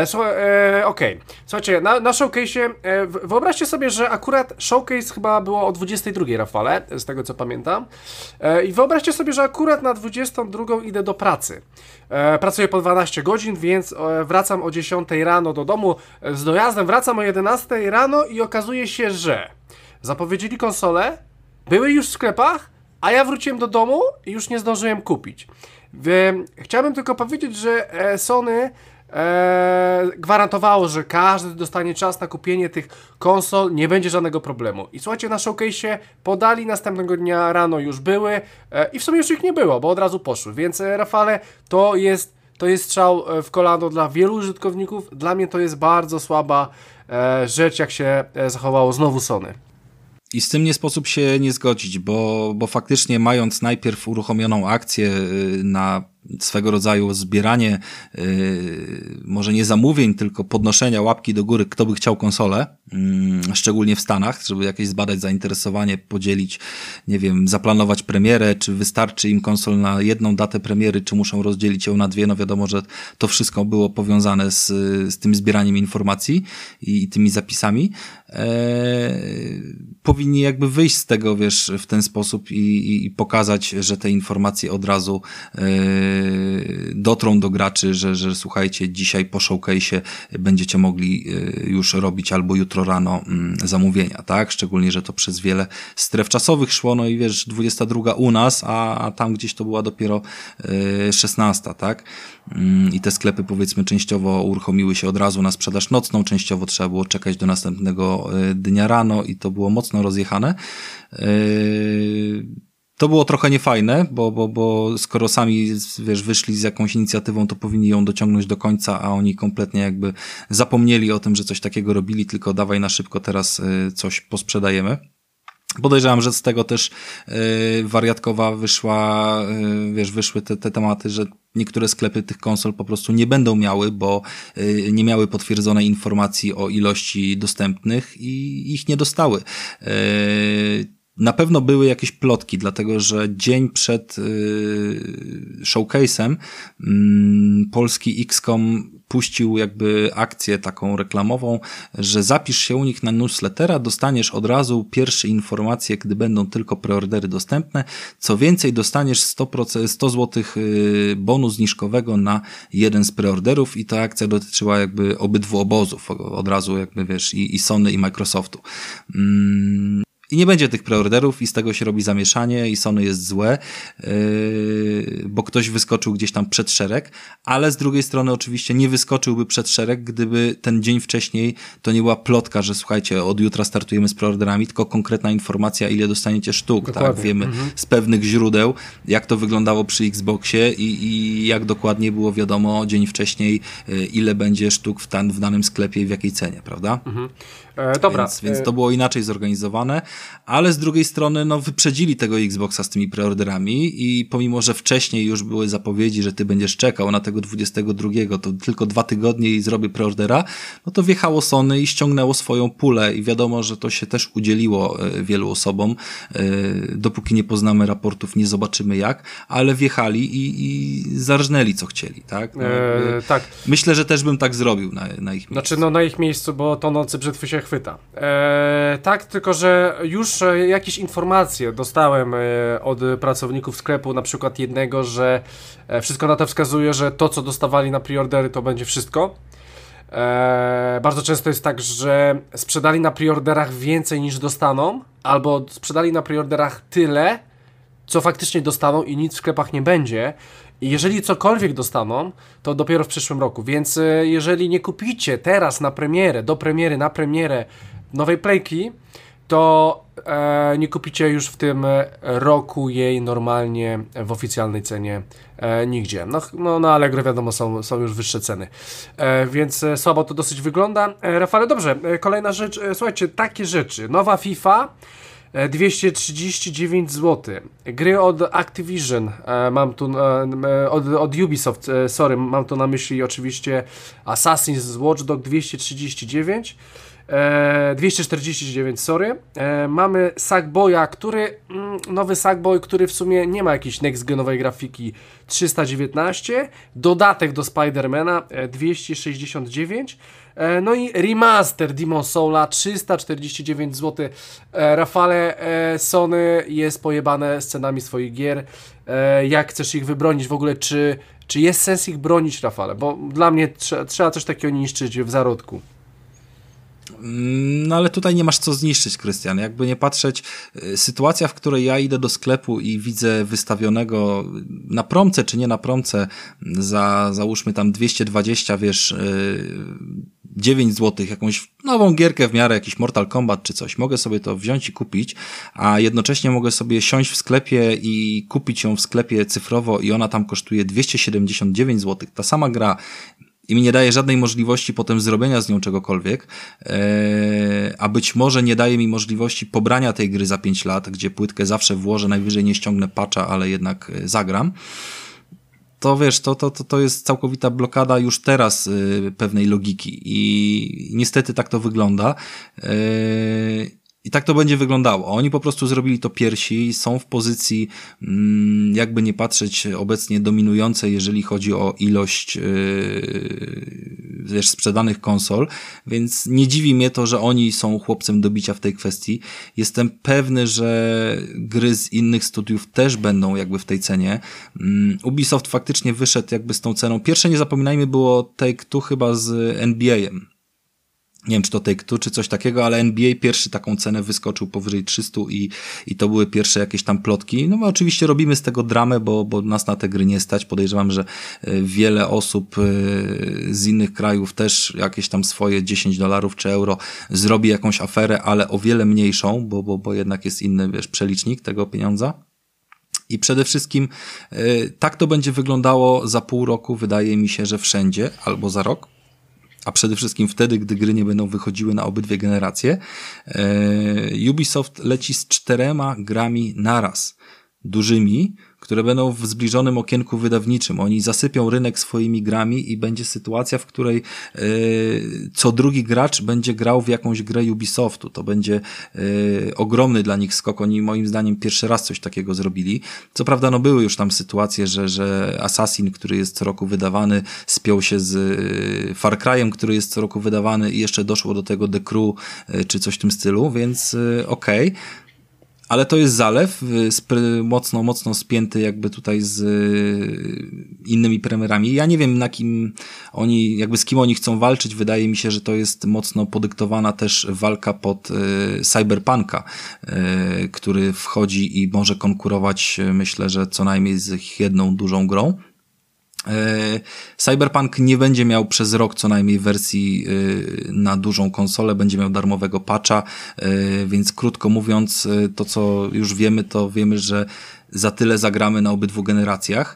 Okej. Słuchajcie, na showcase'ie, wyobraźcie sobie, że akurat showcase chyba było o 22, Rafale, z tego co pamiętam. I wyobraźcie sobie, że akurat na 22 idę do pracy. Pracuję po 12 godzin, więc wracam o 10 rano do domu z dojazdem, wracam o 11 rano i okazuje się, że zapowiedzieli konsolę, były już w sklepach, a ja wróciłem do domu i już nie zdążyłem kupić. Chciałbym tylko powiedzieć, że Sony gwarantowało, że każdy dostanie czas na kupienie tych konsol, nie będzie żadnego problemu. I słuchajcie, na showcase'ie podali, następnego dnia rano już były i w sumie już ich nie było, bo od razu poszły. Więc Rafale, to jest strzał w kolano dla wielu użytkowników. Dla mnie to jest bardzo słaba rzecz, jak się zachowało znowu Sony. I z tym nie sposób się nie zgodzić, bo faktycznie mając najpierw uruchomioną akcję na swego rodzaju zbieranie, może nie zamówień, tylko podnoszenia łapki do góry, kto by chciał konsolę, szczególnie w Stanach, żeby jakieś zbadać zainteresowanie, podzielić, nie wiem, zaplanować premierę, czy wystarczy im konsol na jedną datę premiery, czy muszą rozdzielić ją na dwie, no wiadomo, że to wszystko było powiązane z tym zbieraniem informacji i tymi zapisami. Powinni jakby wyjść z tego, wiesz, w ten sposób i pokazać, że te informacje od razu dotrą do graczy, że słuchajcie, dzisiaj po showcase'ie będziecie mogli już robić albo jutro rano zamówienia, tak? Szczególnie, że to przez wiele stref czasowych szło, no i wiesz, 22 u nas, a tam gdzieś to była dopiero 16, tak? i te sklepy powiedzmy częściowo uruchomiły się od razu na sprzedaż nocną, częściowo trzeba było czekać do następnego dnia rano i to było mocno rozjechane. To było trochę niefajne, bo skoro sami, wiesz, wyszli z jakąś inicjatywą, to powinni ją dociągnąć do końca, a oni kompletnie jakby zapomnieli o tym, że coś takiego robili, tylko dawaj na szybko teraz coś posprzedajemy. Podejrzewam, że z tego też wariatkowa wyszła, wiesz, wyszły te tematy, że niektóre sklepy tych konsol po prostu nie będą miały, bo nie miały potwierdzonej informacji o ilości dostępnych i ich nie dostały. Na pewno były jakieś plotki, dlatego że dzień przed showcase'em polski XCOM puścił jakby akcję taką reklamową, że zapisz się u nich na newslettera, dostaniesz od razu pierwsze informacje, gdy będą tylko preordery dostępne. Co więcej, dostaniesz 100 zł bonu zniżkowego na jeden z preorderów i ta akcja dotyczyła jakby obydwu obozów, od razu jakby wiesz i Sony i Microsoftu. I nie będzie tych preorderów i z tego się robi zamieszanie i Sony jest złe, bo ktoś wyskoczył gdzieś tam przed szereg, ale z drugiej strony oczywiście nie wyskoczyłby przed szereg, gdyby ten dzień wcześniej to nie była plotka, że słuchajcie, od jutra startujemy z preorderami, tylko konkretna informacja, ile dostaniecie sztuk. Dokładnie. Tak? Wiemy z pewnych źródeł, jak to wyglądało przy Xboxie i jak dokładnie było wiadomo dzień wcześniej, ile będzie sztuk w danym sklepie i w jakiej cenie, prawda? Dobra. Więc to było inaczej zorganizowane, ale z drugiej strony no wyprzedzili tego Xboxa z tymi preorderami i pomimo, że wcześniej już były zapowiedzi, że ty będziesz czekał na tego 22, to tylko 2 tygodnie i zrobię preordera, no to wjechało Sony i ściągnęło swoją pulę i wiadomo, że to się też udzieliło wielu osobom, dopóki nie poznamy raportów, nie zobaczymy jak, ale wjechali i zarżnęli co chcieli, tak? No, tak. Myślę, że też bym tak zrobił na ich miejscu. Znaczy no na ich miejscu, bo tonący brzytwy się chwyta. Tak, tylko że już jakieś informacje dostałem od pracowników sklepu, na przykład jednego, że wszystko na to wskazuje, że to, co dostawali na preordery, to będzie wszystko. Bardzo często jest tak, że sprzedali na preorderach więcej niż dostaną, albo sprzedali na preorderach tyle, co faktycznie dostaną i nic w sklepach nie będzie. I jeżeli cokolwiek dostaną, to dopiero w przyszłym roku. Więc jeżeli nie kupicie teraz na premierę, na premierę nowej Playki, to nie kupicie już w tym roku jej normalnie w oficjalnej cenie nigdzie. No na Allegro wiadomo są już wyższe ceny. Więc słabo to dosyć wygląda. Rafale, dobrze, kolejna rzecz. Słuchajcie, takie rzeczy. Nowa FIFA 239 zł. Gry od Activision, mam tu od Ubisoft, mam tu na myśli oczywiście Assassin's Watch Dog 239. 249, mamy Sackboya, nowy Sackboy, który w sumie nie ma jakiejś next-genowej grafiki, 319, dodatek do Spidermana 269, no i remaster Demon's Soula 349 zł. Rafale, Sony jest pojebane z cenami swoich gier. Jak chcesz ich wybronić w ogóle, czy jest sens ich bronić, Rafale? Bo dla mnie trzeba coś takiego niszczyć w zarodku. No ale tutaj nie masz co zniszczyć, Krystian. Jakby nie patrzeć, sytuacja, w której ja idę do sklepu i widzę wystawionego na promce czy nie na promce za załóżmy tam 220, wiesz, 9 zł, jakąś nową gierkę w miarę, jakiś Mortal Kombat czy coś, mogę sobie to wziąć i kupić, a jednocześnie mogę sobie siąść w sklepie i kupić ją w sklepie cyfrowo i ona tam kosztuje 279 zł. Ta sama gra i mi nie daje żadnej możliwości potem zrobienia z nią czegokolwiek, a być może nie daje mi możliwości pobrania tej gry za 5 lat, gdzie płytkę zawsze włożę, najwyżej nie ściągnę patcha, ale jednak zagram, to wiesz, to jest całkowita blokada już teraz pewnej logiki i niestety tak to wygląda. I tak to będzie wyglądało. Oni po prostu zrobili to pierwsi, są w pozycji, jakby nie patrzeć, obecnie dominującej, jeżeli chodzi o ilość wiesz, sprzedanych konsol, więc nie dziwi mnie to, że oni są chłopcem do bicia w tej kwestii. Jestem pewny, że gry z innych studiów też będą jakby w tej cenie. Ubisoft faktycznie wyszedł jakby z tą ceną. Pierwsze, nie zapominajmy, było Take-Two chyba z NBA-em. nie wiem, czy to Take-Two, czy coś takiego, ale NBA pierwszy taką cenę wyskoczył powyżej 300 i to były pierwsze jakieś tam plotki. No my oczywiście robimy z tego dramę, bo nas na te gry nie stać. Podejrzewam, że wiele osób z innych krajów też jakieś tam swoje $10 czy euro zrobi jakąś aferę, ale o wiele mniejszą, bo jednak jest inny, wiesz, przelicznik tego pieniądza. I przede wszystkim tak to będzie wyglądało za pół roku, wydaje mi się, że wszędzie, albo za rok. A przede wszystkim wtedy, gdy gry nie będą wychodziły na obydwie generacje. Ubisoft leci z 4 grami naraz, dużymi, które będą w zbliżonym okienku wydawniczym. Oni zasypią rynek swoimi grami i będzie sytuacja, w której co drugi gracz będzie grał w jakąś grę Ubisoftu. To będzie ogromny dla nich skok. Oni moim zdaniem pierwszy raz coś takiego zrobili. Co prawda, no były już tam sytuacje, że Assassin, który jest co roku wydawany, spiął się z Far Cry'em, który jest co roku wydawany i jeszcze doszło do tego The Crew, czy coś w tym stylu, więc okej. Ale to jest zalew, mocno spięty jakby tutaj z innymi premierami. Ja nie wiem, na kim oni, jakby z kim oni chcą walczyć. Wydaje mi się, że to jest mocno podyktowana też walka pod Cyberpunka, który wchodzi i może konkurować, myślę, że co najmniej z ich jedną dużą grą. Cyberpunk nie będzie miał przez rok co najmniej wersji na dużą konsolę, będzie miał darmowego patcha, więc krótko mówiąc, to co już wiemy, to wiemy, że za tyle zagramy na obydwu generacjach.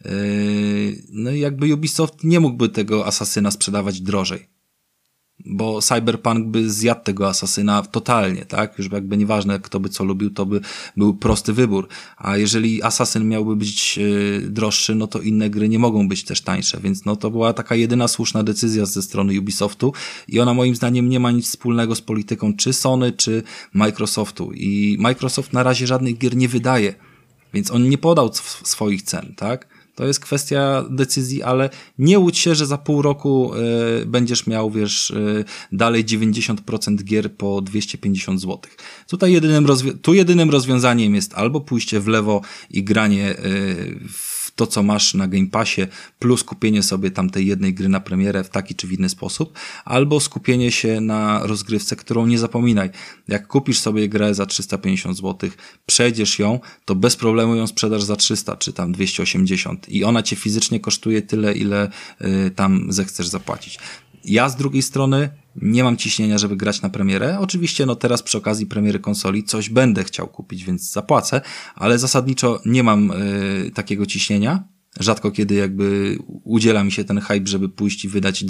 No i jakby Ubisoft nie mógłby tego Asasyna sprzedawać drożej, bo Cyberpunk by zjadł tego Asasyna totalnie, tak? Już jakby nieważne, kto by co lubił, to by był prosty wybór. A jeżeli Asasyn miałby być droższy, no to inne gry nie mogą być też tańsze, więc no to była taka jedyna słuszna decyzja ze strony Ubisoftu i ona moim zdaniem nie ma nic wspólnego z polityką czy Sony, czy Microsoftu. I Microsoft na razie żadnych gier nie wydaje, więc on nie podał swoich cen, tak? To jest kwestia decyzji, ale nie łudź się, że za pół roku będziesz miał, wiesz, dalej 90% gier po 250 zł. Tutaj jedynym rozwiązaniem jest albo pójście w lewo i granie w to, co masz na Game Passie, plus kupienie sobie tamtej jednej gry na premierę w taki czy w inny sposób, albo skupienie się na rozgrywce, którą nie zapominaj. Jak kupisz sobie grę za 350 zł, przejdziesz ją, to bez problemu ją sprzedasz za 300 czy tam 280 i ona cię fizycznie kosztuje tyle, ile tam zechcesz zapłacić. Ja z drugiej strony nie mam ciśnienia, żeby grać na premierę. Oczywiście no teraz przy okazji premiery konsoli coś będę chciał kupić, więc zapłacę, ale zasadniczo nie mam takiego ciśnienia. Rzadko kiedy jakby udziela mi się ten hype, żeby pójść i wydać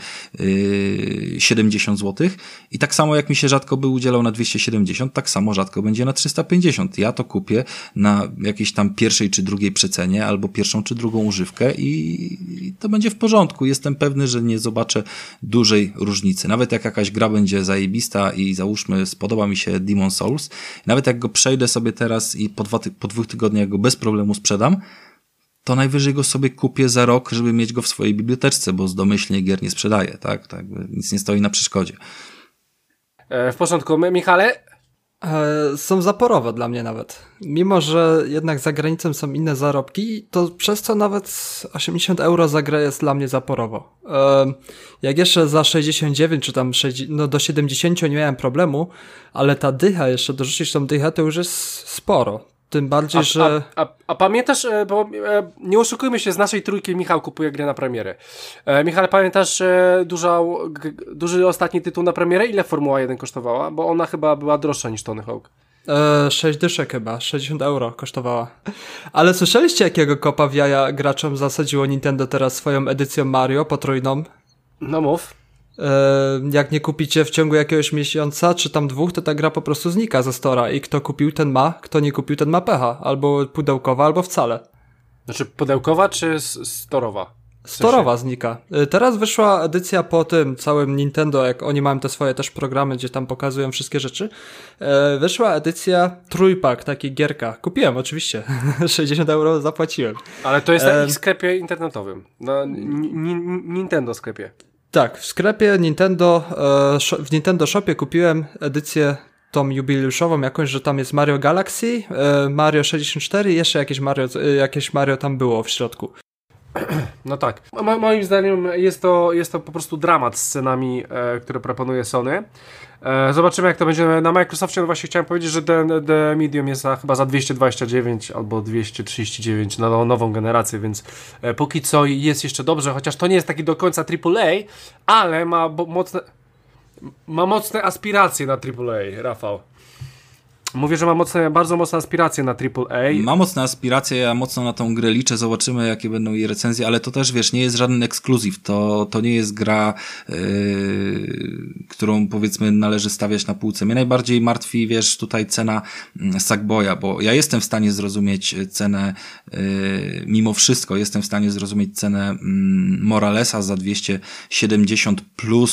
270 zł. I tak samo jak mi się rzadko by udzielał na 270, tak samo rzadko będzie na 350. Ja to kupię na jakiejś tam pierwszej czy drugiej przecenie, albo pierwszą czy drugą używkę i to będzie w porządku. Jestem pewny, że nie zobaczę dużej różnicy. Nawet jak jakaś gra będzie zajebista i załóżmy spodoba mi się Demon's Souls, nawet jak go przejdę sobie teraz i po 2 tygodniach go bez problemu sprzedam, to najwyżej go sobie kupię za rok, żeby mieć go w swojej biblioteczce, bo z domyślnie gier nie sprzedaję, tak? Nic nie stoi na przeszkodzie. W porządku. Michale? Są zaporowe dla mnie nawet. Mimo, że jednak za granicą są inne zarobki, to przez co nawet 80 euro za grę jest dla mnie zaporowo. Jak jeszcze za 69 czy tam do 70 nie miałem problemu, ale ta dycha, jeszcze dorzucić tą dychę, to już jest sporo. Tym bardziej, że... A pamiętasz, bo nie oszukujmy się, z naszej trójki Michał kupuje grę na premierę. Michale, pamiętasz duży ostatni tytuł na premierę? Ile Formuła 1 kosztowała? Bo ona chyba była droższa niż Tony Hawk. 6 dyszek chyba, 60 euro kosztowała. Ale słyszeliście, jakiego kopa w jaja graczom zasadziło Nintendo teraz swoją edycją Mario potrójną? No mów. Jak nie kupicie w ciągu jakiegoś miesiąca, czy tam 2, to ta gra po prostu znika ze stora i kto kupił, ten ma, kto nie kupił, ten ma pecha. Albo pudełkowa, albo wcale. Znaczy pudełkowa, czy storowa? Storowa znika. Teraz wyszła edycja po tym całym Nintendo, jak oni mają te swoje też programy, gdzie tam pokazują wszystkie rzeczy. Wyszła edycja trójpak, taki gierka. Kupiłem oczywiście. 60 euro zapłaciłem. Ale to jest na ich sklepie internetowym. Na Nintendo sklepie. Tak, w sklepie Nintendo, w Nintendo Shopie kupiłem edycję tą jubileuszową jakąś, że tam jest Mario Galaxy, Mario 64 i jeszcze jakieś Mario tam było w środku. No tak. Moim zdaniem jest to po prostu dramat z cenami, które proponuje Sony. Zobaczymy, jak to będzie na Microsoftie. No właśnie chciałem powiedzieć, że The Medium jest chyba za 229 albo 239 na nową generację, więc póki co jest jeszcze dobrze, chociaż to nie jest taki do końca AAA, ale ma mocne aspiracje na AAA, Rafał. Mówię, że ma bardzo mocne aspiracje na AAA. Ma mocne aspiracje, ja mocno na tą grę liczę, zobaczymy jakie będą jej recenzje, ale to też wiesz, nie jest żaden ekskluzyw, to nie jest gra, którą powiedzmy należy stawiać na półce. Mnie najbardziej martwi, wiesz, tutaj cena Sackboya, bo ja jestem w stanie zrozumieć cenę, mimo wszystko jestem w stanie zrozumieć cenę Moralesa za 270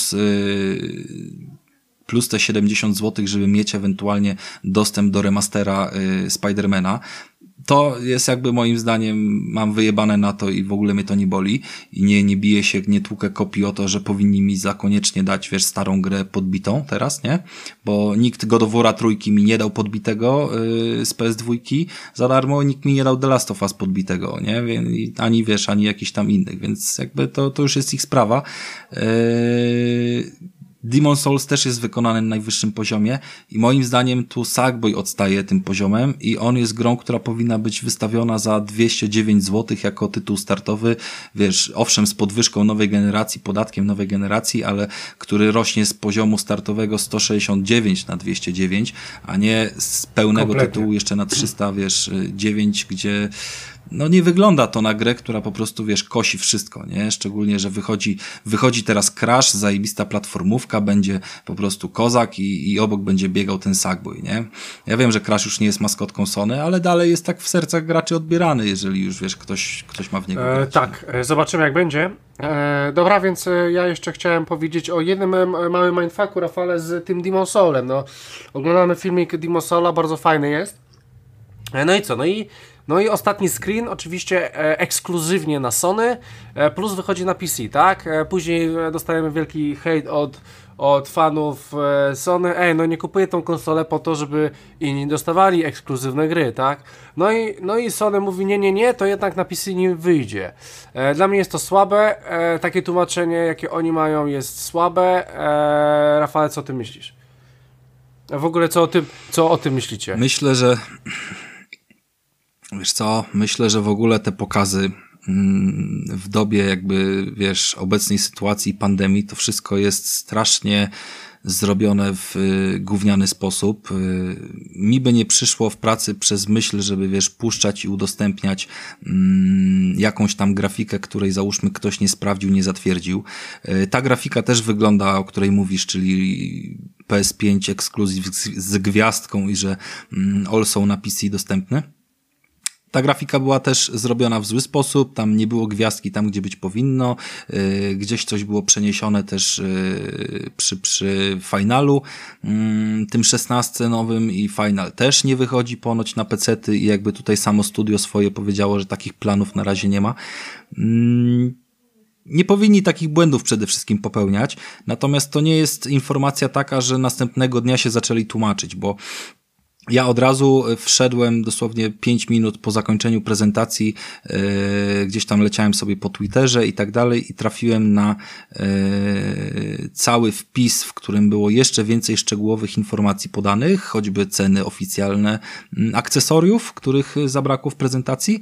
plus te 70 zł, żeby mieć ewentualnie dostęp do remastera Spidermana. To jest jakby moim zdaniem, mam wyjebane na to i w ogóle mnie to nie boli i nie biję się, nie tłukę kopii o to, że powinni mi za koniecznie dać, wiesz, starą grę podbitą teraz, nie? Bo nikt God of War'a trójki mi nie dał podbitego z PS2 za darmo, nikt mi nie dał The Last of Us podbitego, nie? Ani wiesz, ani jakichś tam innych, więc jakby to już jest ich sprawa. Demon's Souls też jest wykonany na najwyższym poziomie i moim zdaniem tu Sackboy odstaje tym poziomem i on jest grą, która powinna być wystawiona za 209 zł jako tytuł startowy, wiesz, owszem z podwyżką nowej generacji, podatkiem nowej generacji, ale który rośnie z poziomu startowego 169 na 209, a nie z pełnego tytułu jeszcze na 300, wiesz, 9, gdzie no nie wygląda to na grę, która po prostu, wiesz, kosi wszystko, nie? Szczególnie, że wychodzi teraz Crash, zajebista platformówka, będzie po prostu kozak i obok będzie biegał ten Sackboy, nie? Ja wiem, że Crash już nie jest maskotką Sony, ale dalej jest tak w sercach graczy odbierany, jeżeli już, wiesz, ktoś ma w niego grać. Tak, zobaczymy jak będzie. Dobra, więc ja jeszcze chciałem powiedzieć o jednym małym mindfucku, Rafale, z tym Demon's Soulem. No, oglądamy filmik Demon's Soula, bardzo fajny jest. No i co? No i ostatni screen, oczywiście ekskluzywnie na Sony, plus wychodzi na PC, tak? Później dostajemy wielki hejt od fanów Sony. No nie kupuję tą konsolę po to, żeby inni dostawali ekskluzywne gry, tak? No i Sony mówi, nie, to jednak na PC nie wyjdzie. Dla mnie jest to słabe, takie tłumaczenie, jakie oni mają, jest słabe. Rafale, co ty myślisz? W ogóle co o tym myślicie? Myślę, że wiesz co, myślę, że w ogóle te pokazy w dobie jakby, wiesz, obecnej sytuacji pandemii, to wszystko jest strasznie zrobione w gówniany sposób. Mi by nie przyszło w pracy przez myśl, żeby, wiesz, puszczać i udostępniać jakąś tam grafikę, której załóżmy ktoś nie sprawdził, nie zatwierdził. Ta grafika też wygląda, o której mówisz, czyli PS5 ekskluzyw z gwiazdką i że all są na PC dostępne. Ta grafika była też zrobiona w zły sposób, tam nie było gwiazdki tam, gdzie być powinno, gdzieś coś było przeniesione też przy finalu, tym 16 nowym i final też nie wychodzi ponoć na pecety i jakby tutaj samo studio swoje powiedziało, że takich planów na razie nie ma. Nie powinni takich błędów przede wszystkim popełniać, natomiast to nie jest informacja taka, że następnego dnia się zaczęli tłumaczyć, bo ja od razu wszedłem dosłownie 5 minut po zakończeniu prezentacji, gdzieś tam leciałem sobie po Twitterze i tak dalej i trafiłem na cały wpis, w którym było jeszcze więcej szczegółowych informacji podanych, choćby ceny oficjalne akcesoriów, których zabrakło w prezentacji,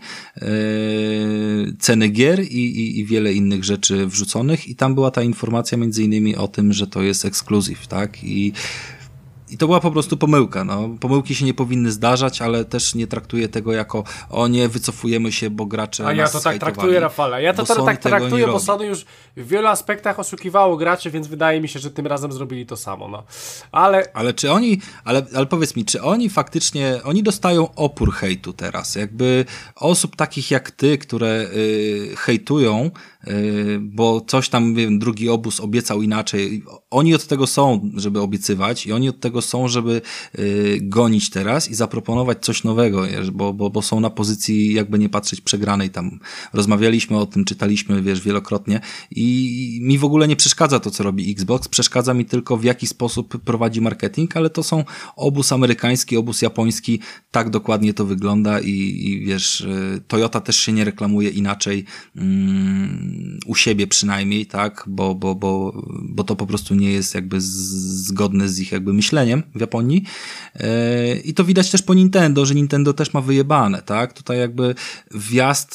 ceny gier i wiele innych rzeczy wrzuconych i tam była ta informacja między innymi o tym, że to jest ekskluzyw, tak? I to była po prostu pomyłka, no. Pomyłki się nie powinny zdarzać, ale też nie traktuję tego jako nie, wycofujemy się, bo gracze A ja to tak traktuję, Rafale. Ja to tak traktuję, bo Sony już w wielu aspektach oszukiwało graczy, więc wydaje mi się, że tym razem zrobili to samo, no. Ale czy oni, ale powiedz mi, czy oni faktycznie, oni dostają opór hejtu teraz? Jakby osób takich jak ty, które hejtują bo coś tam, wiem, drugi obóz obiecał inaczej. Oni od tego są, żeby obiecywać i oni od tego są, żeby gonić teraz i zaproponować coś nowego, bo są na pozycji, jakby nie patrzeć, przegranej. Tam rozmawialiśmy o tym, czytaliśmy, wiesz, wielokrotnie i mi w ogóle nie przeszkadza to, co robi Xbox, przeszkadza mi tylko w jaki sposób prowadzi marketing, ale to są obóz amerykański, obóz japoński, tak dokładnie to wygląda i wiesz, Toyota też się nie reklamuje inaczej u siebie przynajmniej, tak, bo to po prostu nie jest jakby zgodne z ich jakby myśleniem w Japonii i to widać też po Nintendo, że Nintendo też ma wyjebane, tak, tutaj jakby wjazd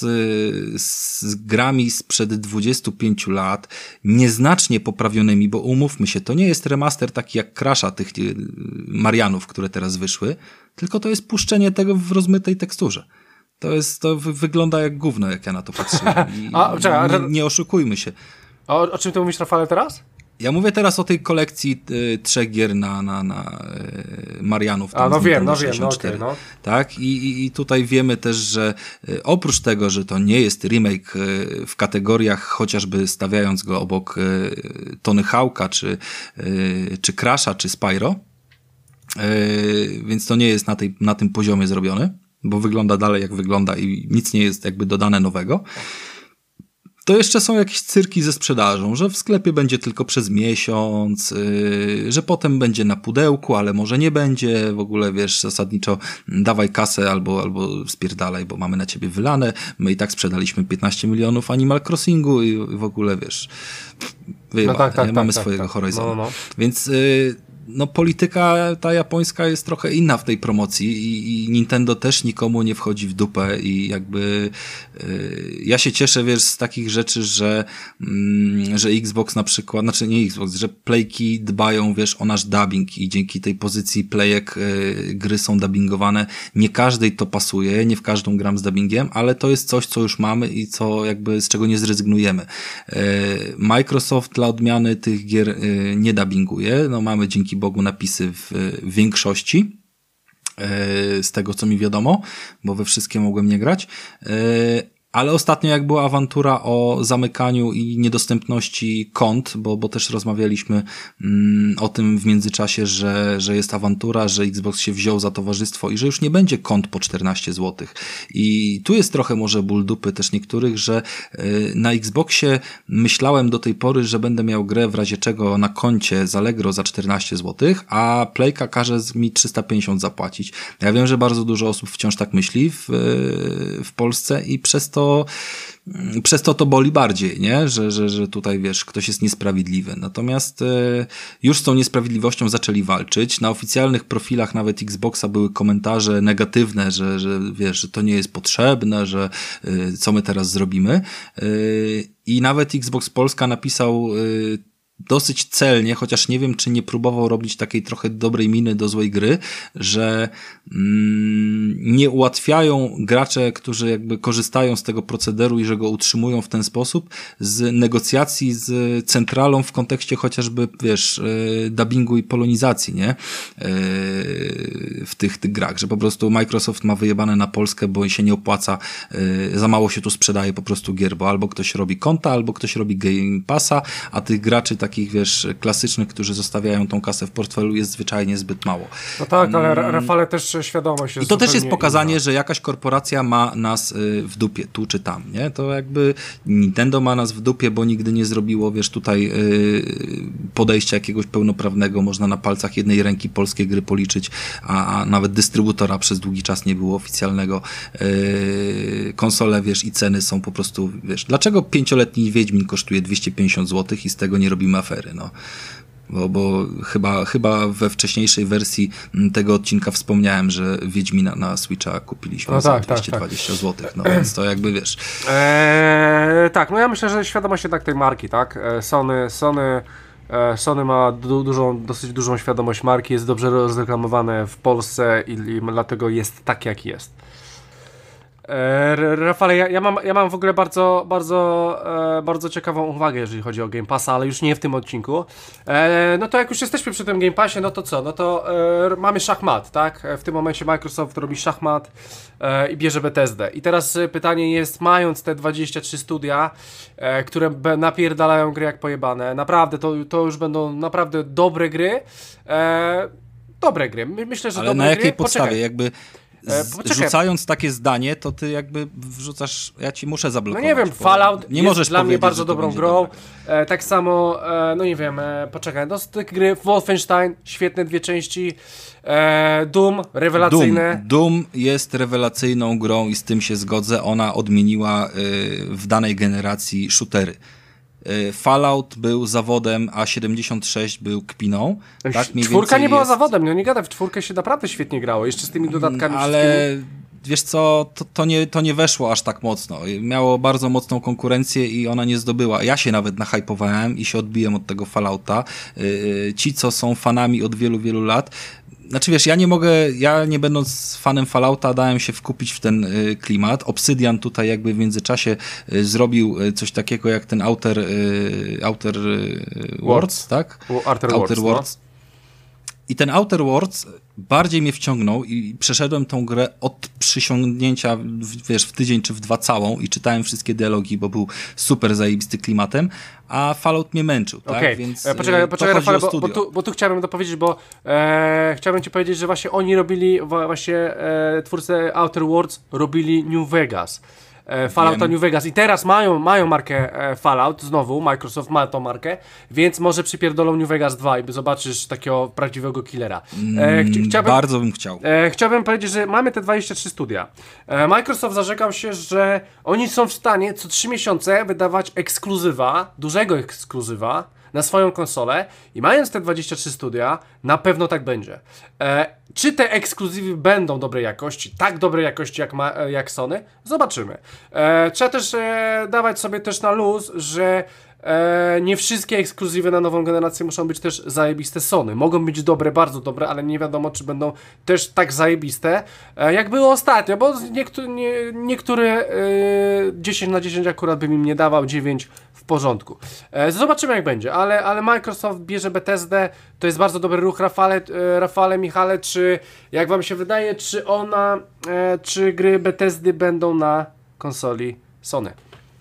z grami sprzed 25 lat, nieznacznie poprawionymi, bo umówmy się, to nie jest remaster taki jak Crasha tych Marianów, które teraz wyszły, tylko to jest puszczenie tego w rozmytej teksturze. To wygląda jak gówno, jak ja na to patrzę. Nie oszukujmy się. O czym ty mówisz, Rafale, teraz? Ja mówię teraz o tej kolekcji 3 gier na Marianów. No wiem, okay, no. Tak? I tutaj wiemy też, że oprócz tego, że to nie jest remake w kategoriach, chociażby stawiając go obok Tony Hawk'a, czy Crasha, czy Spyro, więc to nie jest na tym poziomie zrobiony, bo wygląda dalej jak wygląda i nic nie jest jakby dodane nowego. To jeszcze są jakieś cyrki ze sprzedażą, że w sklepie będzie tylko przez miesiąc, że potem będzie na pudełku, ale może nie będzie, w ogóle wiesz, zasadniczo dawaj kasę albo spierdalaj, bo mamy na ciebie wylane, my i tak sprzedaliśmy 15 milionów Animal Crossingu i w ogóle wiesz, mamy swojego Horizonu. No. Więc polityka ta japońska jest trochę inna w tej promocji i Nintendo też nikomu nie wchodzi w dupę i jakby ja się cieszę, wiesz, z takich rzeczy, że Xbox na przykład, znaczy nie Xbox, że Playki dbają, wiesz, o nasz dubbing i dzięki tej pozycji Playek gry są dubbingowane. Nie każdej to pasuje, nie w każdą gram z dubbingiem, ale to jest coś, co już mamy i co jakby z czego nie zrezygnujemy. Microsoft dla odmiany tych gier nie dubbinguje, no mamy dzięki Bogu napisy w większości z tego, co mi wiadomo, bo we wszystkie mogłem nie grać. Ale ostatnio jak była awantura o zamykaniu i niedostępności kont, bo też rozmawialiśmy o tym w międzyczasie, że jest awantura, że Xbox się wziął za towarzystwo i że już nie będzie kont po 14 zł. I tu jest trochę może ból dupy też niektórych, że na Xboxie myślałem do tej pory, że będę miał grę w razie czego na koncie z Allegro za 14 zł, a Playka każe mi 350 zapłacić. Ja wiem, że bardzo dużo osób wciąż tak myśli w Polsce i przez to boli bardziej, nie? Że tutaj, wiesz, ktoś jest niesprawiedliwy. Natomiast już z tą niesprawiedliwością zaczęli walczyć. Na oficjalnych profilach nawet Xboxa były komentarze negatywne, że wiesz, że to nie jest potrzebne, że co my teraz zrobimy. I nawet Xbox Polska napisał dosyć celnie, chociaż nie wiem, czy nie próbował robić takiej trochę dobrej miny do złej gry, że nie ułatwiają gracze, którzy jakby korzystają z tego procederu i że go utrzymują w ten sposób, z negocjacji z centralą w kontekście chociażby, wiesz, dubbingu i polonizacji, nie? W tych grach, że po prostu Microsoft ma wyjebane na Polskę, bo się nie opłaca, za mało się tu sprzedaje po prostu gier, bo albo ktoś robi konta, albo ktoś robi Game Passa, a tych graczy takich, wiesz, klasycznych, którzy zostawiają tą kasę w portfelu, jest zwyczajnie zbyt mało. No tak, ale Rafale też świadomość jest. I to też jest pokazanie, że jakaś korporacja ma nas w dupie, tu czy tam, nie? To jakby Nintendo ma nas w dupie, bo nigdy nie zrobiło, wiesz, tutaj podejścia jakiegoś pełnoprawnego, można na palcach jednej ręki polskie gry policzyć, a nawet dystrybutora przez długi czas nie było oficjalnego. Konsole, wiesz, i ceny są po prostu, wiesz, dlaczego 5-letni Wiedźmin kosztuje 250 zł i z tego nie robimy afery, no. Bo chyba we wcześniejszej wersji tego odcinka wspomniałem, że Wiedźmina na Switcha kupiliśmy za 220 zł, no więc to jakby wiesz. Tak, no ja myślę, że świadomość jednak tej marki, tak? Sony ma dosyć dużą świadomość marki, jest dobrze rozreklamowane w Polsce i dlatego jest tak, jak jest. Rafale, ja mam w ogóle bardzo ciekawą uwagę, jeżeli chodzi o Game Passa, ale już nie w tym odcinku. No to jak już jesteśmy przy tym Game Passie, no to co? No to mamy szachmat, tak? W tym momencie Microsoft robi szachmat i bierze Bethesdę. I teraz pytanie jest, mając te 23 studia, które napierdalają gry jak pojebane, naprawdę, to już będą naprawdę dobre gry. Dobre gry. Myślę, że ale dobre na jakiej gry. podstawie? Poczekaj. Jakby rzucając takie zdanie, to ty jakby wrzucasz, ja ci muszę No zablokować. nie wiem, Fallout nie jest możesz dla mnie powiedzieć, bardzo że to dobrą będzie grą. dobre. Tak samo, no nie wiem, poczekaj, no z tych gry Wolfenstein, świetne 2 części, Doom, rewelacyjne. Doom jest rewelacyjną grą i z tym się zgodzę. Ona odmieniła w danej generacji shootery. Fallout był zawodem, a 76 był kpiną. Tak, mniej Czwórka nie była jest... zawodem, no nie gadaj, w czwórkę się naprawdę świetnie grało, jeszcze z tymi dodatkami. Ale wiesz co, to nie weszło aż tak mocno. Miało bardzo mocną konkurencję i ona nie zdobyła. Ja się nawet nahypowałem i się odbiłem od tego Fallouta. Ci, co są fanami od wielu, wielu lat, znaczy wiesz, ja nie będąc fanem Fallouta dałem się wkupić w ten klimat. Obsydian tutaj jakby w międzyczasie zrobił coś takiego jak ten Outer Worlds, tak? Outer Worlds. No. I ten Outer Worlds bardziej mnie wciągnął i przeszedłem tą grę od przysiągnięcia, wiesz, w tydzień czy w 2 całą i czytałem wszystkie dialogi, bo był super zajebisty klimatem, a Fallout mnie męczył, tak? Okay. Więc poczekaj Rafale, bo tu chciałbym dopowiedzieć, bo chciałbym ci powiedzieć, że właśnie oni robili, właśnie twórcy Outer Worlds robili New Vegas. Fallouta New Vegas i teraz mają markę Fallout, znowu Microsoft ma tą markę, więc może przypierdolą New Vegas 2 i zobaczysz takiego prawdziwego killera. Bardzo bym chciał. Chciałbym powiedzieć, że mamy te 23 studia. Microsoft zarzekał się, że oni są w stanie co 3 miesiące wydawać ekskluzywa, dużego ekskluzywa na swoją konsolę i mając te 23 studia, na pewno tak będzie. Czy te ekskluzywy będą dobrej jakości, tak dobrej jakości jak Sony? Zobaczymy. Trzeba też dawać sobie też na luz, że nie wszystkie ekskluzywy na nową generację muszą być też zajebiste Sony. Mogą być dobre, bardzo dobre, ale nie wiadomo, czy będą też tak zajebiste, jak było ostatnio, bo niektóre 10 na 10 akurat bym im nie dawał, 9 w porządku. Zobaczymy jak będzie, ale Microsoft bierze Bethesdę, to jest bardzo dobry ruch. Rafale, Michale, czy jak wam się wydaje, czy gry Bethesdy będą na konsoli Sony?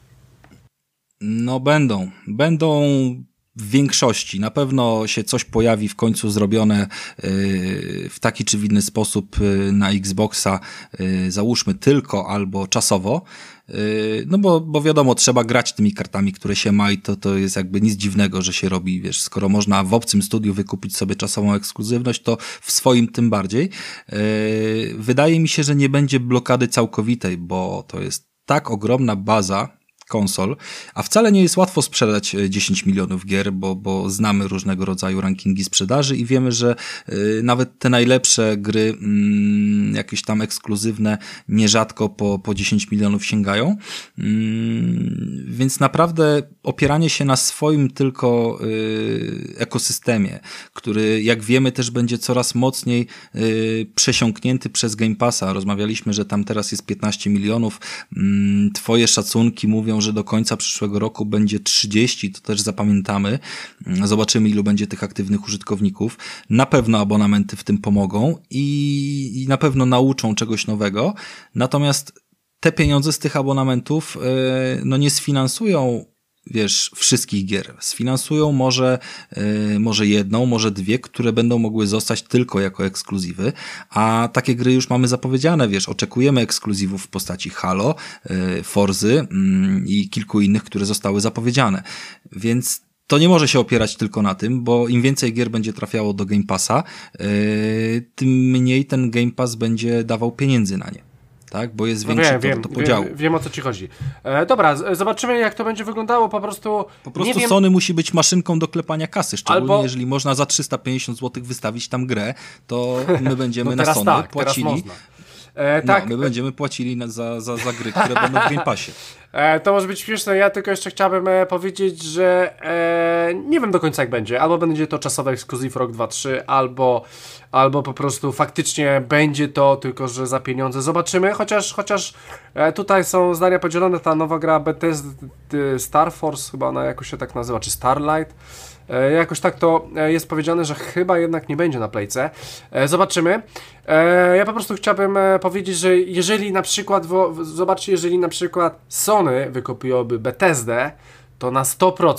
No będą w większości. Na pewno się coś pojawi w końcu zrobione w taki czy w inny sposób na Xboxa, załóżmy tylko albo czasowo. No bo wiadomo, trzeba grać tymi kartami, które się ma i to jest jakby nic dziwnego, że się robi, wiesz, skoro można w obcym studiu wykupić sobie czasową ekskluzywność, to w swoim tym bardziej. Wydaje mi się, że nie będzie blokady całkowitej, bo to jest tak ogromna baza konsol, a wcale nie jest łatwo sprzedać 10 milionów gier, bo znamy różnego rodzaju rankingi sprzedaży i wiemy, że nawet te najlepsze gry, jakieś tam ekskluzywne, nierzadko po 10 milionów sięgają. Więc naprawdę opieranie się na swoim tylko ekosystemie, który jak wiemy też będzie coraz mocniej przesiąknięty przez Game Passa. Rozmawialiśmy, że tam teraz jest 15 milionów. Twoje szacunki mówią, że do końca przyszłego roku będzie 30, to też zapamiętamy. Zobaczymy, ilu będzie tych aktywnych użytkowników. Na pewno abonamenty w tym pomogą i na pewno nauczą czegoś nowego. Natomiast te pieniądze z tych abonamentów no nie sfinansują, wiesz, wszystkich gier. Sfinansują może jedną, może 2, które będą mogły zostać tylko jako ekskluzywy, a takie gry już mamy zapowiedziane, wiesz, oczekujemy ekskluzywów w postaci Halo, Forzy i kilku innych, które zostały zapowiedziane. Więc to nie może się opierać tylko na tym, bo im więcej gier będzie trafiało do Game Passa, tym mniej ten Game Pass będzie dawał pieniędzy na nie. Tak, bo jest większy do podziału. Wiem o co ci chodzi. Dobra, zobaczymy jak to będzie wyglądało. Po prostu Sony musi być maszynką do klepania kasy, szczególnie jeżeli można za 350 zł wystawić tam grę, to my będziemy no na Sony płacili. Tak. My będziemy płacili za gry, które będą w Game Passie. To może być śmieszne, ja tylko jeszcze chciałbym powiedzieć, że nie wiem do końca jak będzie, albo będzie to czasowy ekskluzyw rok, 2, 3, albo po prostu faktycznie będzie to, tylko że za pieniądze, zobaczymy, chociaż tutaj są zdania podzielone, ta nowa gra Bethesda Star Force, chyba ona jakoś się tak nazywa, czy Starlight, jakoś tak to jest powiedziane, że chyba jednak nie będzie na Playce. Zobaczymy. Ja po prostu chciałbym powiedzieć, że jeżeli na przykład, zobaczcie, jeżeli na przykład Sony wykupiłoby Bethesdę, to na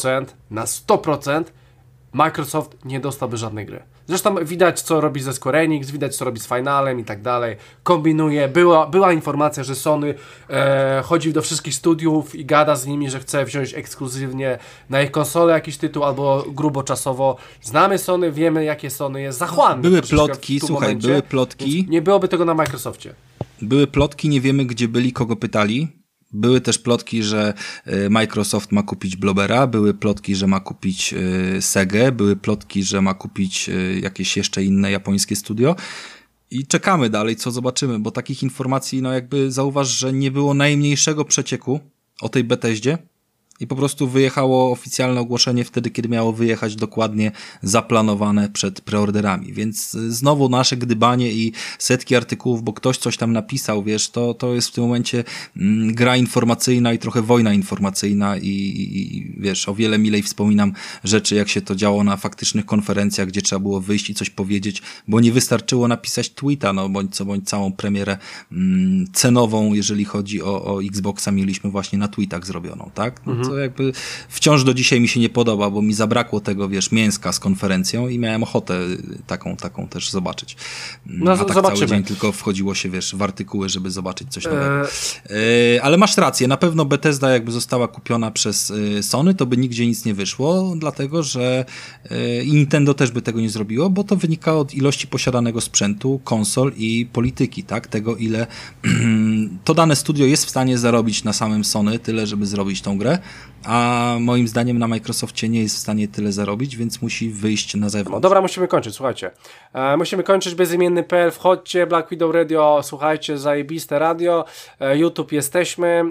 100% Microsoft nie dostałby żadnej gry. Zresztą widać, co robi ze Square Enix, widać, co robi z Finalem i tak dalej. Kombinuje. Była informacja, że Sony chodzi do wszystkich studiów i gada z nimi, że chce wziąć ekskluzywnie na ich konsolę jakiś tytuł albo gruboczasowo. Znamy Sony, wiemy, jakie Sony jest zachłanne. Były plotki, słuchaj, były plotki. Nie byłoby tego na Microsoftie. Były plotki, nie wiemy, gdzie byli, kogo pytali. Były też plotki, że Microsoft ma kupić Blobera, były plotki, że ma kupić Segę, były plotki, że ma kupić jakieś jeszcze inne japońskie studio i czekamy dalej, co zobaczymy, bo takich informacji, no jakby zauważ, że nie było najmniejszego przecieku o tej Bethesdzie i po prostu wyjechało oficjalne ogłoszenie wtedy, kiedy miało wyjechać dokładnie zaplanowane przed preorderami, więc znowu nasze gdybanie i setki artykułów, bo ktoś coś tam napisał, wiesz, to jest w tym momencie gra informacyjna i trochę wojna informacyjna i wiesz, o wiele milej wspominam rzeczy, jak się to działo na faktycznych konferencjach, gdzie trzeba było wyjść i coś powiedzieć, bo nie wystarczyło napisać tweeta, no bądź całą premierę cenową, jeżeli chodzi o Xboxa, mieliśmy właśnie na tweetach zrobioną, tak? To jakby wciąż do dzisiaj mi się nie podoba, bo mi zabrakło tego, wiesz, mięska z konferencją i miałem ochotę taką też zobaczyć. No, a tak zobaczymy. cały dzień tylko wchodziło się, wiesz, w artykuły, żeby zobaczyć coś nowego. Ale masz rację, na pewno Bethesda jakby została kupiona przez Sony, to by nigdzie nic nie wyszło, dlatego, że i Nintendo też by tego nie zrobiło, bo to wynika od ilości posiadanego sprzętu, konsol i polityki, tak? Tego, ile to dane studio jest w stanie zarobić na samym Sony, tyle, żeby zrobić tą grę, a moim zdaniem na Microsoftie nie jest w stanie tyle zarobić, więc musi wyjść na zewnątrz. No dobra, musimy kończyć, słuchajcie. Musimy kończyć, bezimienny.pl, wchodźcie, Black Widow Radio, słuchajcie, zajebiste radio, YouTube jesteśmy,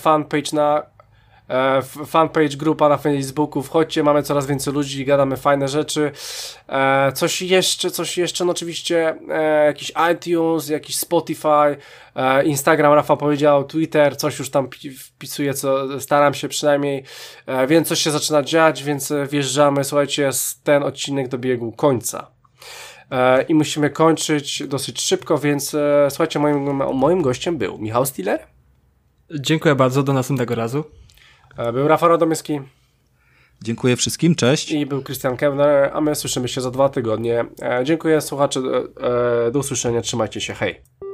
fanpage, grupa na Facebooku, wchodźcie, mamy coraz więcej ludzi, gadamy fajne rzeczy. Coś jeszcze, no oczywiście jakiś iTunes, jakiś Spotify, Instagram, Rafał powiedział, Twitter, coś już tam wpisuję, co staram się przynajmniej, więc coś się zaczyna dziać, więc wjeżdżamy, słuchajcie, ten odcinek dobiegł końca. I musimy kończyć dosyć szybko, więc słuchajcie, moim gościem był Michał Stiller. Dziękuję bardzo, do następnego razu. Był Rafał Radomyski. Dziękuję wszystkim, cześć. I był Christian Kevner, a my słyszymy się za 2 tygodnie. Dziękuję słuchacze, do usłyszenia, trzymajcie się, hej.